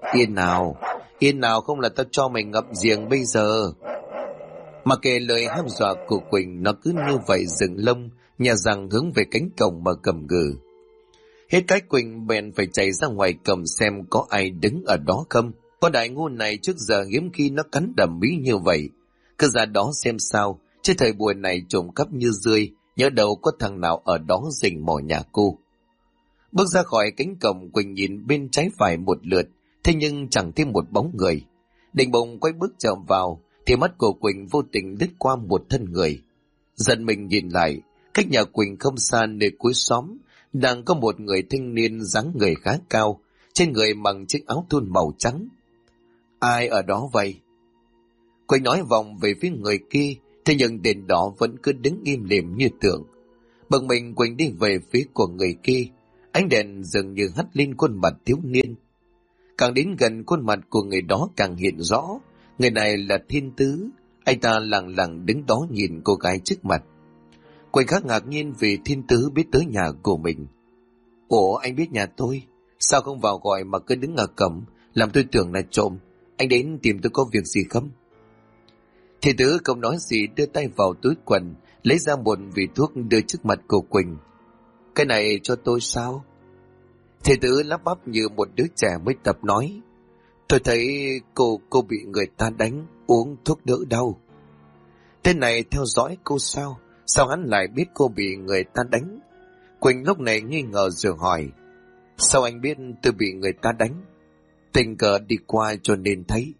Yên nào không là tao cho mày ngậm giềng bây giờ. Mà kể lời hăm dọa của Quỳnh, nó cứ như vậy dựng lông, nhà rằng hướng về cánh cổng mà gầm gừ. Hết cách Quỳnh bèn phải chạy ra ngoài cổng xem có ai đứng ở đó không. Con Đại Ngu này trước giờ hiếm khi nó cắn đầm mỹ như vậy. Cứ ra đó xem sao, chứ thời buổi này trộm cắp như rươi, nhớ đâu có thằng nào ở đó rình mò nhà cô. Bước ra khỏi cánh cổng, Quỳnh nhìn bên trái phải một lượt, thế nhưng chẳng thêm một bóng người. Định bụng quay bước chậm vào, thì mắt của Quỳnh vô tình lướt qua một thân người. Giận mình nhìn lại, cách nhà Quỳnh không xa nơi cuối xóm, đang có một người thanh niên dáng người khá cao, trên người mặc chiếc áo thun màu trắng. Ai ở đó vậy? Quỳnh nói vòng về phía người kia, thế nhưng đèn đỏ vẫn cứ đứng im lìm như tượng. Bực mình, Quỳnh đi về phía của người kia, ánh đèn dường như hắt lên khuôn mặt thiếu niên. Càng đến gần, khuôn mặt của người đó càng hiện rõ. Người này là Thiên Tứ. Anh ta lặng lặng đứng đó nhìn cô gái trước mặt. Quỳnh khá ngạc nhiên vì Thiên Tứ biết tới nhà của mình. Ủa, anh biết nhà tôi? Sao không vào gọi mà cứ đứng ở cổng, làm tôi tưởng là trộm? Anh đến tìm tôi có việc gì không? Thiên Tứ không nói gì, đưa tay vào túi quần, lấy ra một vỉ thuốc đưa trước mặt của Quỳnh. Cái này cho tôi sao? Thiên Tứ lắp bắp như một đứa trẻ mới tập nói. Tôi thấy cô bị người ta đánh, uống thuốc đỡ đau. Tên này theo dõi cô sao? Sao hắn lại biết cô bị người ta đánh? Quỳnh lúc này nghi ngờ rồi hỏi. Sao anh biết tôi bị người ta đánh? Tình cờ đi qua cho nên thấy.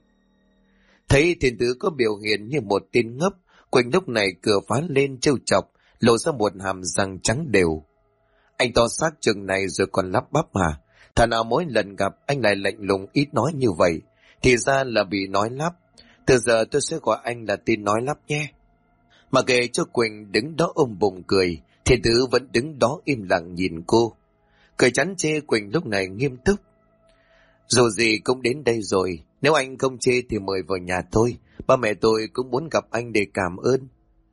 Thấy Thiên Tứ có biểu hiện như một tên ngốc, Quỳnh lúc này cửa phá lên trêu chọc, lộ ra một hàm răng trắng đều. Anh to xác chừng này rồi còn lắp bắp mà. Thà nào mỗi lần gặp anh lại lạnh lùng ít nói như vậy, thì ra là bị nói lắp. Từ giờ tôi sẽ gọi anh là tên nói lắp nhé. Mà kệ cho Quỳnh đứng đó ôm bụng cười, Thiên Tứ vẫn đứng đó im lặng nhìn cô. Cười chán chê, Quỳnh lúc này nghiêm túc. Dù gì cũng đến đây rồi, nếu anh không chê thì mời vào nhà tôi, ba mẹ tôi cũng muốn gặp anh để cảm ơn.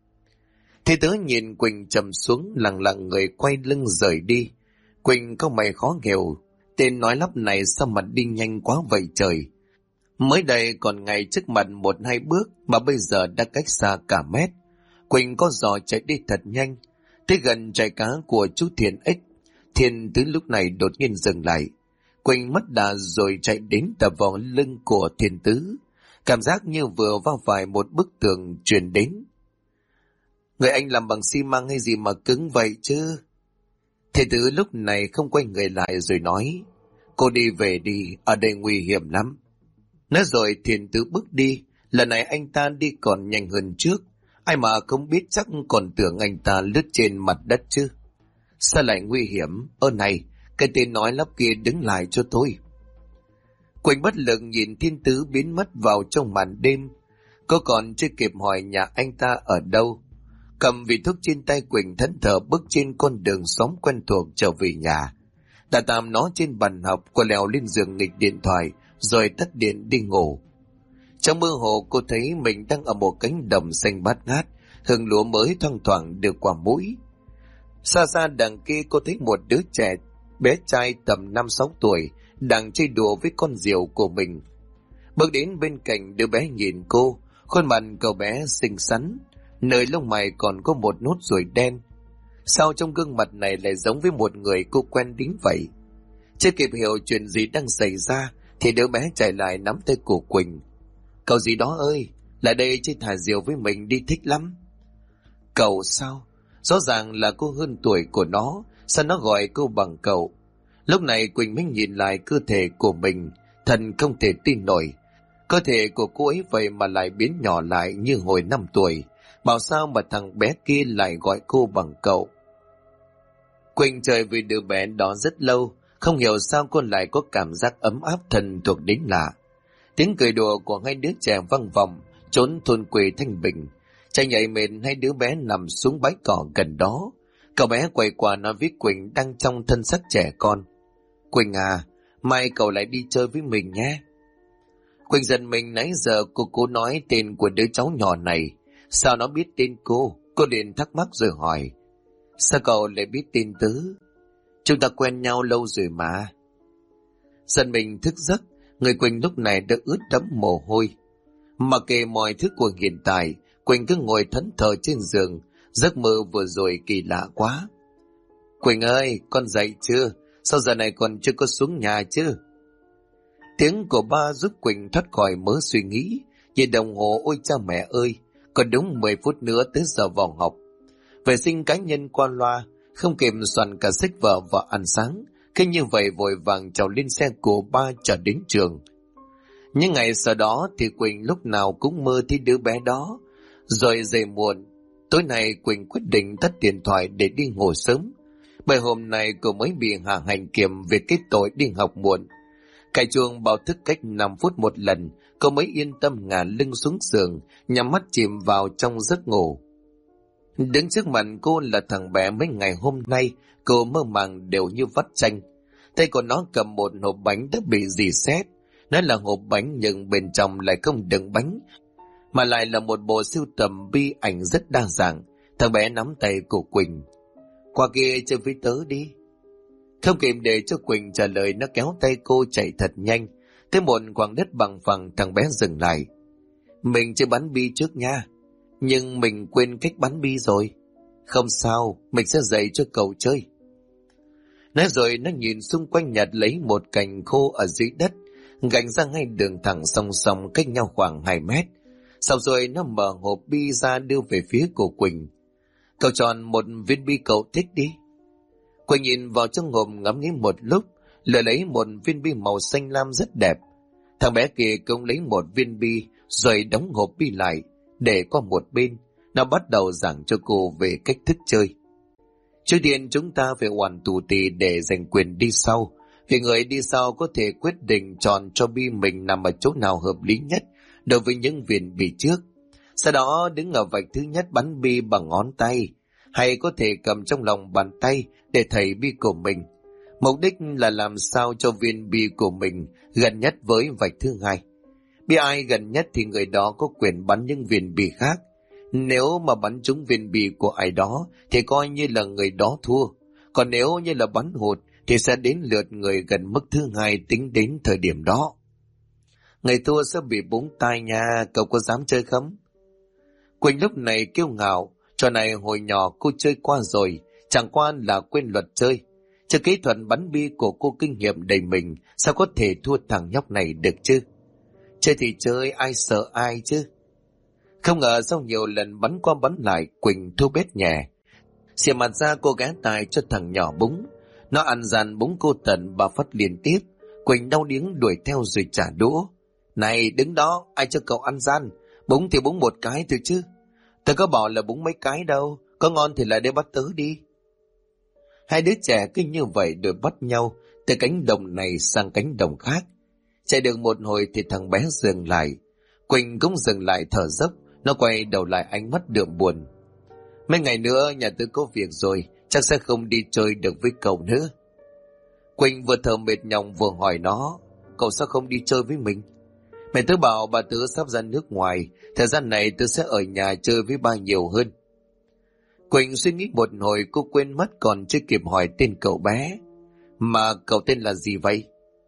Thiên Tứ nhìn Quỳnh trầm xuống, lặng lặng người quay lưng rời đi. Quỳnh có mày khó nghèo, tên nói lắp này sao mặt đi nhanh quá vậy trời. Mới đây còn ngày trước mặt 1-2 bước mà bây giờ đã cách xa cả mét. Quỳnh có giò chạy đi thật nhanh, tới gần trại cá của chú Thiền Ích. Thiên Tứ lúc này đột nhiên dừng lại. Quỳnh mất đà rồi chạy đến tập vào lưng của Thiên Tứ. Cảm giác như vừa va phải một bức tường truyền đến. Người anh làm bằng xi măng hay gì mà cứng vậy chứ? Thiên Tứ lúc này không quay người lại rồi nói, cô đi về đi, ở đây nguy hiểm lắm. Nói rồi Thiên Tứ bước đi, lần này anh ta đi còn nhanh hơn trước. Ai mà không biết chắc còn tưởng anh ta lướt trên mặt đất chứ. Sao lại nguy hiểm? Này, cái tên nói lắp kia đứng lại cho tôi. Quỳnh bất lực nhìn Thiên Tứ biến mất vào trong màn đêm. Cô còn chưa kịp hỏi nhà anh ta ở đâu. Cầm vị thuốc trên tay, Quỳnh thẫn thờ bước trên con đường xóm quen thuộc trở về nhà. Đã tạm nó trên bàn học, cô leo lên giường nghịch điện thoại, rồi tắt điện đi ngủ. Trong mơ hồ cô thấy mình đang ở một cánh đồng xanh bát ngát, hương lúa mới thoang thoảng được qua mũi. Xa xa đằng kia cô thấy một đứa trẻ bé trai tầm 5-6 tuổi đang chơi đùa với con diều của mình. Bước đến bên cạnh đứa bé nhìn cô, khuôn mặt cậu bé xinh xắn, nơi lông mày còn có một nốt ruồi đen. Sao trong gương mặt này lại giống với một người cô quen đến vậy? Chưa kịp hiểu chuyện gì đang xảy ra thì đứa bé chạy lại nắm tay của Quỳnh. Cậu gì đó ơi, lại đây chơi thả diều với mình đi, thích lắm. Cậu sao? Rõ ràng là cô hơn tuổi của nó, sao nó gọi cô bằng cậu? Lúc này Quỳnh mới nhìn lại cơ thể của mình, thần không thể tin nổi. Cơ thể của cô ấy vậy mà lại biến nhỏ lại như hồi 5 tuổi. Bảo sao mà thằng bé kia lại gọi cô bằng cậu? Quỳnh chờ vì đứa bé đó rất lâu, không hiểu sao cô lại có cảm giác ấm áp thân thuộc đến lạ. Tiếng cười đùa của hai đứa trẻ vang vọng trốn thôn quê thanh bình. Chạy nhảy mệt, hai đứa bé nằm xuống bãi cỏ gần đó. Cậu bé quay qua nói với Quỳnh đang trong thân sắc trẻ con. Quỳnh à, mai cậu lại đi chơi với mình nhé. Quỳnh giận mình, nãy giờ cô nói tên của đứa cháu nhỏ này. Sao nó biết tên cô? Cô liền thắc mắc rồi hỏi. Sao cậu lại biết tên Tứ? Chúng ta quen nhau lâu rồi mà. Giận mình thức giấc, người Quỳnh lúc này đã ướt đẫm mồ hôi. Mặc kệ mọi thứ của hiện tại, Quỳnh cứ ngồi thẫn thờ trên giường. Giấc mơ vừa rồi kỳ lạ quá. Quỳnh ơi, con dậy chưa? Sao giờ này còn chưa có xuống nhà chứ? Tiếng của ba giúp Quỳnh thoát khỏi mớ suy nghĩ. Nhìn đồng hồ, ôi cha mẹ ơi, còn đúng 10 phút nữa tới giờ vào học. Vệ sinh cá nhân qua loa, không kịp soạn cả sách vở và ăn sáng. Cứ như vậy vội vàng trèo lên xe của ba trở đến trường. Những ngày sau đó thì Quỳnh lúc nào cũng mơ thấy đứa bé đó. Rồi dậy muộn, tối nay Quỳnh quyết định tắt điện thoại để đi ngủ sớm. Bởi hôm nay cô mới bị hạ hành kiểm về cái tội đi học muộn. Cài chuông báo thức cách 5 phút một lần, cô mới yên tâm ngả lưng xuống giường, nhắm mắt chìm vào trong giấc ngủ. Đứng trước mặt cô là thằng bé mấy ngày hôm nay cô mơ màng đều như vắt chanh. Tay của nó cầm một hộp bánh đã bị rỉ sét. Nó là hộp bánh nhưng bên trong lại không đựng bánh, mà lại là một bộ sưu tầm bi ảnh rất đa dạng. Thằng bé nắm tay của Quỳnh. Qua kia chơi với tớ đi. Không kịp để cho Quỳnh trả lời, nó kéo tay cô chạy thật nhanh. Tới một khoảng đất bằng phẳng, thằng bé dừng lại. Mình chơi bắn bi trước nha. Nhưng mình quên cách bắn bi rồi. Không sao, mình sẽ dạy cho cậu chơi. Nói rồi nó nhìn xung quanh nhặt lấy một cành khô ở dưới đất, gạch ra ngay đường thẳng song song cách nhau khoảng 2 mét. Sau rồi nó mở hộp bi ra đưa về phía của Quỳnh. Cậu chọn một viên bi cậu thích đi. Quỳnh nhìn vào trong hộp ngắm nghĩ một lúc, lựa lấy một viên bi màu xanh lam rất đẹp. Thằng bé kia cũng lấy một viên bi rồi đóng hộp bi lại để qua một bên. Nó bắt đầu giảng cho cô về cách thức chơi. Trước tiên chúng ta phải hoàn tù tì để giành quyền đi sau. Vì người đi sau có thể quyết định chọn cho bi mình nằm ở chỗ nào hợp lý nhất đối với những viên bi trước. Sau đó đứng ở vạch thứ nhất bắn bi bằng ngón tay, hay có thể cầm trong lòng bàn tay để thầy bi của mình. Mục đích là làm sao cho viên bi của mình gần nhất với vạch thứ hai. Bi ai gần nhất thì người đó có quyền bắn những viên bi khác. Nếu mà bắn trúng viên bi của ai đó thì coi như là người đó thua. Còn nếu như là bắn hụt thì sẽ đến lượt người gần mức thứ hai tính đến thời điểm đó. Người thua sẽ bị búng tai nha, cậu có dám chơi không? Quỳnh lúc này kiêu ngạo, trò này hồi nhỏ cô chơi qua rồi, chẳng qua là quên luật chơi. Chứ kỹ thuật bắn bi của cô kinh nghiệm đầy mình, sao có thể thua thằng nhóc này được chứ? Chơi thì chơi, ai sợ ai chứ? Không ngờ sau nhiều lần bắn qua bắn lại, Quỳnh thua bết nhẹ. Xìa mặt ra cô ghé tài cho thằng nhỏ búng. Nó ăn dàn búng cô tận 3 phát liên tiếp. Quỳnh đau điếng đuổi theo rồi trả đũa. Này đứng đó, ai cho cậu ăn gian? Búng thì búng một cái thôi chứ. Tớ có bảo là búng mấy cái đâu, có ngon thì lại để bắt tớ đi. Hai đứa trẻ cứ như vậy đuổi bắt nhau từ cánh đồng này sang cánh đồng khác. Chạy được một hồi thì thằng bé dừng lại. Quỳnh cũng dừng lại thở dốc. Nó quay đầu lại ánh mắt đượm buồn. Mấy ngày nữa nhà tớ có việc rồi, chắc sẽ không đi chơi được với cậu nữa. Quỳnh vừa thở mệt nhọc vừa hỏi nó, cậu sao không đi chơi với mình? Mẹ tớ bảo bà tớ sắp ra nước ngoài, thời gian này tớ sẽ ở nhà chơi với ba nhiều hơn. Quỳnh suy nghĩ một hồi, cô quên mất còn chưa kịp hỏi tên cậu bé. Mà cậu tên là gì vậy?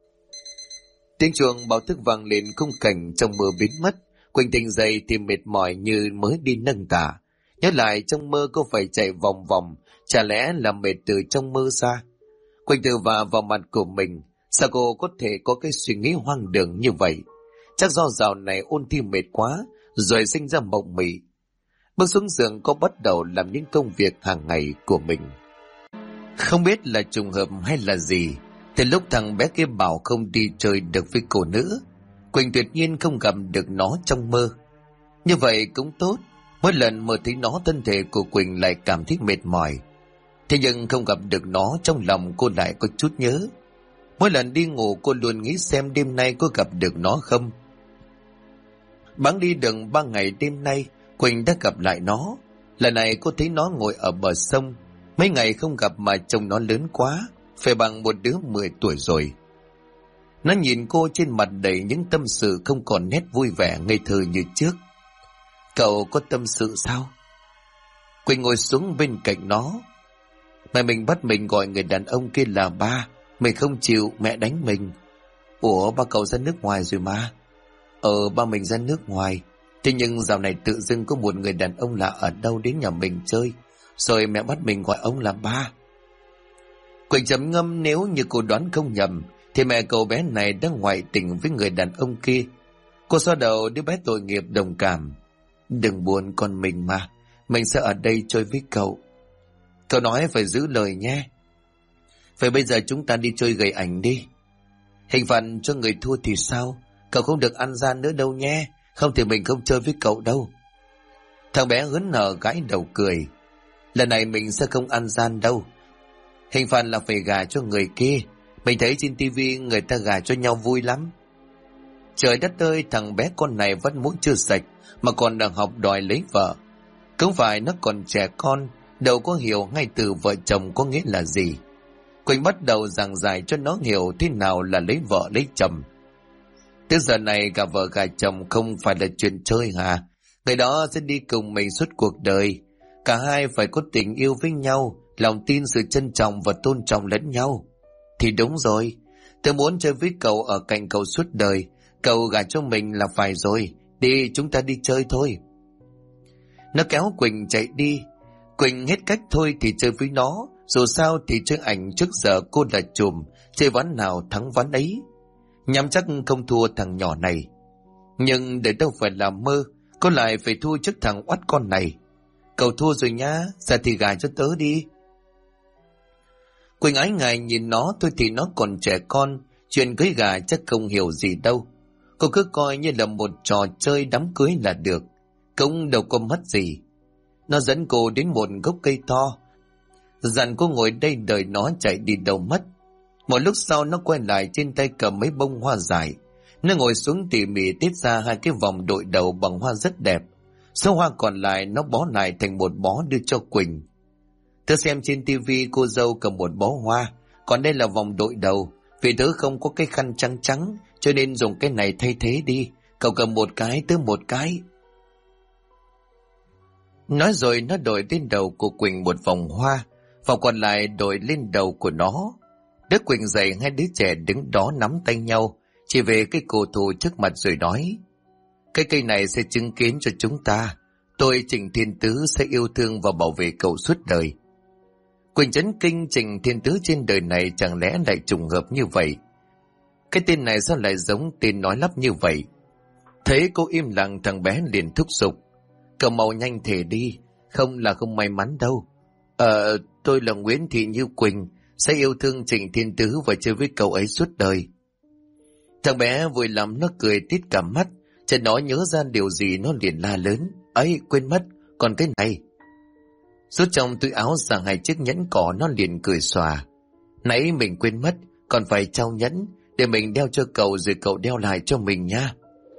Tiếng chuông báo thức vang lên, khung cảnh trong mơ biến mất. Quỳnh tỉnh dậy thì mệt mỏi như mới đi nâng tà. Nhớ lại trong mơ cô phải chạy vòng vòng, chả lẽ là mệt từ trong mơ ra? Quỳnh tự vả vào mặt của mình, sao cô có thể có cái suy nghĩ hoang đường như vậy? Chắc do dạo này ôn thi mệt quá, rồi sinh ra mộng mị. Bước xuống giường cô bắt đầu làm những công việc hàng ngày của mình. Không biết là trùng hợp hay là gì, thì lúc thằng bé kia bảo không đi chơi được với cô nữa, Quỳnh tuyệt nhiên không gặp được nó trong mơ. Như vậy cũng tốt, mỗi lần mơ thấy nó thân thể của Quỳnh lại cảm thấy mệt mỏi. Thế nhưng không gặp được nó trong lòng cô lại có chút nhớ. Mỗi lần đi ngủ cô luôn nghĩ xem đêm nay có gặp được nó không. Bẵng đi đường 3 ngày đêm nay, Quỳnh đã gặp lại nó. Lần này cô thấy nó ngồi ở bờ sông. Mấy ngày không gặp mà trông nó lớn quá, phải bằng một đứa 10 tuổi rồi. Nó nhìn cô trên mặt đầy những tâm sự, không còn nét vui vẻ ngây thơ như trước. Cậu có tâm sự sao? Quỳnh ngồi xuống bên cạnh nó. Mẹ mình bắt mình gọi người đàn ông kia là ba. Mình không chịu, mẹ đánh mình. Ủa, ba cậu ra nước ngoài rồi mà. Ba mình ra nước ngoài. Thế nhưng dạo này tự dưng có một người đàn ông lạ ở đâu đến nhà mình chơi, rồi mẹ bắt mình gọi ông là ba. Quỳnh trầm ngâm, nếu như cô đoán không nhầm thì mẹ cậu bé này đang ngoại tình với người đàn ông kia. Cô xoa đầu đứa bé tội nghiệp đồng cảm. Đừng buồn con mình mà, mình sẽ ở đây chơi với cậu. Cậu nói phải giữ lời nhé. Vậy bây giờ chúng ta đi chơi gầy ảnh đi. Hình phạt cho người thua thì sao? Cậu không được ăn gian nữa đâu nhé, không thì mình không chơi với cậu đâu. Thằng bé hớn hở gãi đầu cười. Lần này mình sẽ không ăn gian đâu. Hình phạt là phải gả cho người kia. Mình thấy trên tivi người ta gả cho nhau vui lắm. Trời đất ơi, thằng bé con này vắt mũi chưa sạch mà còn đang học đòi lấy vợ. Không phải nó còn trẻ con, đâu có hiểu ngay từ vợ chồng có nghĩa là gì. Quỳnh bắt đầu giảng giải cho nó hiểu thế nào là lấy vợ lấy chồng. Tới giờ này gả vợ gả chồng không phải là chuyện chơi hả? Người đó sẽ đi cùng mình suốt cuộc đời. Cả hai phải có tình yêu với nhau, lòng tin, sự trân trọng và tôn trọng lẫn nhau. Thì đúng rồi, tôi muốn chơi với cậu, ở cạnh cậu suốt đời. Cậu gả cho mình là phải rồi. Đi, chúng ta đi chơi thôi. Nó kéo Quỳnh chạy đi. Quỳnh hết cách thôi thì chơi với nó. Dù sao thì chơi ảnh trước giờ cô là trùm, chơi ván nào thắng ván ấy. Nhắm chắc không thua thằng nhỏ này. Nhưng để đâu phải là mơ, cô lại phải thua trước thằng oắt con này. Cậu thua rồi nhá, giờ thì gả cho tớ đi. Quỳnh ái ngại nhìn nó, thôi thì nó còn trẻ con, chuyện cưới gà chắc không hiểu gì đâu. Cô cứ coi như là một trò chơi đám cưới là được, cũng đâu có mất gì. Nó dẫn cô đến một gốc cây to, dặn cô ngồi đây đợi nó chạy đi đâu mất. Một lúc sau nó quay lại, trên tay cầm mấy bông hoa dài. Nó ngồi xuống tỉ mỉ tít ra hai cái vòng đội đầu bằng hoa rất đẹp. Số hoa còn lại nó bó lại thành một bó đưa cho Quỳnh. Tớ xem trên tivi cô dâu cầm một bó hoa, còn đây là vòng đội đầu. Vì tớ không có cái khăn trắng trắng, cho nên dùng cái này thay thế đi. Cậu cầm một cái, tớ một cái. Nói rồi nó đội lên đầu của Quỳnh một vòng hoa, vòng còn lại đội lên đầu của nó. Đứa Quỳnh dậy, hai đứa trẻ đứng đó nắm tay nhau, chỉ về cái cổ thụ trước mặt rồi nói: cái cây này sẽ chứng kiến cho chúng ta. Tôi Trịnh Thiên Tứ sẽ yêu thương và bảo vệ cậu suốt đời. Quỳnh chấn kinh, Trịnh Thiên Tứ trên đời này chẳng lẽ lại trùng hợp như vậy? Cái tên này sao lại giống tên nói lắp như vậy? Thấy cô im lặng, thằng bé liền thúc giục: cậu mau nhanh thể đi, không là không may mắn đâu. Tôi là Nguyễn Thị Như Quỳnh, sẽ yêu thương Trịnh Thiên Tứ và chơi với cậu ấy suốt đời. Thằng bé vui lắm, nó cười tít cả mắt. Chợt nó nhớ ra điều gì, nó liền la lớn: ấy, quên mất, còn cái này. Rút trong túi áo ra hai chiếc nhẫn cỏ, nó liền cười xòa: nãy mình quên mất, còn phải trao nhẫn, để mình đeo cho cậu rồi cậu đeo lại cho mình nha.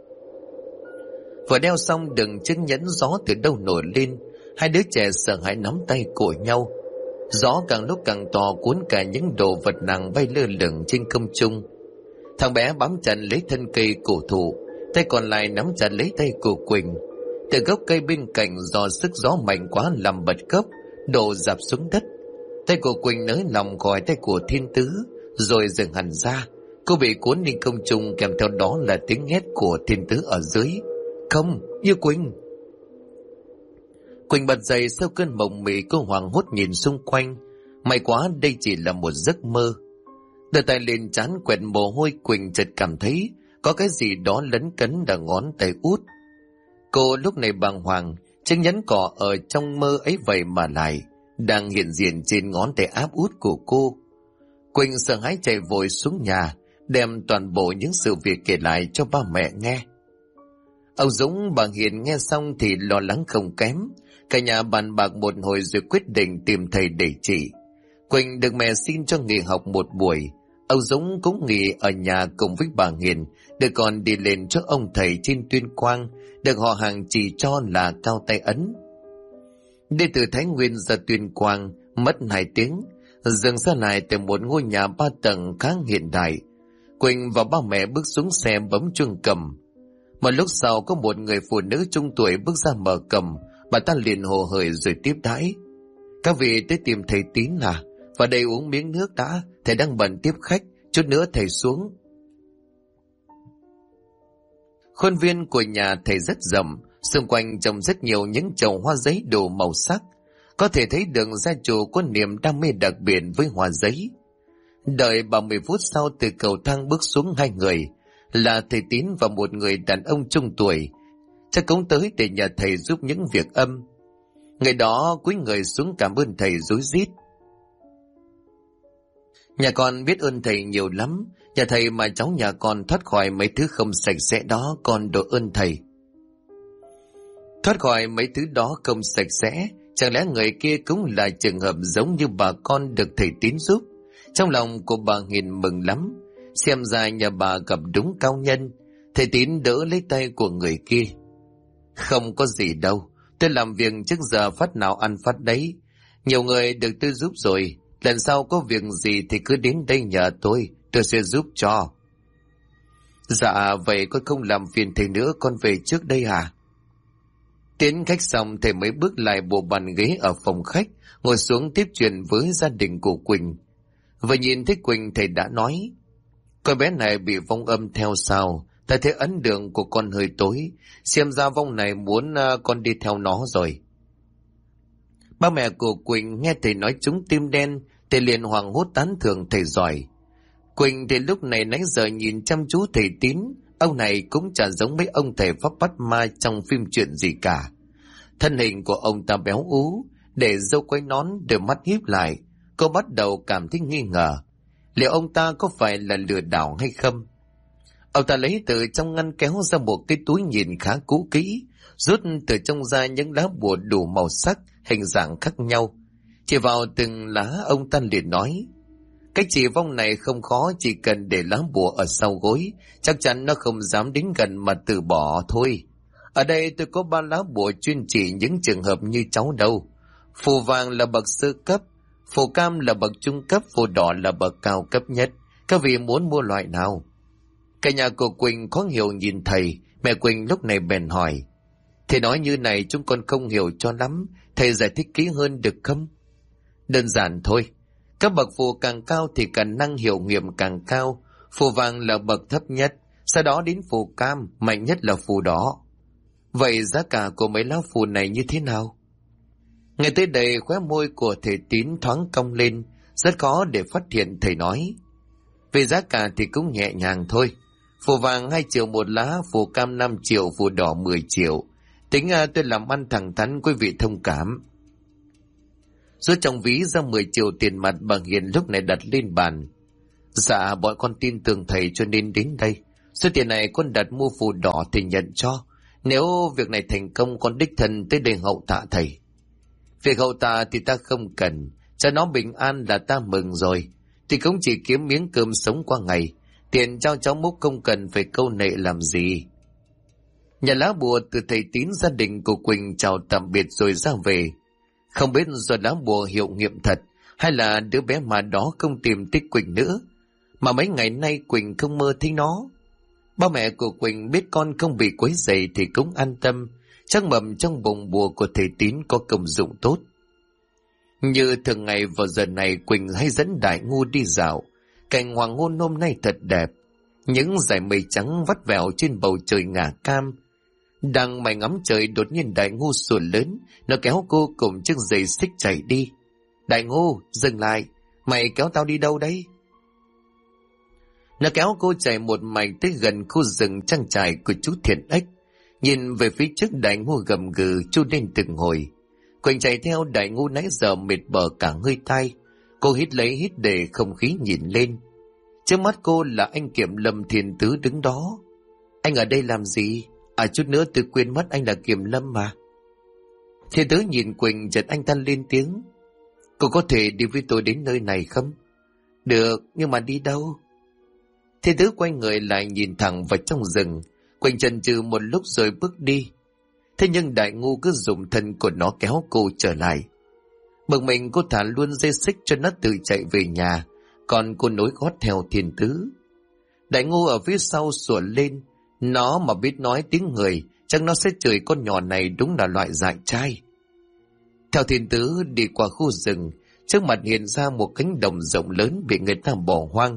Vừa đeo xong đừng chiếc nhẫn, gió từ đâu nổi lên. Hai đứa trẻ sợ hãi nắm tay của nhau. Gió càng lúc càng to, cuốn cả những đồ vật nặng bay lơ lửng trên không trung. Thằng bé bám chặt lấy thân cây cổ thụ, tay còn lại nắm chặt lấy tay của Quỳnh. Từ gốc cây bên cạnh, do sức gió mạnh quá làm bật gốc, đổ dạp xuống đất. Tay của Quỳnh nới lỏng khỏi tay của Thiên Tứ, rồi dừng hẳn ra. Cô bị cuốn lên không trung, kèm theo đó là tiếng hét của Thiên Tứ ở dưới: không, Như Quỳnh! Quỳnh bật dậy sau cơn mộng mị, cô hoảng hốt nhìn xung quanh. May quá đây chỉ là một giấc mơ. Đưa tay lên trán quẹt mồ hôi, Quỳnh chợt cảm thấy có cái gì đó lấn cấn ở ngón tay út. Cô lúc này bàng hoàng, chiếc nhẫn cỏ ở trong mơ ấy vậy mà lại đang hiện diện trên ngón tay áp út của cô. Quỳnh sợ hãi chạy vội xuống nhà, đem toàn bộ những sự việc kể lại cho ba mẹ nghe. Ông Dũng, bà Hiền nghe xong thì lo lắng không kém. Cả nhà bàn bạc một hồi rồi quyết định tìm thầy để trị. Quỳnh được mẹ xin cho nghỉ học một buổi. Ông Dũng cũng nghỉ ở nhà cùng với bà Hiền, để còn đi lên cho ông thầy trên Tuyên Quang, được họ hàng chỉ cho là Cao Tay Ấn. Đi từ Thái Nguyên ra Tuyên Quang mất 2 tiếng, dừng ra lại tại một ngôi nhà 3 tầng khá hiện đại. Quỳnh và ba mẹ bước xuống xe bấm chuông cầm. Một lúc sau có một người phụ nữ trung tuổi bước ra mở cầm. Bà ta liền hồ hởi rồi tiếp đãi: các vị tới tìm thầy Tín à? Vào đây uống miếng nước đã, thầy đang bận tiếp khách, chút nữa thầy xuống. Khuôn viên của nhà thầy rất rộng, xung quanh trồng rất nhiều những chậu hoa giấy đủ màu sắc. Có thể thấy được gia chủ có niềm đam mê đặc biệt với hoa giấy. Đợi 30 phút sau, từ cầu thang bước xuống 2 người, là thầy Tín và một người đàn ông trung tuổi, chắc cũng tới để nhờ thầy giúp những việc âm. Người đó cúi người xuống cảm ơn thầy rối rít: nhà con biết ơn thầy nhiều lắm, nhờ thầy mà cháu nhà con thoát khỏi mấy thứ không sạch sẽ đó, con đội ơn thầy. Thoát khỏi mấy thứ đó không sạch sẽ, chẳng lẽ người kia cũng là trường hợp giống như bà con được thầy Tín giúp? Trong lòng của bà Hiền mừng lắm, xem ra nhà bà gặp đúng cao nhân. Thầy Tín đỡ lấy tay của người kia: không có gì đâu, tôi làm việc trước giờ phát nào ăn phát đấy. Nhiều người được tôi giúp rồi, lần sau có việc gì thì cứ đến đây nhờ tôi sẽ giúp cho. Dạ vậy con không làm phiền thầy nữa, con về trước đây à? Tiến khách xong, thầy mới bước lại bộ bàn ghế ở phòng khách, ngồi xuống tiếp chuyện với gia đình của Quỳnh. Vừa nhìn thấy Quỳnh, thầy đã nói: con bé này bị vong âm theo sao? Ta thấy ấn đường của con hơi tối, xem ra vong này muốn con đi theo nó rồi. Ba mẹ của Quỳnh nghe thầy nói trúng tim đen, thầy liền hoảng hốt tán thưởng thầy giỏi. Quỳnh thì lúc này nãy giờ nhìn chăm chú thầy Tín, ông này cũng chả giống mấy ông thầy pháp bắt ma trong phim truyện gì cả. Thân hình của ông ta béo ú, để râu quai nón, đôi mắt híp lại, Cô bắt đầu cảm thấy nghi ngờ, liệu ông ta có phải là lừa đảo hay không? Ông ta lấy từ trong ngăn kéo ra một cái túi nhìn khá cũ kỹ, rút từ trong ra những lá bùa đủ màu sắc, hình dạng khác nhau. Chỉ vào từng lá, ông ta liền nói, cách chỉ vong này không khó, chỉ cần để lá bùa ở sau gối, chắc chắn nó không dám đến gần mà từ bỏ thôi. Ở đây tôi có 3 lá bùa chuyên chỉ những trường hợp như cháu đâu. Phù vàng là bậc sơ cấp, phù cam là bậc trung cấp, phù đỏ là bậc cao cấp nhất. Các vị muốn mua loại nào? Cả nhà của Quỳnh khó hiểu nhìn thầy. Mẹ Quỳnh lúc này bèn hỏi, thầy nói như này chúng con không hiểu cho lắm, thầy giải thích kỹ hơn được không? Đơn giản thôi, các bậc phù càng cao thì khả năng hiệu nghiệm càng cao. Phù vàng là bậc thấp nhất, sau đó đến phù cam, mạnh nhất là phù đỏ. Vậy giá cả của mấy lá phù này như thế nào? Nghe tới đây khóe môi của thầy Tín thoáng cong lên, rất khó để phát hiện. Thầy nói, về giá cả thì cũng nhẹ nhàng thôi. Phù vàng 2 triệu một lá, phù cam 5 triệu, phù đỏ 10 triệu. Tính tôi làm ăn thẳng thắn, quý vị thông cảm. Rút trong ví ra 10 triệu tiền mặt, bà Hiền lúc này đặt lên bàn. Dạ, bọn con tin tưởng thầy cho nên đến đây. Số tiền này con đặt mua phù đỏ thì nhận cho. Nếu việc này thành công, con đích thân tới đây hậu tạ thầy. Việc hậu tạ thì ta không cần, cho nó bình an là ta mừng rồi. Thì cũng chỉ kiếm miếng cơm sống qua ngày, tiền trao cháu Múc không cần phải câu nệ làm gì. Nhà lá bùa từ thầy Tín, gia đình của Quỳnh chào tạm biệt rồi ra về. Không biết do lá bùa hiệu nghiệm thật, hay là đứa bé mà đó không tìm tích Quỳnh nữa, mà mấy ngày nay Quỳnh không mơ thấy nó. Ba mẹ của Quỳnh biết con không bị quấy rầy thì cũng an tâm, chắc mầm trong bụng bùa của thầy Tín có công dụng tốt. Như thường ngày vào giờ này, Quỳnh hay dẫn Đại Ngu đi dạo. Cảnh hoàng hôn hôm nay thật đẹp, những dải mây trắng vắt vẻo trên bầu trời ngả cam. Đang mải ngắm trời, đột nhiên Đại Ngu sủa lớn, nó kéo cô cùng chiếc giày xích chạy đi. Đại Ngu, dừng lại, mày kéo tao đi đâu đấy? Nó kéo cô chạy một mạch tới gần khu rừng trang trại của chú Thiện Ếch. Nhìn về phía trước, Đại Ngu gầm gừ chu lên từng hồi. Quỳnh chạy theo Đại Ngu nãy giờ mệt bở cả hơi tai. Cô hít lấy hít để không khí nhìn lên. Trước mắt cô là anh Kiểm Lâm Thiên Tứ đứng đó. Anh ở đây làm gì? À, chút nữa tôi quên mất anh là Kiểm Lâm mà. Thiên Tứ nhìn Quỳnh, chợt anh ta lên tiếng. Cô có thể đi với tôi đến nơi này không? Được, nhưng mà đi đâu? Thiên Tứ quay người lại nhìn thẳng vào trong rừng. Quỳnh chần chừ một lúc rồi bước đi. Thế nhưng Đại Ngu cứ dùng thân của nó kéo cô trở lại. Bực mình, cô thả luôn dây xích cho nó tự chạy về nhà, còn cô nối gót theo Thiên Tứ. Đại Ngu ở phía sau sủa lên. Nó mà biết nói tiếng người, chắc nó sẽ chửi con nhỏ này đúng là loại dại trai. Theo Thiên Tứ đi qua khu rừng, trước mặt hiện ra một cánh đồng rộng lớn bị người ta bỏ hoang.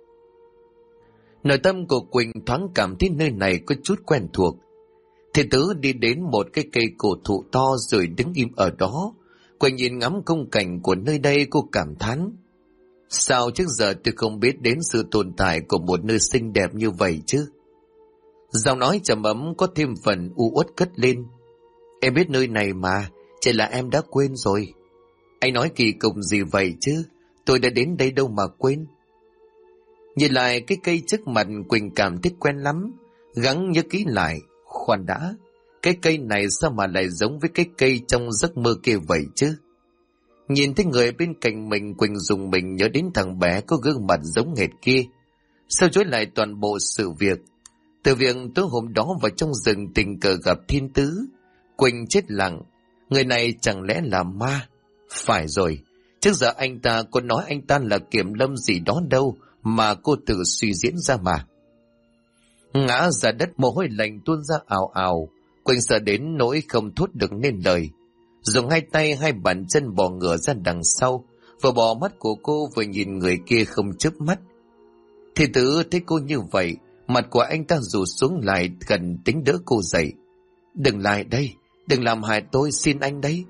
Nội tâm của Quỳnh thoáng cảm thấy nơi này có chút quen thuộc. Thiên Tứ đi đến một cái cây cổ thụ to rồi đứng im ở đó. Quỳnh nhìn ngắm khung cảnh của nơi đây, cô cảm thán. Sao trước giờ tôi không biết đến sự tồn tại của một nơi xinh đẹp như vậy chứ? Giọng nói trầm ấm có thêm phần u uất cất lên. Em biết nơi này mà, chỉ là em đã quên rồi. Anh nói kỳ cục gì vậy chứ? Tôi đã đến đây đâu mà quên. Nhìn lại cái cây trước mặt, Quỳnh cảm thấy quen lắm. Gắng nhớ kỹ lại. Khoan đã, cái cây này sao mà lại giống với cái cây trong giấc mơ kia vậy chứ? Nhìn thấy người bên cạnh mình, Quỳnh dùng mình nhớ đến thằng bé có gương mặt giống hệt kia. Sao chối lại toàn bộ sự việc? Từ việc tối hôm đó vào trong rừng tình cờ gặp Thiên Tứ, Quỳnh chết lặng. Người này chẳng lẽ là ma? Phải rồi, trước giờ anh ta có nói anh ta là Kiểm Lâm gì đó đâu mà cô tự suy diễn ra mà. Ngã ra đất, mồ hôi lạnh tuôn ra ào ào. Quỳnh sợ đến nỗi không thốt được nên lời. Dùng 2 tay 2 bàn chân bò ngửa ra đằng sau, vừa bò mắt của cô vừa nhìn người kia không chớp mắt. Thiên Tứ thấy cô như vậy, mặt của anh ta rụt xuống lại gần tính đỡ cô dậy. Đừng lại đây, đừng làm hại tôi, xin anh đấy.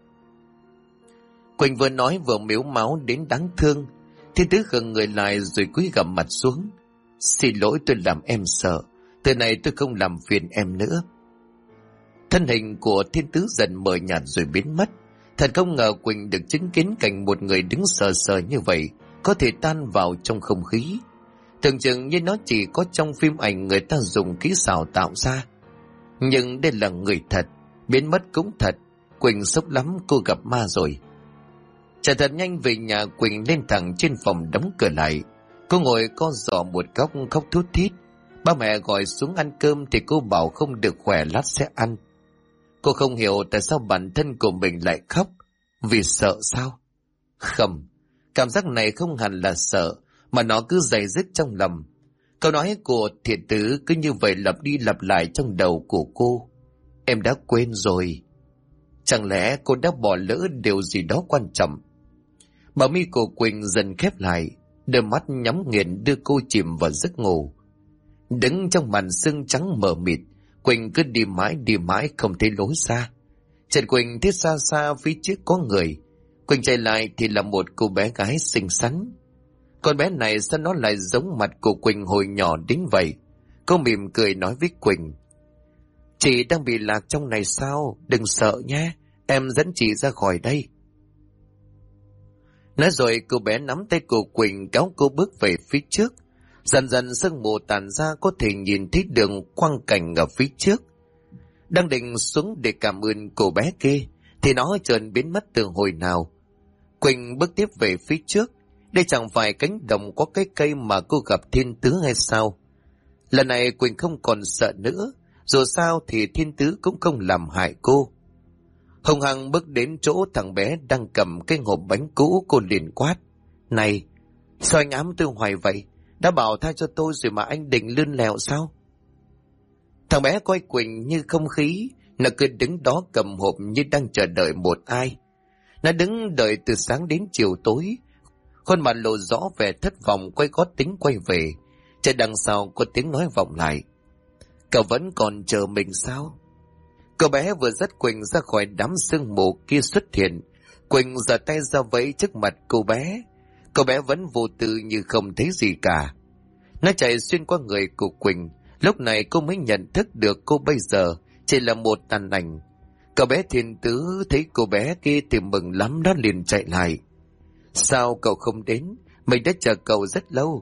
Quỳnh vừa nói vừa mếu máu đến đáng thương. Thiên Tứ khựng người lại rồi cúi gằm mặt xuống. Xin lỗi, tôi làm em sợ. Từ này tôi không làm phiền em nữa. Thân hình của Thiên Tứ dần mờ nhạt rồi biến mất. Thật không ngờ Quỳnh được chứng kiến cảnh một người đứng sờ sờ như vậy có thể tan vào trong không khí. Tưởng chừng như nó chỉ có trong phim ảnh người ta dùng kỹ xảo tạo ra. Nhưng đây là người thật, biến mất cũng thật. Quỳnh sốc lắm, cô gặp ma rồi. Chạy thật nhanh về nhà, Quỳnh lên thẳng trên phòng đóng cửa lại. Cô ngồi co giò một góc khóc thút thít. Ba mẹ gọi xuống ăn cơm thì cô bảo không được, khỏe lát sẽ ăn. Cô không hiểu tại sao bản thân của mình lại khóc. Vì sợ sao? Không, cảm giác này không hẳn là sợ, mà nó cứ dày dứt trong lòng. Câu nói của Thiện Tứ cứ như vậy lặp đi lặp lại trong đầu của cô. Em đã quên rồi. Chẳng lẽ cô đã bỏ lỡ điều gì đó quan trọng? Bờ mi của Quỳnh dần khép lại, đôi mắt nhắm nghiền đưa cô chìm vào giấc ngủ. Đứng trong màn sương trắng mờ mịt, Quỳnh cứ đi mãi không thấy lối ra. Chợt Quỳnh thấy xa xa phía trước có người. Quỳnh chạy lại thì là một cô bé gái xinh xắn. Con bé này sao nó lại giống mặt của Quỳnh hồi nhỏ đến vậy? Cô mỉm cười nói với Quỳnh: Chị đang bị lạc trong này sao? Đừng sợ nhé, em dẫn chị ra khỏi đây. Nói rồi cô bé nắm tay của Quỳnh kéo cô bước về phía trước. Dần dần sương mù tàn ra, có thể nhìn thấy đường quang cảnh ở phía trước. Đang định xuống để cảm ơn cô bé kia thì nó chợt biến mất từ hồi nào. Quỳnh bước tiếp về phía trước. Đây chẳng phải cánh đồng có cái cây mà cô gặp Thiên Tứ hay sao? Lần này Quỳnh không còn sợ nữa. Dù sao thì Thiên Tứ cũng không làm hại cô. Hồng Hằng bước đến chỗ thằng bé đang cầm cái hộp bánh cũ, cô liền quát: Này, sao anh ám tôi hoài vậy? Đã bảo tha cho tôi rồi mà anh định lươn lẹo sao? Thằng bé coi Quỳnh như không khí, nó cứ đứng đó cầm hộp như đang chờ đợi một ai. Nó đứng đợi từ sáng đến chiều tối, khuôn mặt lộ rõ vẻ thất vọng, quay gót tính quay về. Chạy đằng sau có tiếng nói vọng lại: Cậu vẫn còn chờ mình sao? Cậu bé vừa dắt Quỳnh ra khỏi đám sương mù kia xuất hiện. Quỳnh giơ tay ra vẫy trước mặt cô bé. Cậu bé vẫn vô tư như không thấy gì cả. Nó chạy xuyên qua người của Quỳnh. Lúc này cô mới nhận thức được cô bây giờ chỉ là một tàn ảnh. Cậu bé Thiên Tứ thấy cô bé kia thì mừng lắm, nó liền chạy lại. Sao cậu không đến? Mình đã chờ cậu rất lâu.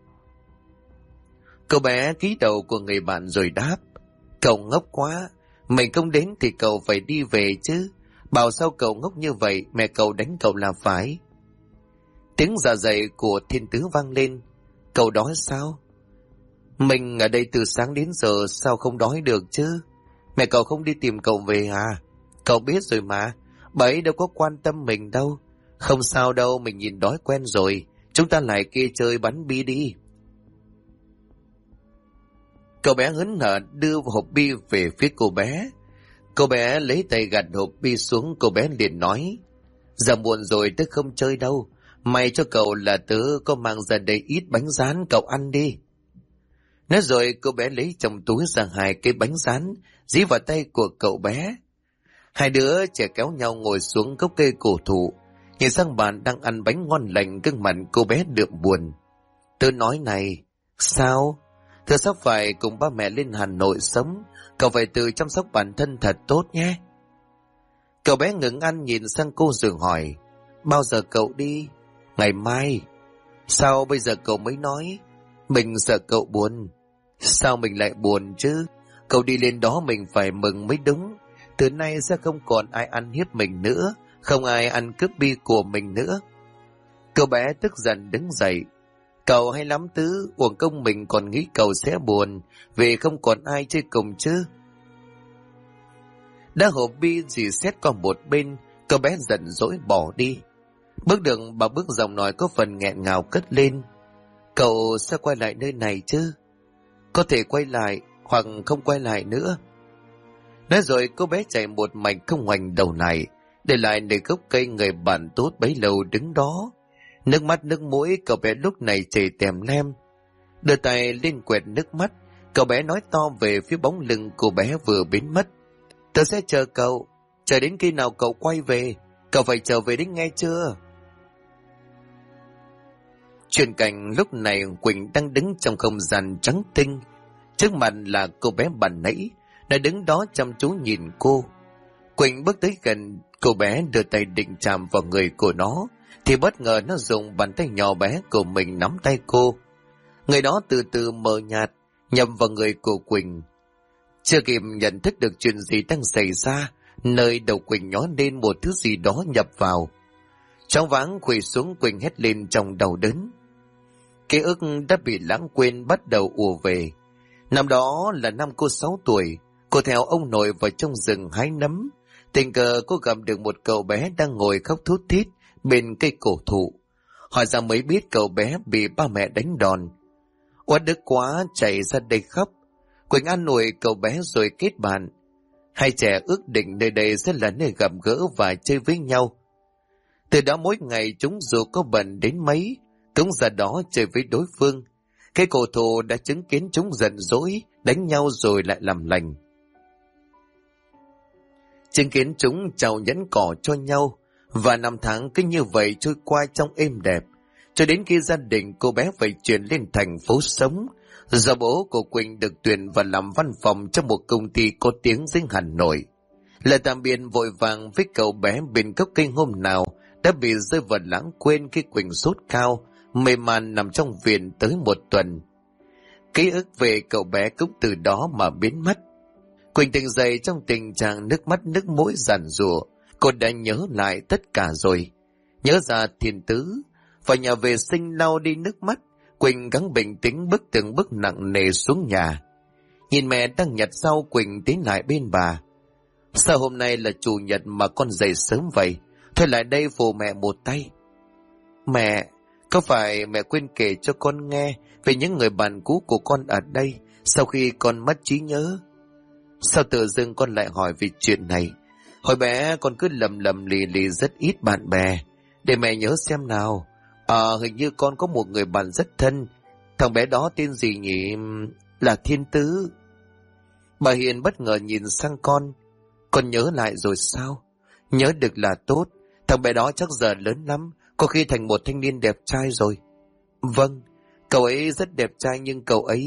Cậu bé cúi đầu của người bạn rồi đáp: Cậu ngốc quá, mình không đến thì cậu phải đi về chứ. Bảo sao cậu ngốc như vậy, mẹ cậu đánh cậu là phải. Tiếng dạ dày của Thiên Tứ vang lên: Cậu đói sao? Mình ở đây từ sáng đến giờ, sao không đói được chứ? Mẹ cậu không đi tìm cậu về à? Cậu biết rồi mà, bà ấy đâu có quan tâm mình đâu. Không sao đâu, mình nhìn đói quen rồi. Chúng ta lại kia chơi bắn bi đi. Cậu bé hớn hở đưa hộp bi về phía cô bé. Cô bé lấy tay gạt hộp bi xuống. Cô bé liền nói: Giờ muộn rồi, tớ không chơi đâu. May cho cậu là tớ có mang ra đây ít bánh rán, cậu ăn đi. Nói rồi cô bé lấy trong túi ra 2 cái bánh rán, dí vào tay của cậu bé. Hai đứa trẻ kéo nhau ngồi xuống gốc cây cổ thụ, nhìn sang bạn đang ăn bánh ngon lành. Gương mặt cô bé đượm buồn. Tớ nói này: Sao? Tớ sắp phải cùng ba mẹ lên Hà Nội sống, cậu phải tự chăm sóc bản thân thật tốt nhé. Cậu bé ngừng ăn nhìn sang cô rồi hỏi: Bao giờ cậu đi? Ngày mai. Sao bây giờ cậu mới nói? Mình sợ cậu buồn. Sao mình lại buồn chứ? Cậu đi lên đó mình phải mừng mới đúng. Từ nay sẽ không còn ai ăn hiếp mình nữa, không ai ăn cướp bi của mình nữa. Cậu bé tức giận đứng dậy: Cậu hay lắm Tứ, uổng công mình còn nghĩ cậu sẽ buồn vì không còn ai chơi cùng chứ. Đã hộp bi dì xét qua một bên, cậu bé giận dỗi bỏ đi. Bước đường bà bước giọng nói có phần nghẹn ngào cất lên: Cậu sẽ quay lại nơi này chứ? Có thể quay lại hoặc không quay lại nữa. Nói rồi cô bé chạy một mạch không ngoảnh đầu lại, để lại nơi gốc cây người bạn tốt bấy lâu đứng đó. Nước mắt nước mũi cậu bé lúc này chảy tèm lem. Đưa tay lên quẹt nước mắt, cậu bé nói to về phía bóng lưng cô bé vừa biến mất: Tớ sẽ chờ cậu, chờ đến khi nào cậu quay về. Cậu phải trở về đến nghe chưa? Chuyển cảnh lúc này Quỳnh đang đứng trong không gian trắng tinh. Trước mặt là cô bé ban nãy, đã đứng đó chăm chú nhìn cô. Quỳnh bước tới gần Cô bé đưa tay định chạm vào người của nó, thì bất ngờ nó dùng bàn tay nhỏ bé của mình nắm tay cô. Người đó từ từ mờ nhạt, nhầm vào người của Quỳnh. Chưa kịp nhận thức được chuyện gì đang xảy ra, nơi đầu Quỳnh nhó lên một thứ gì đó nhập vào. Choáng váng quỳ xuống, Quỳnh hét lên trong đau đớn. Ký ức đã bị lãng quên bắt đầu ùa về. Năm đó là năm cô 6 tuổi, cô theo ông nội vào trong rừng hái nấm. Tình cờ cô gặp được một cậu bé đang ngồi khóc thút thít bên cây cổ thụ. Hỏi ra mới biết cậu bé bị ba mẹ đánh đòn. Uất ức quá chạy ra đây khóc. Quỳnh an ủi cậu bé rồi kết bạn. Hai trẻ ước định nơi đây sẽ là nơi gặp gỡ và chơi với nhau. Từ đó mỗi ngày chúng dù có bận đến mấy, cũng ra đó chơi với đối phương. Cái cổ thụ đã chứng kiến chúng giận dỗi, đánh nhau rồi lại làm lành. Chứng kiến chúng trao nhẫn cỏ cho nhau, và năm tháng cứ như vậy trôi qua trong êm đẹp, cho đến khi gia đình cô bé phải chuyển lên thành phố sống, do bố của Quỳnh được tuyển vào làm văn phòng trong một công ty có tiếng dưới Hà Nội. Lời tạm biệt vội vàng với cậu bé bên gốc cây hôm nào đã bị rơi vào lãng quên khi Quỳnh sốt cao, mê man nằm trong viện tới một tuần. Ký ức về cậu bé cũng từ đó mà biến mất. Quỳnh tỉnh dậy trong tình trạng nước mắt nước mũi giàn giụa. Cô đã nhớ lại tất cả rồi. Nhớ ra Thiên Tứ. Vào nhà vệ sinh lau đi nước mắt, Quỳnh gắng bình tĩnh bước từng bước nặng nề xuống nhà. Nhìn mẹ đang nhặt rau, Quỳnh tiến lại bên bà. Sao hôm nay là chủ nhật mà con dậy sớm vậy? Thôi lại đây phụ mẹ một tay. Mẹ, có phải mẹ quên kể cho con nghe về những người bạn cũ của con ở đây sau khi con mất trí nhớ? Sao tự dưng con lại hỏi về chuyện này? Hồi bé con cứ lầm lầm lì lì rất ít bạn bè. Để mẹ nhớ xem nào. Hình như con có một người bạn rất thân. Thằng bé đó tên gì nhỉ? Là Thiên Tứ. Bà Hiền bất ngờ nhìn sang con. Con nhớ lại rồi sao? Nhớ được là tốt. Thằng bé đó chắc giờ lớn lắm, có khi thành một thanh niên đẹp trai rồi. Vâng, cậu ấy rất đẹp trai nhưng cậu ấy...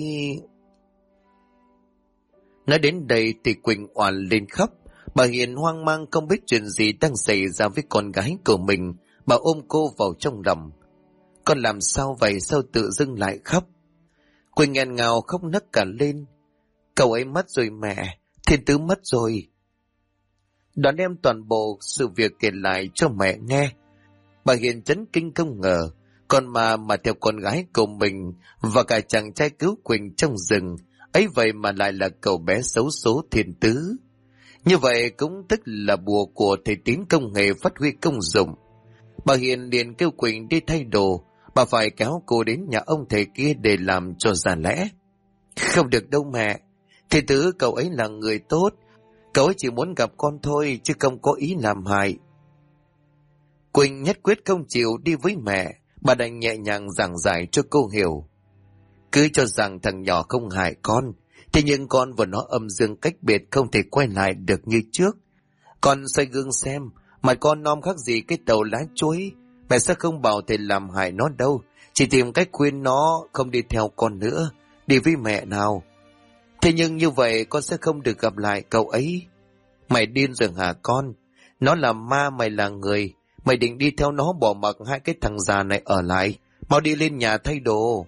Nói đến đây thì Quỳnh oàn lên khóc. Bà Hiền hoang mang không biết chuyện gì đang xảy ra với con gái của mình. Bà ôm cô vào trong lòng. Con làm sao vậy, sao tự dưng lại khóc? Quỳnh nghẹn ngào khóc nấc cả lên. Cậu ấy mất rồi mẹ, Thiên Tứ mất rồi. Đoàn em toàn bộ sự việc kể lại cho mẹ nghe. Bà Hiền chấn kinh không ngờ, con mà theo con gái của mình và cả chàng trai cứu Quỳnh trong rừng, ấy vậy mà lại là cậu bé xấu số Thiên Tứ. Như vậy cũng tức là bùa của thầy Tín công nghệ phát huy công dụng. Bà Hiền liền kêu Quỳnh đi thay đồ, bà phải kéo cô đến nhà ông thầy kia để làm cho ra lẽ. Không được đâu mẹ, Thiên Tứ cậu ấy là người tốt, cậu ấy chỉ muốn gặp con thôi chứ không có ý làm hại. Quỳnh nhất quyết không chịu đi với mẹ, bà đành nhẹ nhàng giảng giải cho cô hiểu. Cứ cho rằng thằng nhỏ không hại con, thế nhưng con và nó âm dương cách biệt không thể quay lại được như trước. Con xoay gương xem, mặt con non khác gì cái tàu lá chuối, mẹ sẽ không bảo thầy làm hại nó đâu, chỉ tìm cách khuyên nó không đi theo con nữa, đi với mẹ nào. Thế nhưng như vậy con sẽ không được gặp lại cậu ấy. Mày điên rồi hả con? Nó là ma, mày là người. Mày định đi theo nó bỏ mặc hai cái thằng già này ở lại. Mau đi lên nhà thay đồ.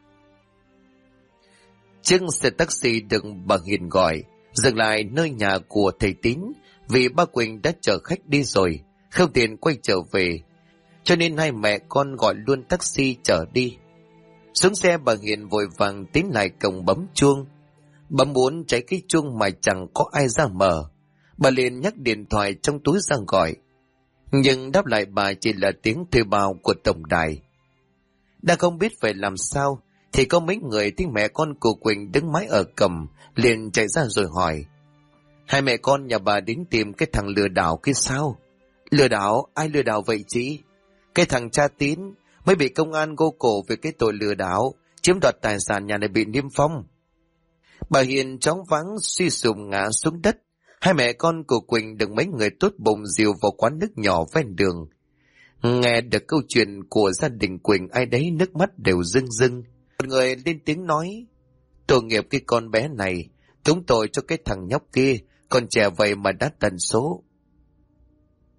Chiếc xe taxi được bà Hiền gọi dừng lại nơi nhà của thầy Tín, vì ba Quỳnh đã chở khách đi rồi, không tiền quay trở về, cho nên hai mẹ con gọi luôn taxi chở đi. Xuống xe bà Hiền vội vàng tiến lại cổng bấm chuông. Bấm muốn trái cái chuông mà chẳng có ai ra mở. Bà liền nhắc điện thoại trong túi ra gọi, nhưng đáp lại bà chỉ là tiếng thuê bao của tổng đài. Đã không biết phải làm sao thì có mấy người thấy mẹ con của Quỳnh đứng mãi ở cổng, liền chạy ra rồi hỏi: hai mẹ con nhà bà đến tìm cái thằng lừa đảo kia sao? Lừa đảo? Ai lừa đảo vậy chị? Cái thằng cha Tín mới bị công an gô cổ về cái tội lừa đảo, chiếm đoạt tài sản nhà này bị niêm phong. Bà Hiền chóng váng suy sụp ngã xuống đất. Hai mẹ con của Quỳnh được mấy người tốt bụng dìu vào quán nước nhỏ ven đường. Nghe được câu chuyện của gia đình Quỳnh, ai đấy nước mắt đều rưng rưng. Một người lên tiếng nói: tội nghiệp cái con bé này, tống tội cho cái thằng nhóc kia, còn trẻ vậy mà đã tần số.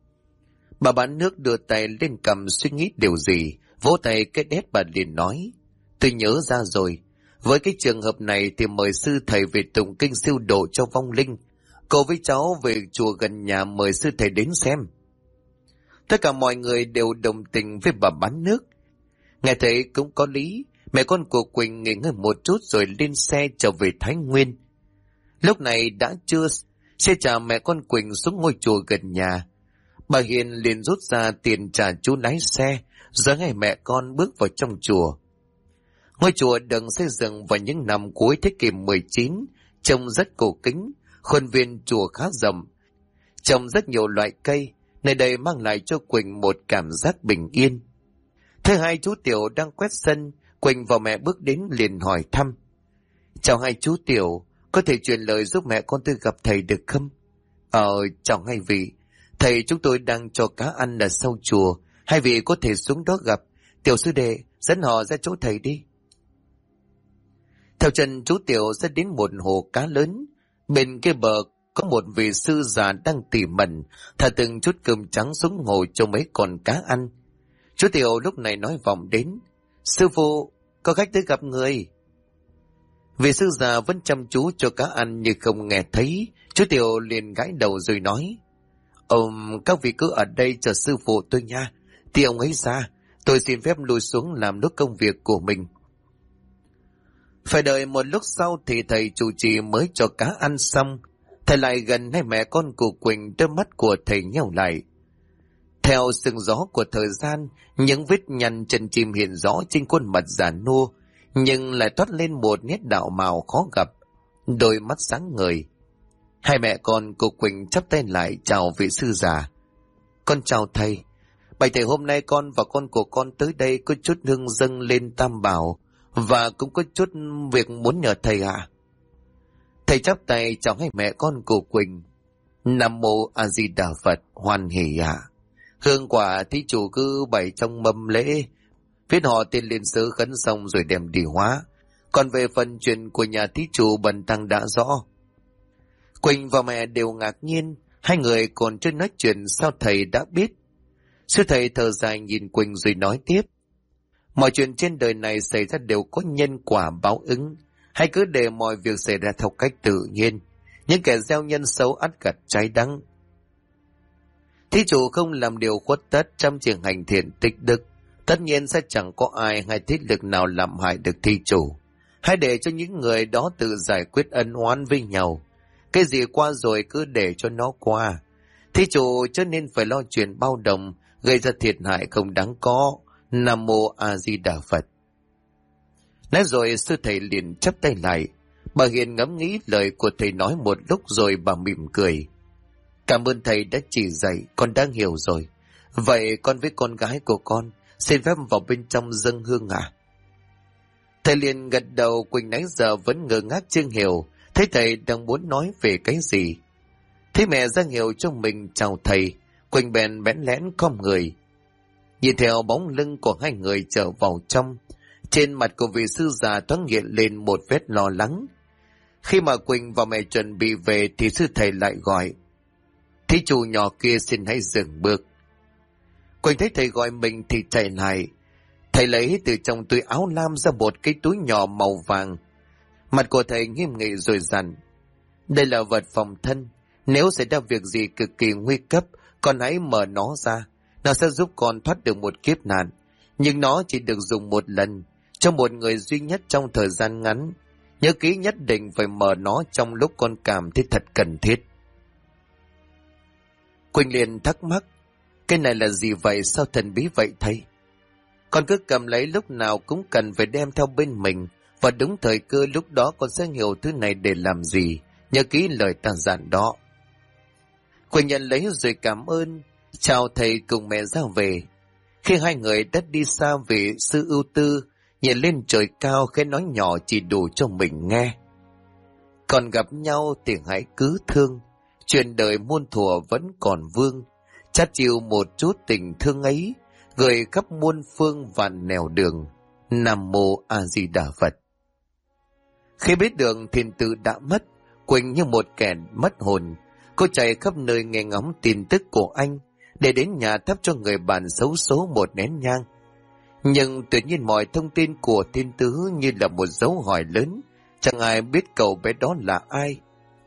Bà bán nước đưa tay lên cầm suy nghĩ điều gì, vỗ tay cái đét bà liền nói. Tôi nhớ ra rồi, với cái trường hợp này thì mời sư thầy về tụng kinh siêu độ cho vong linh. Cậu với cháu về chùa gần nhà mời sư thầy đến xem. Tất cả mọi người đều đồng tình với bà bán nước. Nghe thấy cũng có lý, mẹ con của Quỳnh nghỉ ngơi một chút rồi lên xe trở về Thái Nguyên. Lúc này đã trưa, xe chở mẹ con Quỳnh xuống ngôi chùa gần nhà. Bà Hiền liền rút ra tiền trả chú lái xe, rồi ngay mẹ con bước vào trong chùa. Ngôi chùa được xây dựng vào những năm cuối thế kỷ 19, trông rất cổ kính, khuôn viên chùa khá rộng, trồng rất nhiều loại cây, nơi đây mang lại cho Quỳnh một cảm giác bình yên. Thấy hai chú Tiểu đang quét sân, Quỳnh và mẹ bước đến liền hỏi thăm. Chào hai chú Tiểu, có thể truyền lời giúp mẹ con tôi gặp thầy được không? Chào hai vị, thầy chúng tôi đang cho cá ăn ở sau chùa, hai vị có thể xuống đó gặp. Tiểu sư đệ, dẫn họ ra chỗ thầy đi. Theo chân chú Tiểu ra đến một hồ cá lớn, bên kia bờ có một vị sư già đang tỉ mẩn thả từng chút cơm trắng xuống hồ cho mấy con cá ăn. Chú Tiểu lúc này nói vọng đến. Sư phụ, có khách tới gặp người. Vị sư già vẫn chăm chú cho cá ăn như không nghe thấy. Chú Tiểu liền gãi đầu rồi nói. Các vị cứ ở đây chờ sư phụ tôi nha. Thì ông ấy ra, tôi xin phép lui xuống làm nốt công việc của mình. Phải đợi một lúc sau thì thầy chủ trì mới cho cá ăn xong. Thầy lại gần hai mẹ con của Quỳnh, đôi mắt của thầy nheo lại. Theo sương gió của thời gian, những vết nhăn chân chim hiện rõ trên khuôn mặt già nua, nhưng lại toát lên một nét đạo mạo khó gặp, đôi mắt sáng ngời. Hai mẹ con của Quỳnh chắp tay lại chào vị sư già. Con chào thầy. Bạch thầy, hôm nay con và con của con tới đây có chút hương dâng lên Tam Bảo, và cũng có chút việc muốn nhờ thầy ạ. Thầy chắp tay chào hai mẹ con của Quỳnh. Nam mô A Di Đà Phật, hoan hỷ ạ. Hương quả thí chủ cứ bày trong mâm lễ, viết họ tên lên sớ khấn xong rồi đem đi hóa. Còn về phần chuyện của nhà thí chủ bần tăng đã rõ. Quỳnh và mẹ đều ngạc nhiên, hai người còn chưa nói chuyện sao thầy đã biết. Sư thầy thở dài nhìn Quỳnh rồi nói tiếp. Mọi chuyện trên đời này xảy ra đều có nhân quả báo ứng, hãy cứ để mọi việc xảy ra theo cách tự nhiên. Những kẻ gieo nhân xấu ắt gặt trái đắng. Thí chủ không làm điều khuất tất, chăm chỉ hành thiện tích đức, tất nhiên sẽ chẳng có ai hay thế lực nào làm hại được thí chủ. Hãy để cho những người đó tự giải quyết ân oán với nhau. Cái gì qua rồi cứ để cho nó qua. Thí chủ cho nên phải lo chuyện bao đồng, gây ra thiệt hại không đáng có. Nam mô A Di Đà Phật. Nói rồi sư thầy liền chắp tay lại. Bà Hiền ngẫm nghĩ lời của thầy nói một lúc rồi bà mỉm cười. Cảm ơn thầy đã chỉ dạy, con đã hiểu rồi. Vậy con với con gái của con xin phép vào bên trong dâng hương ạ. Thầy liền gật đầu. Quỳnh nãy giờ vẫn ngơ ngác chưa hiểu, thấy thầy đang muốn nói về cái gì. Thấy mẹ ra hiệu cho mình chào thầy, Quỳnh bèn bẽn lẽn khom người. Nhìn theo bóng lưng của hai người trở vào trong, trên mặt của vị sư già thoáng hiện lên một vết lo lắng. Khi mà Quỳnh và mẹ chuẩn bị về thì sư thầy lại gọi. Thí chủ nhỏ kia xin hãy dừng bước. Quỳnh thấy thầy gọi mình thì chạy lại. Thầy lấy từ trong túi áo lam ra một cái túi nhỏ màu vàng. Mặt của thầy nghiêm nghị rồi dặn. Đây là vật phòng thân. Nếu xảy ra việc gì cực kỳ nguy cấp, con hãy mở nó ra. Nó sẽ giúp con thoát được một kiếp nạn. Nhưng nó chỉ được dùng một lần, cho một người duy nhất trong thời gian ngắn. Nhớ kỹ nhất định phải mở nó trong lúc con cảm thấy thật cần thiết. Quỳnh liền thắc mắc. Cái này là gì vậy, sao thần bí vậy thầy? Con cứ cầm lấy lúc nào cũng cần phải đem theo bên mình, và đúng thời cơ lúc đó con sẽ hiểu thứ này để làm gì. Nhớ kỹ lời ta dặn đó. Quỳnh nhận lấy rồi cảm ơn, chào thầy cùng mẹ ra về. Khi hai người đã đi xa về, sư ưu tư nhìn lên trời cao khẽ nói nhỏ chỉ đủ cho mình nghe. Còn gặp nhau thì hãy cứ thương, chuyện đời muôn thuở vẫn còn vương. Chát chiu một chút tình thương ấy, gửi khắp muôn phương vạn nẻo đường. Nam mô A Di Đà Phật. Khi biết đường thiên tử đã mất, Quỳnh như một kẻ mất hồn. Cô chạy khắp nơi nghe ngóng tin tức của anh. để đến nhà thắp cho người bạn xấu số một nén nhang. Nhưng tự nhiên mọi thông tin của Thiên Tứ như là một dấu hỏi lớn, chẳng ai biết cậu bé đó là ai.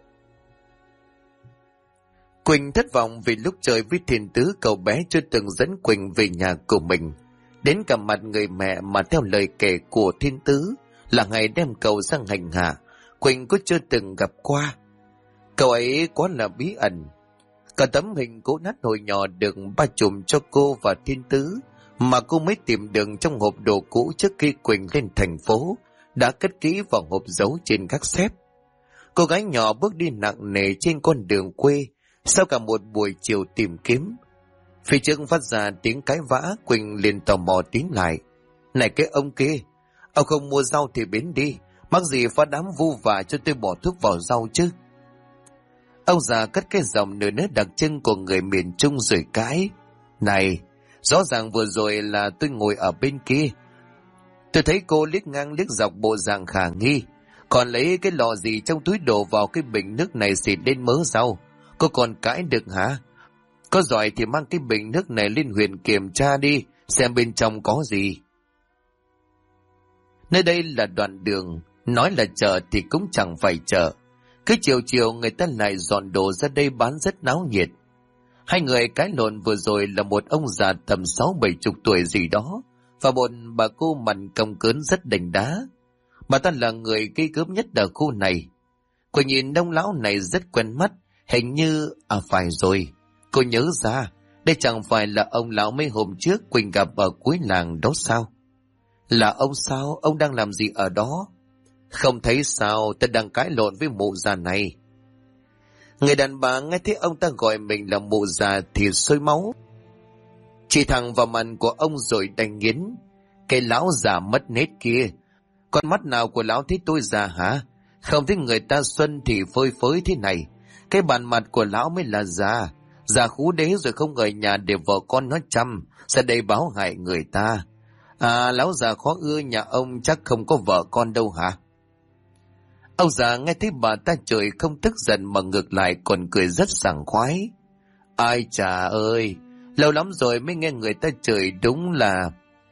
Quỳnh thất vọng vì lúc chơi với Thiên Tứ, cậu bé chưa từng dẫn Quỳnh về nhà của mình. Đến cả mặt người mẹ mà theo lời kể của Thiên Tứ là ngày đem cậu sang hành hạ, Quỳnh cũng chưa từng gặp qua. Cậu ấy quá là bí ẩn. Cả tấm hình cũ nát hồi nhỏ được ba chùm cho cô và Thiên Tứ mà cô mới tìm được trong hộp đồ cũ trước khi Quỳnh lên thành phố, đã cất kỹ vào hộp giấu trên các xếp. Cô gái nhỏ bước đi nặng nề trên con đường quê sau cả một buổi chiều tìm kiếm. Phía trước phát ra tiếng cãi vã, Quỳnh liền tò mò tiến lại. Này cái ông kia, ông không mua rau thì biến đi, mắc gì phá đám vu vạ cho tôi bỏ thuốc vào rau chứ. Ông già cất cái giọng nửa nớt đặc trưng của người miền Trung rồi cãi. Này, rõ ràng vừa rồi là tôi ngồi ở bên kia. Tôi thấy cô liếc ngang liếc dọc bộ dạng khả nghi, còn lấy cái lọ gì trong túi đổ vào cái bình nước này xịt lên mớ rau. Cô còn cãi được hả? Có giỏi thì mang cái bình nước này lên huyện kiểm tra đi, xem bên trong có gì. Nơi đây là đoạn đường, nói là chợ thì cũng chẳng phải chợ. Cứ chiều chiều người ta lại dọn đồ ra đây bán rất náo nhiệt. Hai người cãi lộn vừa rồi là một ông già tầm 60-70 tuổi gì đó, và một bà cô mặt cong cớn rất đành đá. Bà ta là người gây gớm nhất ở khu này. Cô nhìn ông lão này rất quen mắt, hình như... phải rồi, cô nhớ ra, đây chẳng phải là ông lão mấy hôm trước Quỳnh gặp ở cuối làng đó sao? Là ông sao? Ông đang làm gì ở đó? Không thấy sao, ta đang cãi lộn với mụ già này. Người đàn bà nghe thấy ông ta gọi mình là mụ già thì sôi máu. Chỉ thẳng vào mặt của ông rồi đành nghiến. Cái lão già mất nết kia, con mắt nào của lão thấy tôi già hả? Không thấy người ta xuân thì phơi phới thế này. Cái bàn mặt của lão mới là già. Già khú đế rồi không ở nhà để vợ con nó chăm, ra đây báo hại người ta. Lão già khó ưa nhà ông chắc không có vợ con đâu hả? Ông già nghe thấy bà ta chửi không tức giận mà ngược lại còn cười rất sảng khoái. Ai chà ơi, lâu lắm rồi mới nghe người ta chửi đúng là...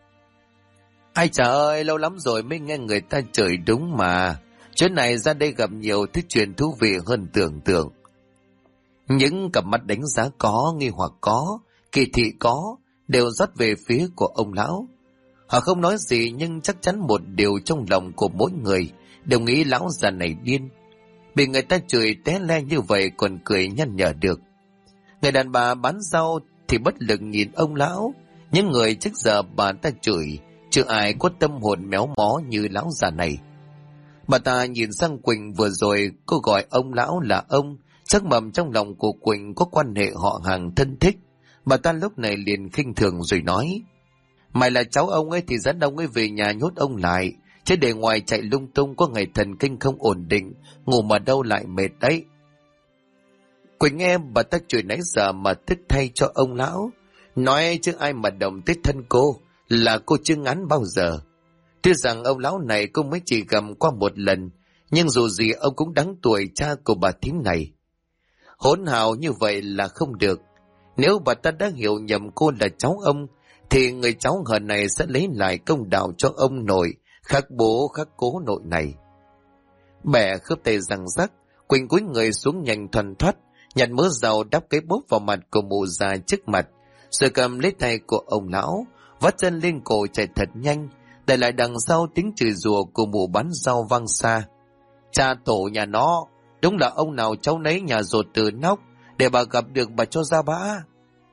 Ai chà ơi, lâu lắm rồi mới nghe người ta chửi đúng mà. Chuyến này ra đây gặp nhiều thứ chuyện thú vị hơn tưởng tượng. Những cặp mắt đánh giá có, nghi hoặc có, kỳ thị có, đều rót về phía của ông lão. Họ không nói gì nhưng chắc chắn một điều trong lòng của mỗi người đều nghĩ lão già này điên. Bị người ta chửi té le như vậy còn cười nhăn nhở được. Người đàn bà bán rau thì bất lực nhìn ông lão. Những người trước giờ bà ta chửi, chưa ai có tâm hồn méo mó như lão già này. Bà ta nhìn sang Quỳnh vừa rồi, cô gọi ông lão là ông, chắc mầm trong lòng của Quỳnh có quan hệ họ hàng thân thích. Bà ta lúc này liền khinh thường rồi nói: Mày là cháu ông ấy thì dẫn ông ấy về nhà nhốt ông lại, chứ để ngoài chạy lung tung có ngày thần kinh không ổn định, ngủ mà đâu lại mệt đấy. Quỳnh nghe bà ta chửi nãy giờ mà tức thay cho ông lão, nói chứ ai mà đồng tới thân cô, là cô chưa ngán bao giờ. Tuy rằng ông lão này cô mới chỉ gặp qua một lần, nhưng dù gì ông cũng đáng tuổi cha của bà thím này. Hỗn hào như vậy là không được. Nếu bà ta đã hiểu nhầm cô là cháu ông, thì người cháu hờ này sẽ lấy lại công đạo cho ông nội, khắc bố khắc cố nội này. Bẻ khớp tay răng rắc, Quỳnh cúi người xuống nhanh thoăn thoắt, nhặt mớ rau đắp cái bốp vào mặt của mụ già trước mặt, rồi cầm lấy tay của ông lão, vắt chân lên cổ chạy thật nhanh, để lại đằng sau tiếng chửi rủa của mụ bán rau vang xa. Cha tổ nhà nó, đúng là ông nào cháu nấy nhà rột từ nóc, để bà gặp được bà cho ra bã.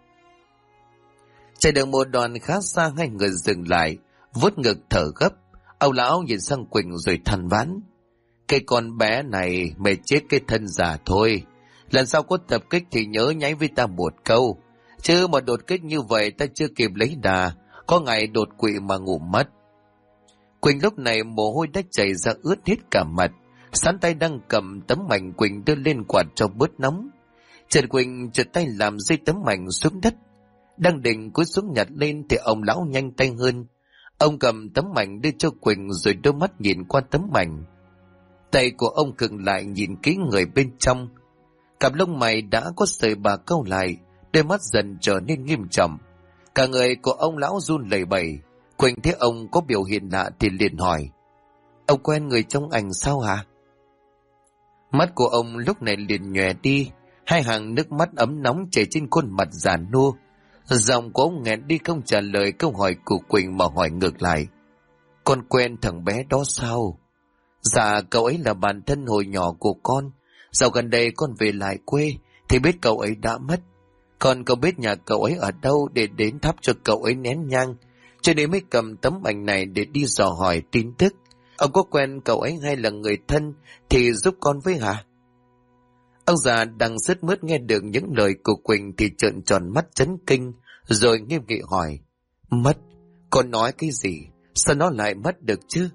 Chạy được một đoạn khá xa, hai người dừng lại, vuốt ngực thở gấp. Ông lão nhìn sang Quỳnh rồi than vãn: Cái con bé này mày chết cái thân giả thôi. Lần sau có tập kích thì nhớ nháy với ta một câu, chứ mà đột kích như vậy ta chưa kịp lấy đà, có ngày đột quỵ mà ngủ mất. Quỳnh lúc này mồ hôi đã chảy ra ướt hết cả mặt, sán tay đang cầm tấm mảnh Quỳnh đưa lên quạt cho bớt nóng. Trần Quỳnh trượt tay làm rơi tấm mảnh xuống đất, đang định cúi xuống nhặt lên thì ông lão nhanh tay hơn. Ông cầm tấm mảnh đưa cho Quỳnh rồi đôi mắt nhìn qua tấm mảnh. Tay của ông khựng lại nhìn kỹ người bên trong. Cặp lông mày đã có sợi bạc cau lại, đôi mắt dần trở nên nghiêm trọng. Cả người của ông lão run lẩy bẩy. Quỳnh thấy ông có biểu hiện lạ thì liền hỏi: ông quen người trong ảnh sao hả? Mắt của ông lúc này liền nhòe đi, hai hàng nước mắt ấm nóng chảy trên khuôn mặt già nua. Giọng của ông nghẹn đi không trả lời câu hỏi của Quỳnh mà hỏi ngược lại: con quen thằng bé đó sao? Dạ cậu ấy là bạn thân hồi nhỏ của con. Dạo gần đây con về lại quê thì biết cậu ấy đã mất. Còn cậu biết nhà cậu ấy ở đâu để đến thắp cho cậu ấy nén nhang, cho nên mới cầm tấm ảnh này để đi dò hỏi tin tức. Ông có quen cậu ấy hay là người thân thì giúp con với hả? Ông già đang sứt mướt nghe được những lời của Quỳnh thì trợn tròn mắt chấn kinh, rồi nghiêm nghị hỏi: mất? Con nói cái gì? Sao nó lại mất được chứ?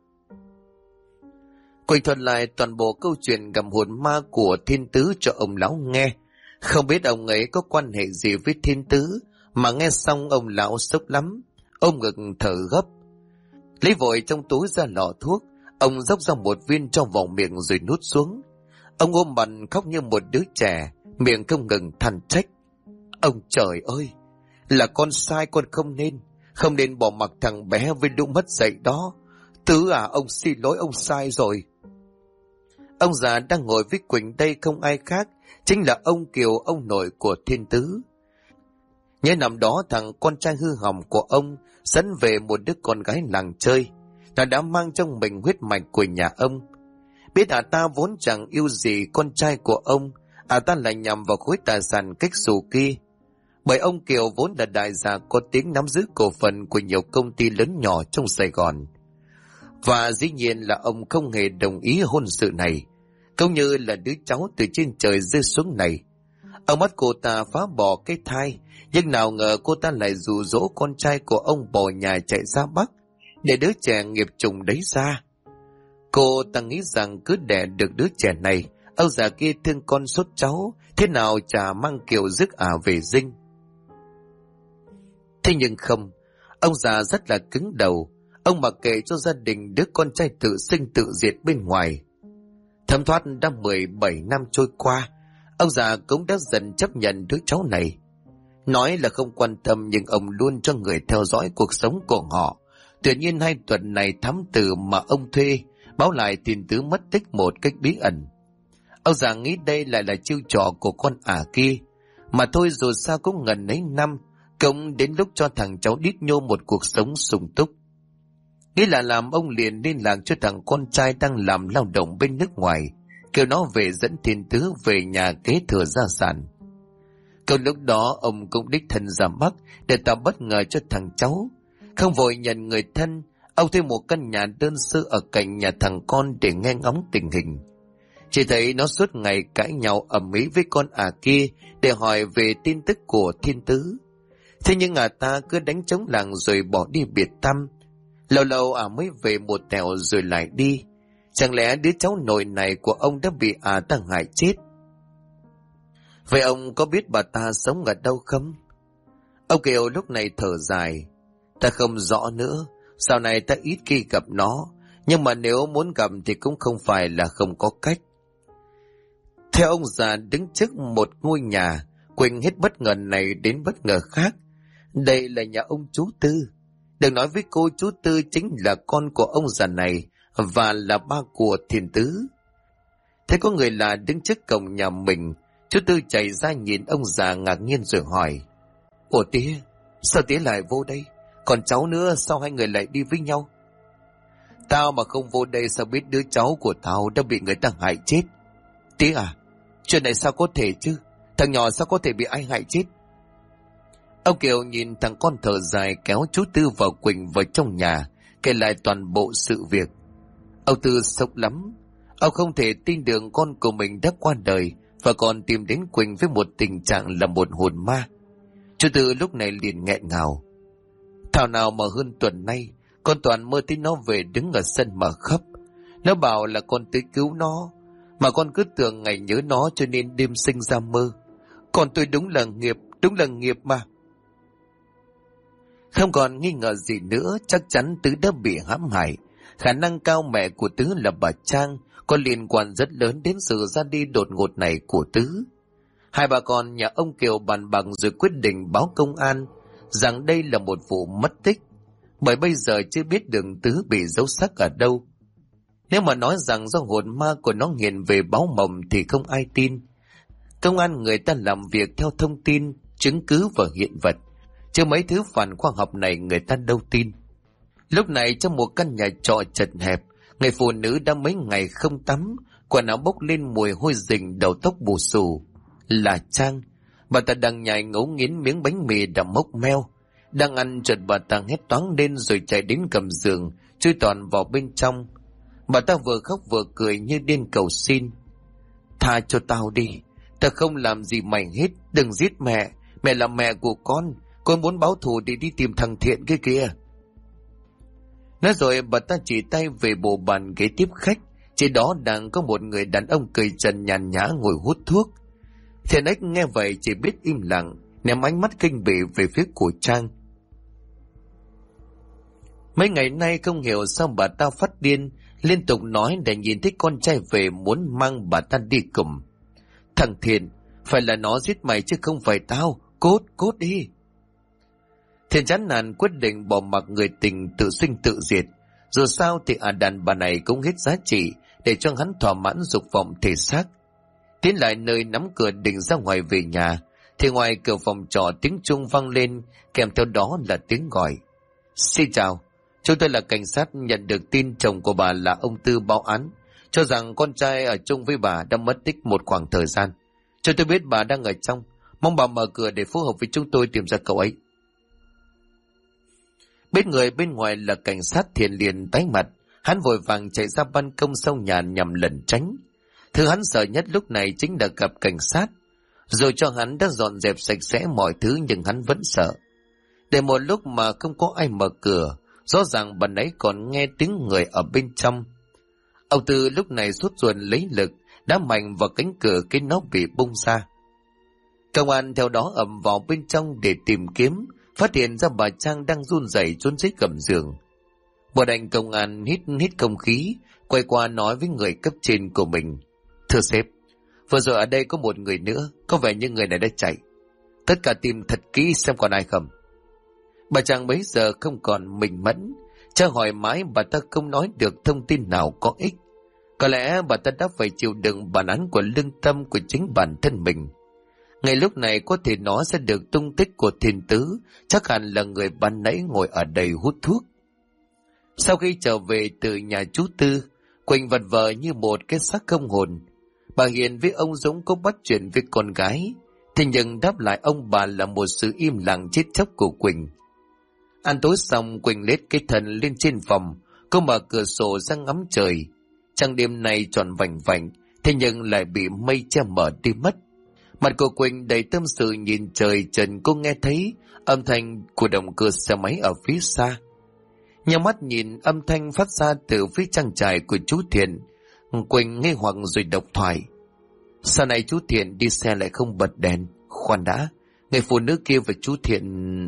Quỳnh thuật lại toàn bộ câu chuyện gặp hồn ma của Thiên Tứ cho ông lão nghe. Không biết ông ấy có quan hệ gì với Thiên Tứ, mà nghe xong ông lão sốc lắm, ôm ngực thở gấp. Lấy vội trong túi ra lọ thuốc, ông dốc ra một viên trong vòng miệng rồi nuốt xuống. Ông ôm mặt khóc như một đứa trẻ, miệng không ngừng than trách: ông trời ơi, là con sai, con không nên bỏ mặc thằng bé với lũ mất dạy đó. Tứ à, ông xin lỗi, ông sai rồi. Ông già đang ngồi với Quỳnh đây không ai khác, chính là ông Kiều, ông nội của Thiên Tứ. Nhớ năm đó thằng con trai hư hỏng của ông dẫn về một đứa con gái làng chơi, nó đã mang trong mình huyết mạch của nhà ông. Biết ta vốn chẳng yêu gì con trai của ông, ta lại nhằm vào khối tài sản cách xù kia. Bởi ông Kiều vốn là đại gia có tiếng nắm giữ cổ phần của nhiều công ty lớn nhỏ trong Sài Gòn. Và dĩ nhiên là ông không hề đồng ý hôn sự này, cũng như là đứa cháu từ trên trời rơi xuống này. Ông bắt cô ta phá bỏ cái thai, nhưng nào ngờ cô ta lại dụ dỗ con trai của ông bỏ nhà chạy ra Bắc để đứa trẻ nghiệp chủng đấy ra. Cô ta nghĩ rằng cứ đẻ được đứa trẻ này, ông già kia thương con sốt cháu, thế nào chả mang kiểu rước về dinh. Thế nhưng không, ông già rất là cứng đầu. Ông mặc kệ cho gia đình đứa con trai tự sinh tự diệt bên ngoài. Thấm thoát đã 17 năm trôi qua, ông già cũng đã dần chấp nhận đứa cháu này. Nói là không quan tâm, nhưng ông luôn cho người theo dõi cuộc sống của họ. Tuy nhiên 2 tuần này thám tử mà ông thuê báo lại Thiên Tứ mất tích một cách bí ẩn. Ông già nghĩ đây lại là chiêu trò của con kia. Mà thôi, dù sao cũng gần ấy năm, cũng đến lúc cho thằng cháu đít nhô một cuộc sống sung túc. Nghĩ là làm, ông liền liên lạc cho thằng con trai đang làm lao động bên nước ngoài, kêu nó về dẫn Thiên Tứ về nhà kế thừa gia sản. Câu lúc đó ông cũng đích thân ra Bắc để tạo bất ngờ cho thằng cháu. Không vội nhận người thân, ông thuê một căn nhà đơn sơ ở cạnh nhà thằng con để nghe ngóng tình hình. Chỉ thấy nó suốt ngày cãi nhau ầm ĩ với con kia để hỏi về tin tức của Thiên Tứ. Thế nhưng ta cứ đánh trống làng rồi bỏ đi biệt tăm. Lâu lâu mới về một tèo rồi lại đi. Chẳng lẽ đứa cháu nội này của ông đã bị ta hại chết? Vậy ông có biết bà ta sống ở đâu không? Ông Kiều lúc này thở dài: ta không rõ nữa, sau này ta ít khi gặp nó, nhưng mà nếu muốn gặp thì cũng không phải là không có cách. Theo ông già đứng trước một ngôi nhà, Quỳnh hết bất ngờ này đến bất ngờ khác. Đây là nhà ông chú Tư. Đừng nói với cô, chú Tư chính là con của ông già này và là ba của Thiên Tứ. Thấy có người lạ đứng trước cổng nhà mình, chú Tư chạy ra nhìn ông già ngạc nhiên rồi hỏi: ủa tía, sao tía lại vô đây? Còn cháu nữa, sao hai người lại đi với nhau? Tao mà không vô đây sao biết đứa cháu của tao đã bị người ta hại chết? Tía à, chuyện này sao có thể chứ? Thằng nhỏ sao có thể bị ai hại chết? Ông Kiều nhìn thằng con thở dài, kéo chú Tư và Quỳnh vào trong nhà, kể lại toàn bộ sự việc. Ông Tư sốc lắm. Ông không thể tin được con của mình đã qua đời và còn tìm đến Quỳnh với một tình trạng là một hồn ma. Chú Tư lúc này liền nghẹn ngào: thảo nào mà hơn tuần nay con toàn mơ thấy nó về đứng ở sân mà khóc. Nó bảo là con tới cứu nó, mà con cứ tưởng ngày nhớ nó cho nên đêm sinh ra mơ. Còn tôi đúng là nghiệp mà. Không còn nghi ngờ gì nữa, chắc chắn Tứ đã bị hãm hại. Khả năng cao mẹ của Tứ là bà Trang có liên quan rất lớn đến sự ra đi đột ngột này của Tứ. Hai bà con nhà ông Kiều bàn bạc rồi quyết định báo công an rằng đây là một vụ mất tích, bởi bây giờ chưa biết Đường Tứ bị giấu xác ở đâu. Nếu mà nói rằng do hồn ma của nó nghiền về báo mộng thì không ai tin. Công an người ta làm việc theo thông tin, chứng cứ và hiện vật, chứ mấy thứ phản khoa học này người ta đâu tin. Lúc này trong một căn nhà trọ chật hẹp, người phụ nữ đã mấy ngày không tắm, quần áo bốc lên mùi hôi rình, đầu tóc bù xù. Là Trang. Bà ta đang nhai ngấu nghiến miếng bánh mì đã mốc meo. Đang ăn chợt bà ta hét toáng lên rồi chạy đến cầm giường, chui toàn vào bên trong. Bà ta vừa khóc vừa cười như điên cầu xin. Tha cho tao đi, ta không làm gì mày hết, đừng giết mẹ, mẹ là mẹ của con muốn báo thù thì đi tìm thằng Thiện kia kìa. Nói rồi bà ta chỉ tay về bộ bàn ghế tiếp khách, trên đó đang có một người đàn ông cười trần nhàn nhã ngồi hút thuốc. Thiện Ếch nghe vậy chỉ biết im lặng, ném ánh mắt kinh bỉ về phía của Trang. Mấy ngày nay không hiểu sao bà ta phát điên, liên tục nói để nhìn thấy con trai về muốn mang bà ta đi cùng. Thằng Thiện, phải là nó giết mày chứ không phải tao, cốt đi. Thiện chán nản quyết định bỏ mặc người tình tự sinh tự diệt. Dù sao thì đàn bà này cũng hết giá trị để cho hắn thỏa mãn dục vọng thể xác. Tiến lại nơi nắm cửa định ra ngoài về nhà, thì ngoài cửa phòng trọ tiếng chuông vang lên, kèm theo đó là tiếng gọi. Xin chào, chúng tôi là cảnh sát, nhận được tin chồng của bà là ông Tư báo án, cho rằng con trai ở chung với bà đã mất tích một khoảng thời gian. Cho tôi biết bà đang ở trong, mong bà mở cửa để phối hợp với chúng tôi tìm ra cậu ấy. Bên người bên ngoài là cảnh sát. Thiện liền tái mặt, hắn vội vàng chạy ra ban công sau nhà nhằm lẩn tránh. Thứ hắn sợ nhất lúc này chính là gặp cảnh sát. Rồi cho hắn đã dọn dẹp sạch sẽ mọi thứ nhưng hắn vẫn sợ. Để một lúc mà không có ai mở cửa, rõ ràng bà nãy còn nghe tiếng người ở bên trong. Ông Tư lúc này sốt ruột lấy lực, đá mạnh vào cánh cửa khiến nó bị bung ra. Công an theo đó ầm vào bên trong để tìm kiếm, phát hiện ra bà Trang đang run rẩy trốn dưới gầm giường. Bộ đành công an hít không khí, quay qua nói với người cấp trên của mình. Thưa sếp, vừa rồi ở đây có một người nữa, có vẻ như người này đã chạy. Tất cả tìm thật kỹ xem còn ai không. Bà Trang bấy giờ không còn minh mẫn, cha hỏi mãi bà ta không nói được thông tin nào có ích. Có lẽ bà ta đã phải chịu đựng bản án của lương tâm của chính bản thân mình. Ngay lúc này có thể nói sẽ được tung tích của Thiên Tứ, chắc hẳn là người ban nãy ngồi ở đây hút thuốc. Sau khi trở về từ nhà chú Tư, Quỳnh vật vờ như một cái xác không hồn. Bà Hiền với ông Dũng có bắt chuyện với con gái, thế nhưng đáp lại ông bà là một sự im lặng chết chóc của Quỳnh. Ăn tối xong, Quỳnh lết cái thân lên trên phòng, cô mở cửa sổ ra ngắm trời. Trăng đêm nay tròn vành vành, thế nhưng lại bị mây che mờ đi mất. Mặt của Quỳnh đầy tâm sự nhìn trời trần, cô nghe thấy âm thanh của động cơ xe máy ở phía xa. Nhắm mắt nhìn âm thanh phát ra từ phía trang trại của chú Thiện, Quỳnh nghi hoặc rồi độc thoại. Sao này chú Thiện đi xe lại không bật đèn? Khoan đã, người phụ nữ kia và chú Thiện...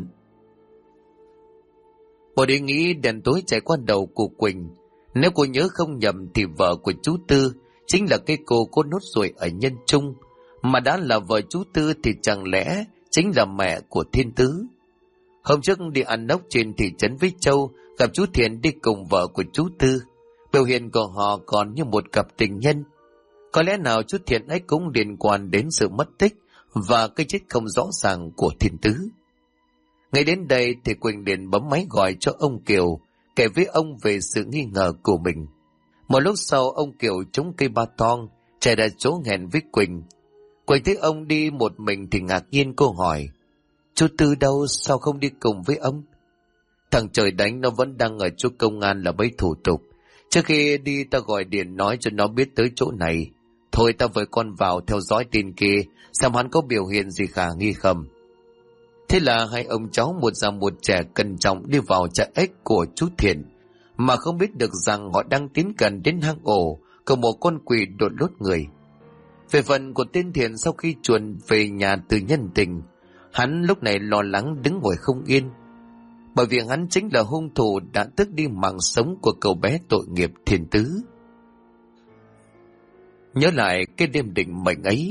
Một ý nghĩ đèn tối chạy qua đầu của Quỳnh. Nếu cô nhớ không nhầm thì vợ của chú Tư chính là cái cô có nốt ruồi ở Nhân Trung, mà đã là vợ chú Tư thì chẳng lẽ chính là mẹ của Thiên Tứ. Hôm trước đi ăn ốc trên thị trấn với Châu, gặp chú Thiện đi cùng vợ của chú Tư. Biểu hiện của họ còn như một cặp tình nhân. Có lẽ nào chú Thiện ấy cũng liên quan đến sự mất tích và cái chết không rõ ràng của Thiên Tứ. Ngay đến đây thì Quỳnh liền bấm máy gọi cho ông Kiều, kể với ông về sự nghi ngờ của mình. Một lúc sau ông Kiều trúng cây ba tong, chạy ra chỗ hẹn với Quỳnh. Quỳnh thấy ông đi một mình thì ngạc nhiên, cô hỏi: Chú Tư đâu, sao không đi cùng với ông? Thằng trời đánh nó vẫn đang ở chỗ công an là mấy thủ tục. Trước khi đi ta gọi điện nói cho nó biết tới chỗ này. Thôi ta với con vào theo dõi tin kia, xem hắn có biểu hiện gì khả nghi không. Thế là hai ông cháu một già một trẻ cẩn trọng đi vào trại ếch của chú Thiện, mà không biết được rằng họ đang tiến gần đến hang ổ của một con quỷ đột lốt người. Về phần của tên Thiện, sau khi chuồn về nhà từ nhân tình, hắn lúc này lo lắng đứng ngồi không yên, bởi vì hắn chính là hung thủ đã tước đi mạng sống của cậu bé tội nghiệp Thiên Tứ. Nhớ lại cái đêm định mệnh ấy,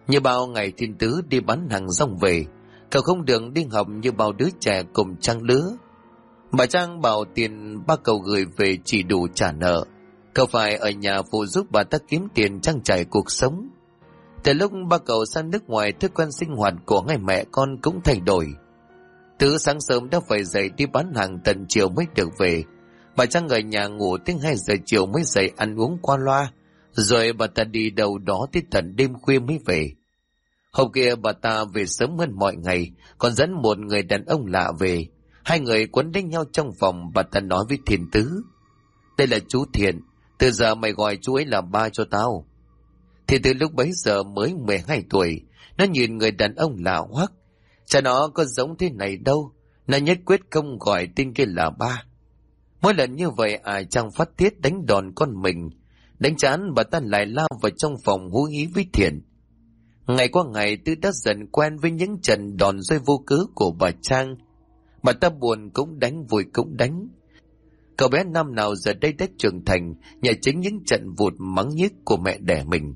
Như bao ngày Thiên Tứ đi bán hàng rong về, cậu không được đi học như bao đứa trẻ cùng trang lứa. Bà Trang bảo tiền ba cậu gửi về chỉ đủ trả nợ, cậu phải ở nhà phụ giúp bà ta kiếm tiền trang trải cuộc sống. Từ lúc ba cậu sang nước ngoài, thói quen sinh hoạt của hai mẹ con cũng thay đổi. Từ sáng sớm đã phải dậy đi bán hàng, tận chiều mới được về. Bà Trang ở nhà ngủ tới 2 giờ chiều mới dậy ăn uống qua loa, rồi bà ta đi đâu đó tới tận đêm khuya mới về. Hôm kia bà ta về sớm hơn mọi ngày, còn dẫn một người đàn ông lạ về. Hai người quấn đánh nhau trong phòng. Bà ta nói với Thiên Tứ: "Đây là chú Thiện, từ giờ mày gọi chú ấy là ba cho tao." Thì từ lúc bấy giờ mới 12 tuổi, nó nhìn người đàn ông lạ hoắc. Cha nó có giống thế này đâu, nó nhất quyết không gọi tên kia là ba. Mỗi lần như vậy Trang phát tiết đánh đòn con mình. Đánh chán, bà ta lại lao vào trong phòng hú hí với Thiện. Ngày qua ngày, Tứ đã dần quen với những trận đòn rơi vô cớ của bà Trang. Bà ta buồn cũng đánh, vui cũng đánh. Cậu bé năm nào giờ đây đã trưởng thành nhờ chính những trận vụt mắng nhiếc của mẹ đẻ mình.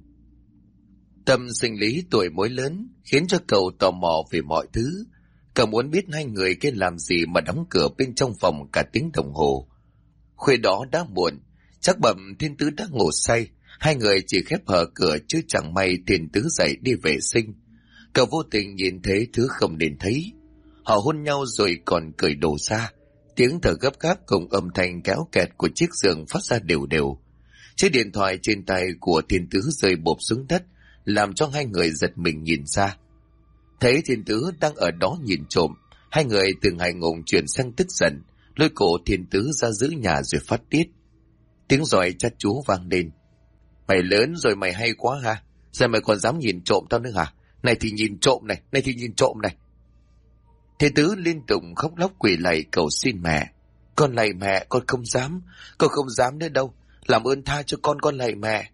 Tâm sinh lý tuổi mới lớn khiến cho cậu tò mò về mọi thứ. Cậu muốn biết hai người kia làm gì mà đóng cửa bên trong phòng cả tiếng đồng hồ. Khuya đó đã muộn, chắc bẩm Thiên Tứ đã ngủ say. Hai người chỉ khép hờ cửa, chứ chẳng may Thiên Tứ dậy đi vệ sinh. Cậu vô tình nhìn thấy thứ không nên thấy. Họ hôn nhau rồi còn cười đổ ra. Tiếng thở gấp gáp cùng âm thanh kéo kẹt của chiếc giường phát ra đều đều. Chiếc điện thoại trên tay của Thiên Tứ rơi bộp xuống đất, làm cho hai người giật mình nhìn ra. Thấy Thiên Tứ đang ở đó nhìn trộm, hai người từ ngại ngùng chuyển sang tức giận, lôi cổ Thiên Tứ ra giữ nhà rồi phát tiết. Tiếng giòi chát chúa vang lên: "Mày lớn rồi mày hay quá ha, giờ mày còn dám nhìn trộm tao nữa hả? Này thì nhìn trộm này, này thì nhìn trộm này." Thiên Tứ liên tục khóc lóc quỳ lạy cầu xin mẹ: "Con lạy mẹ, con không dám nữa đâu, làm ơn tha cho con lạy mẹ."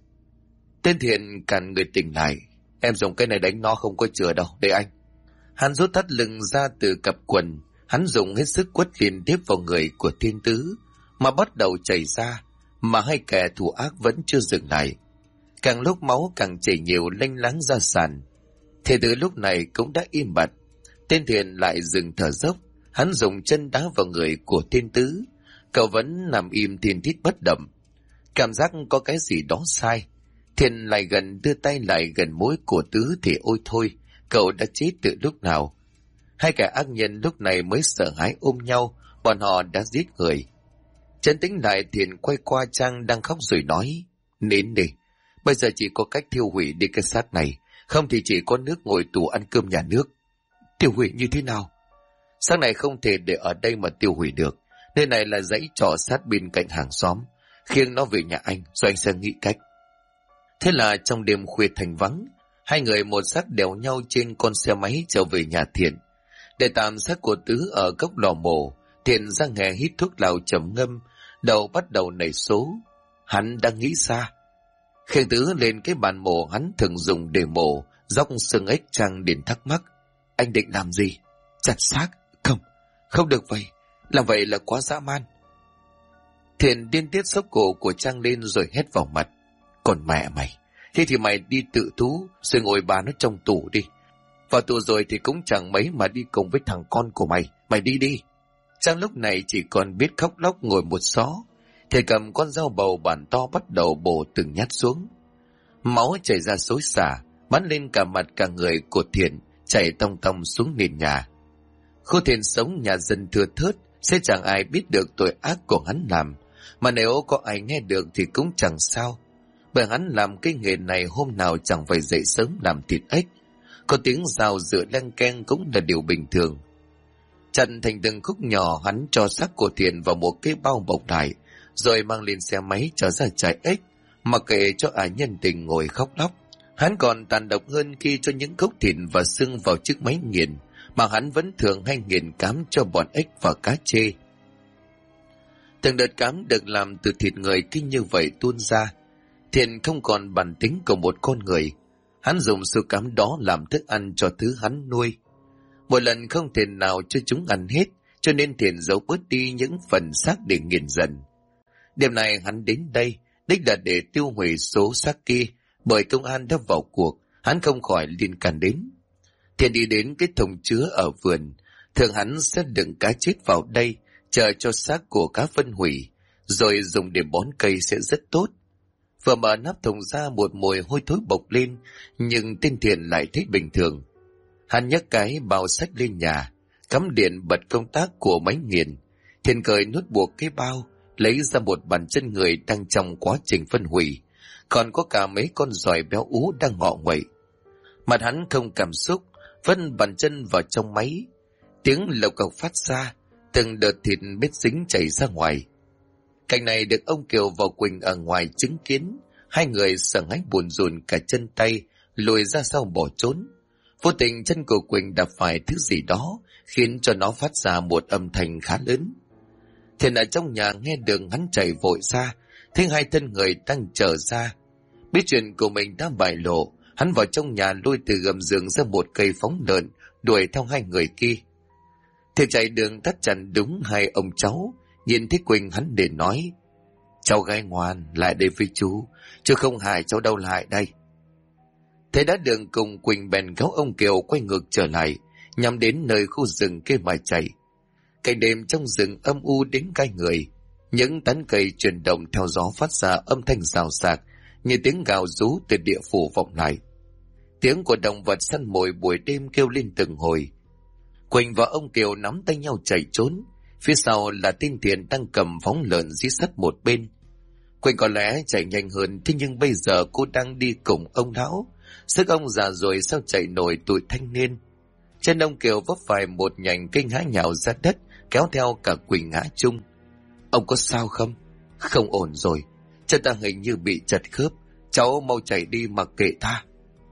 Tên Thiện cản người tỉnh lại: "Em dùng cái này đánh nó không có chữa đâu, để anh." Hắn rút thắt lưng ra từ cặp quần, hắn dùng hết sức quất liên tiếp vào người của Thiên Tứ, mà bắt đầu chảy ra, mà hai kẻ thù ác vẫn chưa dừng lại. Càng lúc máu càng chảy nhiều lênh láng ra sàn. Thiên Tứ lúc này cũng đã im bặt. Tên Thiện lại dừng thở dốc, hắn dùng chân đá vào người của Thiên Tứ. Cậu vẫn nằm im thiên thít bất động. Cảm giác có cái gì đó sai. Thiện lại gần đưa tay lại gần mũi của Tứ thì ôi thôi, cậu đã chết từ lúc nào. Hai kẻ ác nhân lúc này mới sợ hãi ôm nhau, bọn họ đã giết người. Trấn tĩnh lại, Thiện quay qua Trang đang khóc rồi nói: "Nín đi, bây giờ chỉ có cách tiêu hủy đi cái xác này, không thì chỉ có nước ngồi tù ăn cơm nhà nước." "Tiêu hủy như thế nào?" "Xác này không thể để ở đây mà tiêu hủy được. Nơi này là dãy trọ sát bên cạnh hàng xóm. Khiêng nó về nhà anh, rồi anh sẽ nghĩ cách." Thế là trong đêm khuya thành vắng, hai người một xác đèo nhau trên con xe máy trở về nhà Thiện. Để tạm xác của Tứ ở góc lò mổ, Thiện ra nghe hít thuốc lào trầm ngâm, đầu bắt đầu nảy số. Hắn đang nghĩ xa. Khiêng Tứ lên cái bàn mổ hắn thường dùng để mổ, dóc xương ếch. Trang đến thắc mắc: "Anh định làm gì?" "Chặt xác." Không được vậy, làm vậy là quá dã man." Thiện điên tiết xốc cổ của Trang lên rồi hét vào mặt: "Còn mẹ mày, thế thì mày đi tự thú rồi ngồi bà nó trong tù đi. Vào tù rồi thì cũng chẳng mấy mà đi cùng với thằng con của mày, mày đi đi." Trang lúc này chỉ còn biết khóc lóc ngồi một xó. Thiện cầm con dao bầu bản to bắt đầu bổ từng nhát xuống. Máu chảy ra xối xả, bắn lên cả mặt cả người của Thiện, chảy tông tông xuống nền nhà. Khu Thiện sống nhà dân thưa thớt, sẽ chẳng ai biết được tội ác của hắn làm, mà nếu có ai nghe được thì cũng chẳng sao, bởi hắn làm cái nghề này hôm nào chẳng phải dậy sớm làm thịt ếch. Có tiếng rào rựa leng keng cũng là điều bình thường. Chặt thành từng khúc nhỏ, hắn cho xác của Thiện vào một cái bao bọc lại, rồi mang lên xe máy trở ra trại ếch, mặc kệ cho ai nhân tình ngồi khóc lóc. Hắn còn tàn độc hơn khi cho những cốc thịt và xương vào chiếc máy nghiền, mà hắn vẫn thường hay nghiền cám cho bọn ếch và cá chê. Từng đợt cám được làm từ thịt người cứ như vậy tuôn ra. Thiện không còn bản tính của một con người. Hắn dùng số cám đó làm thức ăn cho thứ hắn nuôi. Một lần không thể nào cho chúng ăn hết, cho nên Thiện giấu bớt đi những phần xác để nghiền dần. Đêm này hắn đến đây, đích là để tiêu hủy số xác kia, bởi công an đã vào cuộc, hắn không khỏi liên can đến. Thiện đi đến cái thùng chứa ở vườn, thường hắn sẽ đựng cá chết vào đây, chờ cho xác của cá phân hủy, rồi dùng để bón cây sẽ rất tốt. Vừa mở nắp thùng ra một mùi hôi thối bộc lên, nhưng tên Thiện lại thấy bình thường. Hắn nhấc cái bao sách lên nhà, cắm điện bật công tắc của máy nghiền. Thiện cười nuốt buộc cái bao, lấy ra một bàn chân người đang trong quá trình phân hủy, còn có cả mấy con giòi béo ú đang ngọ nguậy. Mặt hắn không cảm xúc, vân bàn chân vào trong máy. Tiếng lộc cộc phát ra, từng đợt thịt bết dính chảy ra ngoài. Cảnh này được ông Kiều và Quỳnh ở ngoài chứng kiến. Hai người sợ hãi buồn rùn cả chân tay, lùi ra sau bỏ trốn. Vô tình chân của Quỳnh đạp phải thứ gì đó, khiến cho nó phát ra một âm thanh khá lớn. Thiện ở trong nhà nghe được, hắn chạy vội ra, thấy hai thân người đang trở ra. Biết chuyện của mình đã bại lộ, hắn vào trong nhà lôi từ gầm giường ra một cây phóng lợn, đuổi theo hai người kia. Thiện chạy đường tắt chặn đúng hai ông cháu, nhìn thấy Quỳnh hắn để nói: cháu gái ngoan, lại đây với chú không hại cháu đâu, lại đây. Thế đã đường cùng Quỳnh bèn kéo ông Kiều quay ngược trở lại, nhằm đến nơi khu rừng kia mà chạy. Cảnh đêm trong rừng âm u đến gai người, những tán cây chuyển động theo gió phát ra âm thanh rào rạc như tiếng gào rú từ địa phủ vọng lại. Tiếng của động vật săn mồi buổi đêm kêu lên từng hồi. Quỳnh và ông Kiều nắm tay nhau chạy trốn, phía sau là tên Thiện đang cầm phóng lợn dí sắt một bên. Quỳnh có lẽ chạy nhanh hơn, thế nhưng bây giờ cô đang đi cùng ông lão, sức ông già rồi sao chạy nổi tuổi thanh niên. Trên ông Kiều vấp phải một nhành cây ngã nhào ra đất, kéo theo cả Quỳnh ngã chung. Ông có sao không? Không ổn rồi, chân ta hình như bị chật khớp, cháu mau chạy đi mặc kệ ta.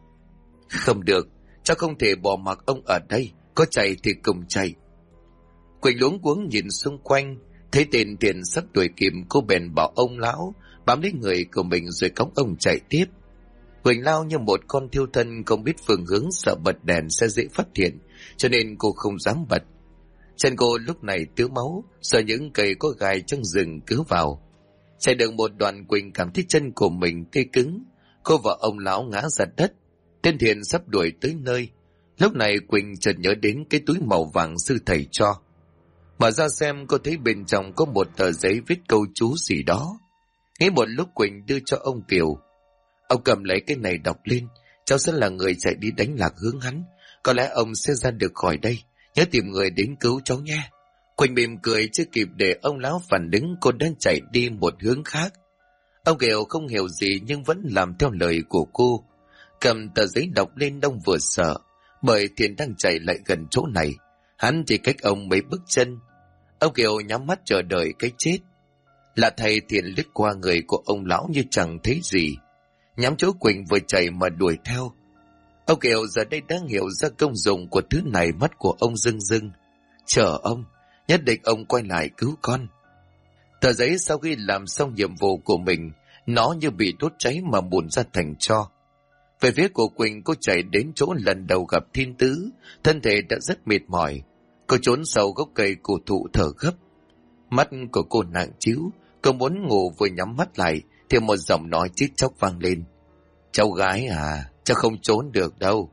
Không được, cháu không thể bỏ mặc ông ở đây, có chạy thì cùng chạy. Quỳnh luống cuống nhìn xung quanh, thấy tên Thiện sắp đuổi kịp, cô bèn bảo ông lão bám lấy người của mình rồi cõng ông chạy tiếp. Quỳnh lao như một con thiêu thân, không biết phương hướng, sợ bật đèn sẽ dễ phát hiện, cho nên cô không dám bật. Chân cô lúc này tứa máu, sợ những cây có gai trong rừng cứ vào. Chạy được một đoạn, Quỳnh cảm thấy chân của mình tê cứng, cô và ông lão ngã ra đất. Tên Thiện sắp đuổi tới nơi. Lúc này Quỳnh chợt nhớ đến cái túi màu vàng sư thầy cho. Mở ra xem, cô thấy bên trong có một tờ giấy viết câu chú gì đó. Nghĩ một lúc, Quỳnh đưa cho ông Kiều. Ông cầm lấy cái này đọc lên, cháu sẽ là người chạy đi đánh lạc hướng hắn, có lẽ ông sẽ ra được khỏi đây, nhớ tìm người đến cứu cháu nha. Quỳnh mỉm cười, chưa kịp để ông lão phản ứng, cô đã chạy đi một hướng khác. Ông Kiều không hiểu gì nhưng vẫn làm theo lời của cô, cầm tờ giấy đọc lên. Đông vừa sợ bởi Thiện đang chạy lại gần chỗ này, hắn chỉ cách ông mấy bước chân. Ông Kiều nhắm mắt chờ đợi cái chết. Là thầy, Thiện lướt qua người của ông lão như chẳng thấy gì, nhắm chỗ Quỳnh vừa chạy mà đuổi theo. Ông Kiều giờ đây đang hiểu ra công dụng của thứ này, mắt của ông rưng rưng. Chờ ông, nhất định ông quay lại cứu con. Tờ giấy sau khi làm xong nhiệm vụ của mình, nó như bị đốt cháy mà bùn ra thành tro. Về phía của Quỳnh, cô chạy đến chỗ lần đầu gặp Thiên Tứ, thân thể đã rất mệt mỏi. Cô trốn sau gốc cây cổ thụ thở gấp. Mắt của cô nặng trĩu, cô muốn ngủ, vừa nhắm mắt lại thì một giọng nói chít chóc vang lên. Cháu gái à, cháu không trốn được đâu.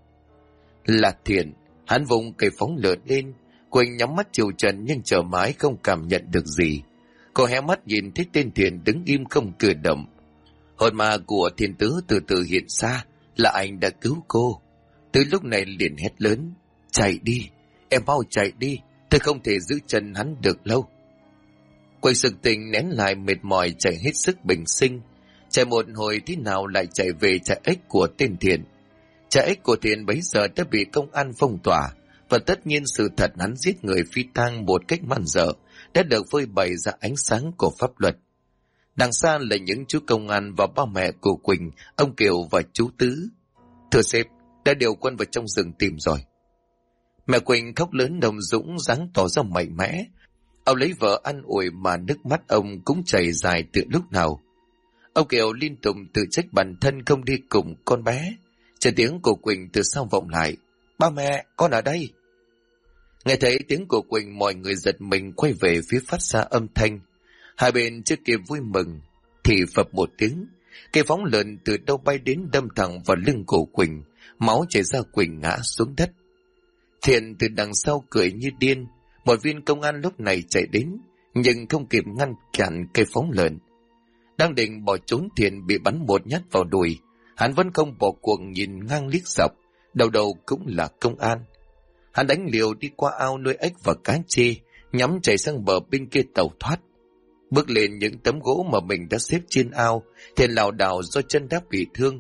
Là Thiện, hắn vùng cây phóng lợn lên. Quỳnh nhắm mắt chiều trần nhưng chờ mãi không cảm nhận được gì. Cô hé mắt nhìn thấy tên Thiện đứng im không cử động. Hồn ma của Thiên Tứ từ từ hiện ra, là anh đã cứu cô. Từ lúc này liền hét lớn: chạy đi, em mau chạy đi, tôi không thể giữ chân hắn được lâu. Quỳnh sực tỉnh, nén lại mệt mỏi, chạy hết sức bình sinh. Chạy một hồi thế nào lại chạy về trại ếch của tên Thiện. Trại ếch của Thiện bấy giờ đã bị công an phong tỏa, và tất nhiên sự thật hắn giết người phi tang một cách man dợ đã được phơi bày ra ánh sáng của pháp luật. Đằng xa là những chú công an và ba mẹ của Quỳnh, ông Kiều và chú Tứ. Thưa sếp, đã điều quân vào trong rừng tìm rồi. Mẹ Quỳnh khóc lớn, Đồng Dũng dáng tỏ ra mạnh mẽ. Ông lấy vợ an ủi mà nước mắt ông cũng chảy dài từ lúc nào. Ông Kiều liên tục tự trách bản thân không đi cùng con bé. Chờ tiếng của Quỳnh từ sau vọng lại: ba mẹ, con ở đây. Nghe thấy tiếng của Quỳnh, mọi người giật mình quay về phía phát ra âm thanh. Hai bên chưa kịp vui mừng thì phập một tiếng, Cây phóng lợn từ đâu bay đến đâm thẳng vào lưng cổ Quỳnh, máu chảy ra, Quỳnh ngã xuống đất. Thiện từ đằng sau cười như điên. Một viên công an lúc này chạy đến, nhưng không kịp ngăn cản cây phóng lợn. Đang định bỏ trốn, Thiện bị bắn một nhát vào đùi. Hắn vẫn không bỏ cuộc, nhìn ngang liếc dọc, đầu đầu cũng là công an. Hắn đánh liều đi qua ao nuôi ếch và cá chê, nhắm chạy sang bờ bên kia tàu thoát. Bước lên những tấm gỗ mà mình đã xếp trên ao, Thiện lảo đảo do chân đã bị thương.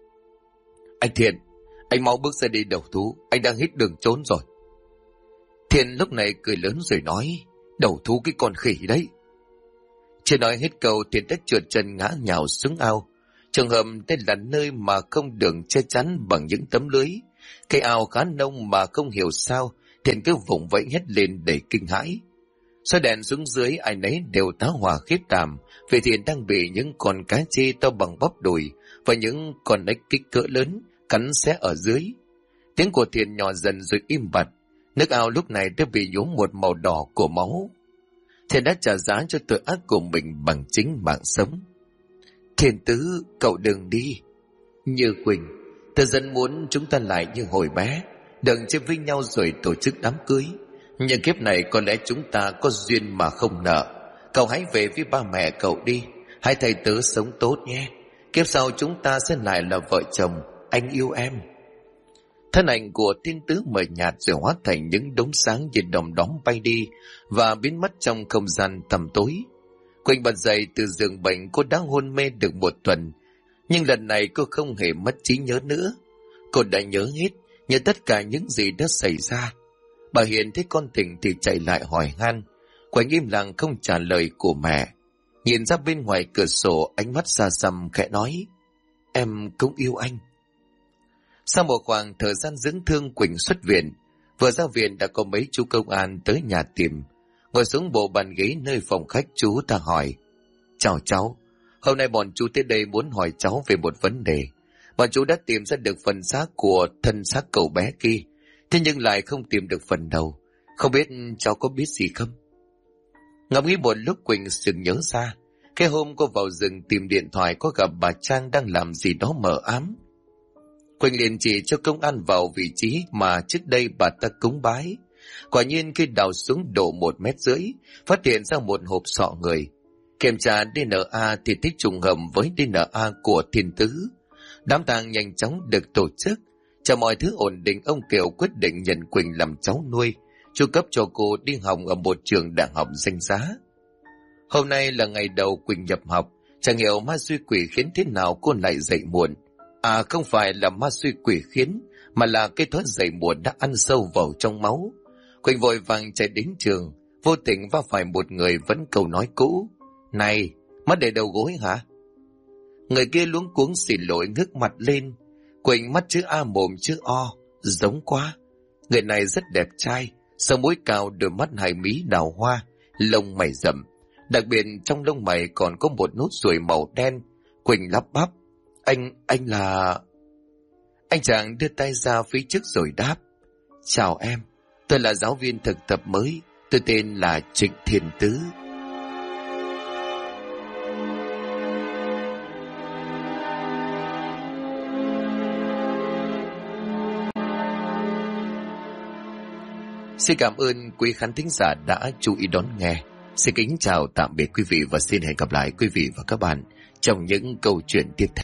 Anh Thiện, anh mau bước ra đi đầu thú, anh đang hết đường trốn rồi. Thiện lúc này cười lớn rồi nói, đầu thú cái con khỉ đấy. Chưa nói hết câu, Thiện đã trượt chân ngã nhào xuống ao. Trường hợp đây là nơi mà không đường che chắn bằng những tấm lưới. Cái ao khá nông mà không hiểu sao Thiện cứ vùng vẫy hét lên đầy kinh hãi. Soi đèn xuống dưới, ai nấy đều tá hỏa khiếp đảm, vì Thiện đang bị những con cá chê to bằng bắp đùi và những con ếch kích cỡ lớn cắn xé ở dưới. Tiếng của Thiện nhỏ dần rồi im bặt. Nước ao lúc này đã bị nhuốm một màu đỏ của máu. Thiện đã trả giá cho tội ác của mình bằng chính mạng sống. Thiện tứ, cậu đừng đi. Như Quỳnh, tôi rất muốn chúng ta lại như hồi bé, đừng chơi với nhau rồi tổ chức đám cưới. Nhưng kiếp này có lẽ chúng ta có duyên mà không nợ. Cậu hãy về với ba mẹ cậu đi, hãy thầy tớ sống tốt nhé. Kiếp sau chúng ta sẽ lại là vợ chồng, anh yêu em. Thân ảnh của Thiên Tứ mờ nhạt rồi hóa thành những đốm sáng như đom đóm bay đi và biến mất trong không gian tăm tối. Quỳnh bật dậy từ giường bệnh. Cô đã hôn mê được một tuần, nhưng lần này cô không hề mất trí nhớ nữa. Cô đã nhớ hết, nhớ tất cả những gì đã xảy ra. Bà Hiền thấy con tỉnh thì chạy lại hỏi han. Quỳnh im lặng không trả lời của mẹ. Nhìn ra bên ngoài cửa sổ, ánh mắt xa xăm khẽ nói, em cũng yêu anh. Sau một khoảng thời gian dưỡng thương, Quỳnh xuất viện. Vừa ra viện đã có mấy chú công an tới nhà tìm. Ngồi xuống bộ bàn ghế nơi phòng khách, chú ta hỏi, chào cháu, hôm nay bọn chú tới đây muốn hỏi cháu về một vấn đề. Bọn chú đã tìm ra được phần xác của thân xác cậu bé kia, thế nhưng lại không tìm được phần đầu. Không biết cháu có biết gì không? Ngẫm nghĩ một lúc, Quỳnh sực nhớ ra, cái hôm cô vào rừng tìm điện thoại có gặp bà Trang đang làm gì đó mờ ám. Quỳnh liền chỉ cho công an vào vị trí mà trước đây bà ta cúng bái. Quả nhiên khi đào xuống độ 1,5 mét, phát hiện ra một hộp sọ người. Kiểm tra DNA thì thích trùng hợp với DNA của Thiên Tứ. Đám tang nhanh chóng được tổ chức. Chờ mọi thứ ổn định, ông Kiều quyết định nhận Quỳnh làm cháu nuôi, chu cấp cho cô đi học ở một trường đại học danh giá. Hôm nay là ngày đầu Quỳnh nhập học. Chẳng hiểu ma suy quỷ khiến thế nào cô lại dậy muộn. À, không phải là ma suy quỷ khiến, mà là cái thói dậy muộn đã ăn sâu vào trong máu. Quỳnh vội vàng chạy đến trường, vô tình va phải một người vẫn câu nói cũ. Này, mất để đầu gối hả? Người kia luống cuống xin lỗi, ngước mặt lên. Quỳnh mắt chữ A mồm chữ O, giống quá. Người này rất đẹp trai, sống mũi cao, đôi mắt hai mí đào hoa, lông mày rậm. Đặc biệt trong lông mày còn có một nốt ruồi màu đen. Quỳnh lắp bắp, anh là... Anh chàng đưa tay ra phía trước rồi đáp, chào em, tôi là giáo viên thực tập mới, tôi tên là Trịnh Thiên Tứ. Xin cảm ơn quý khán thính giả đã chú ý đón nghe. Xin kính chào tạm biệt quý vị và xin hẹn gặp lại quý vị và các bạn trong những câu chuyện tiếp theo.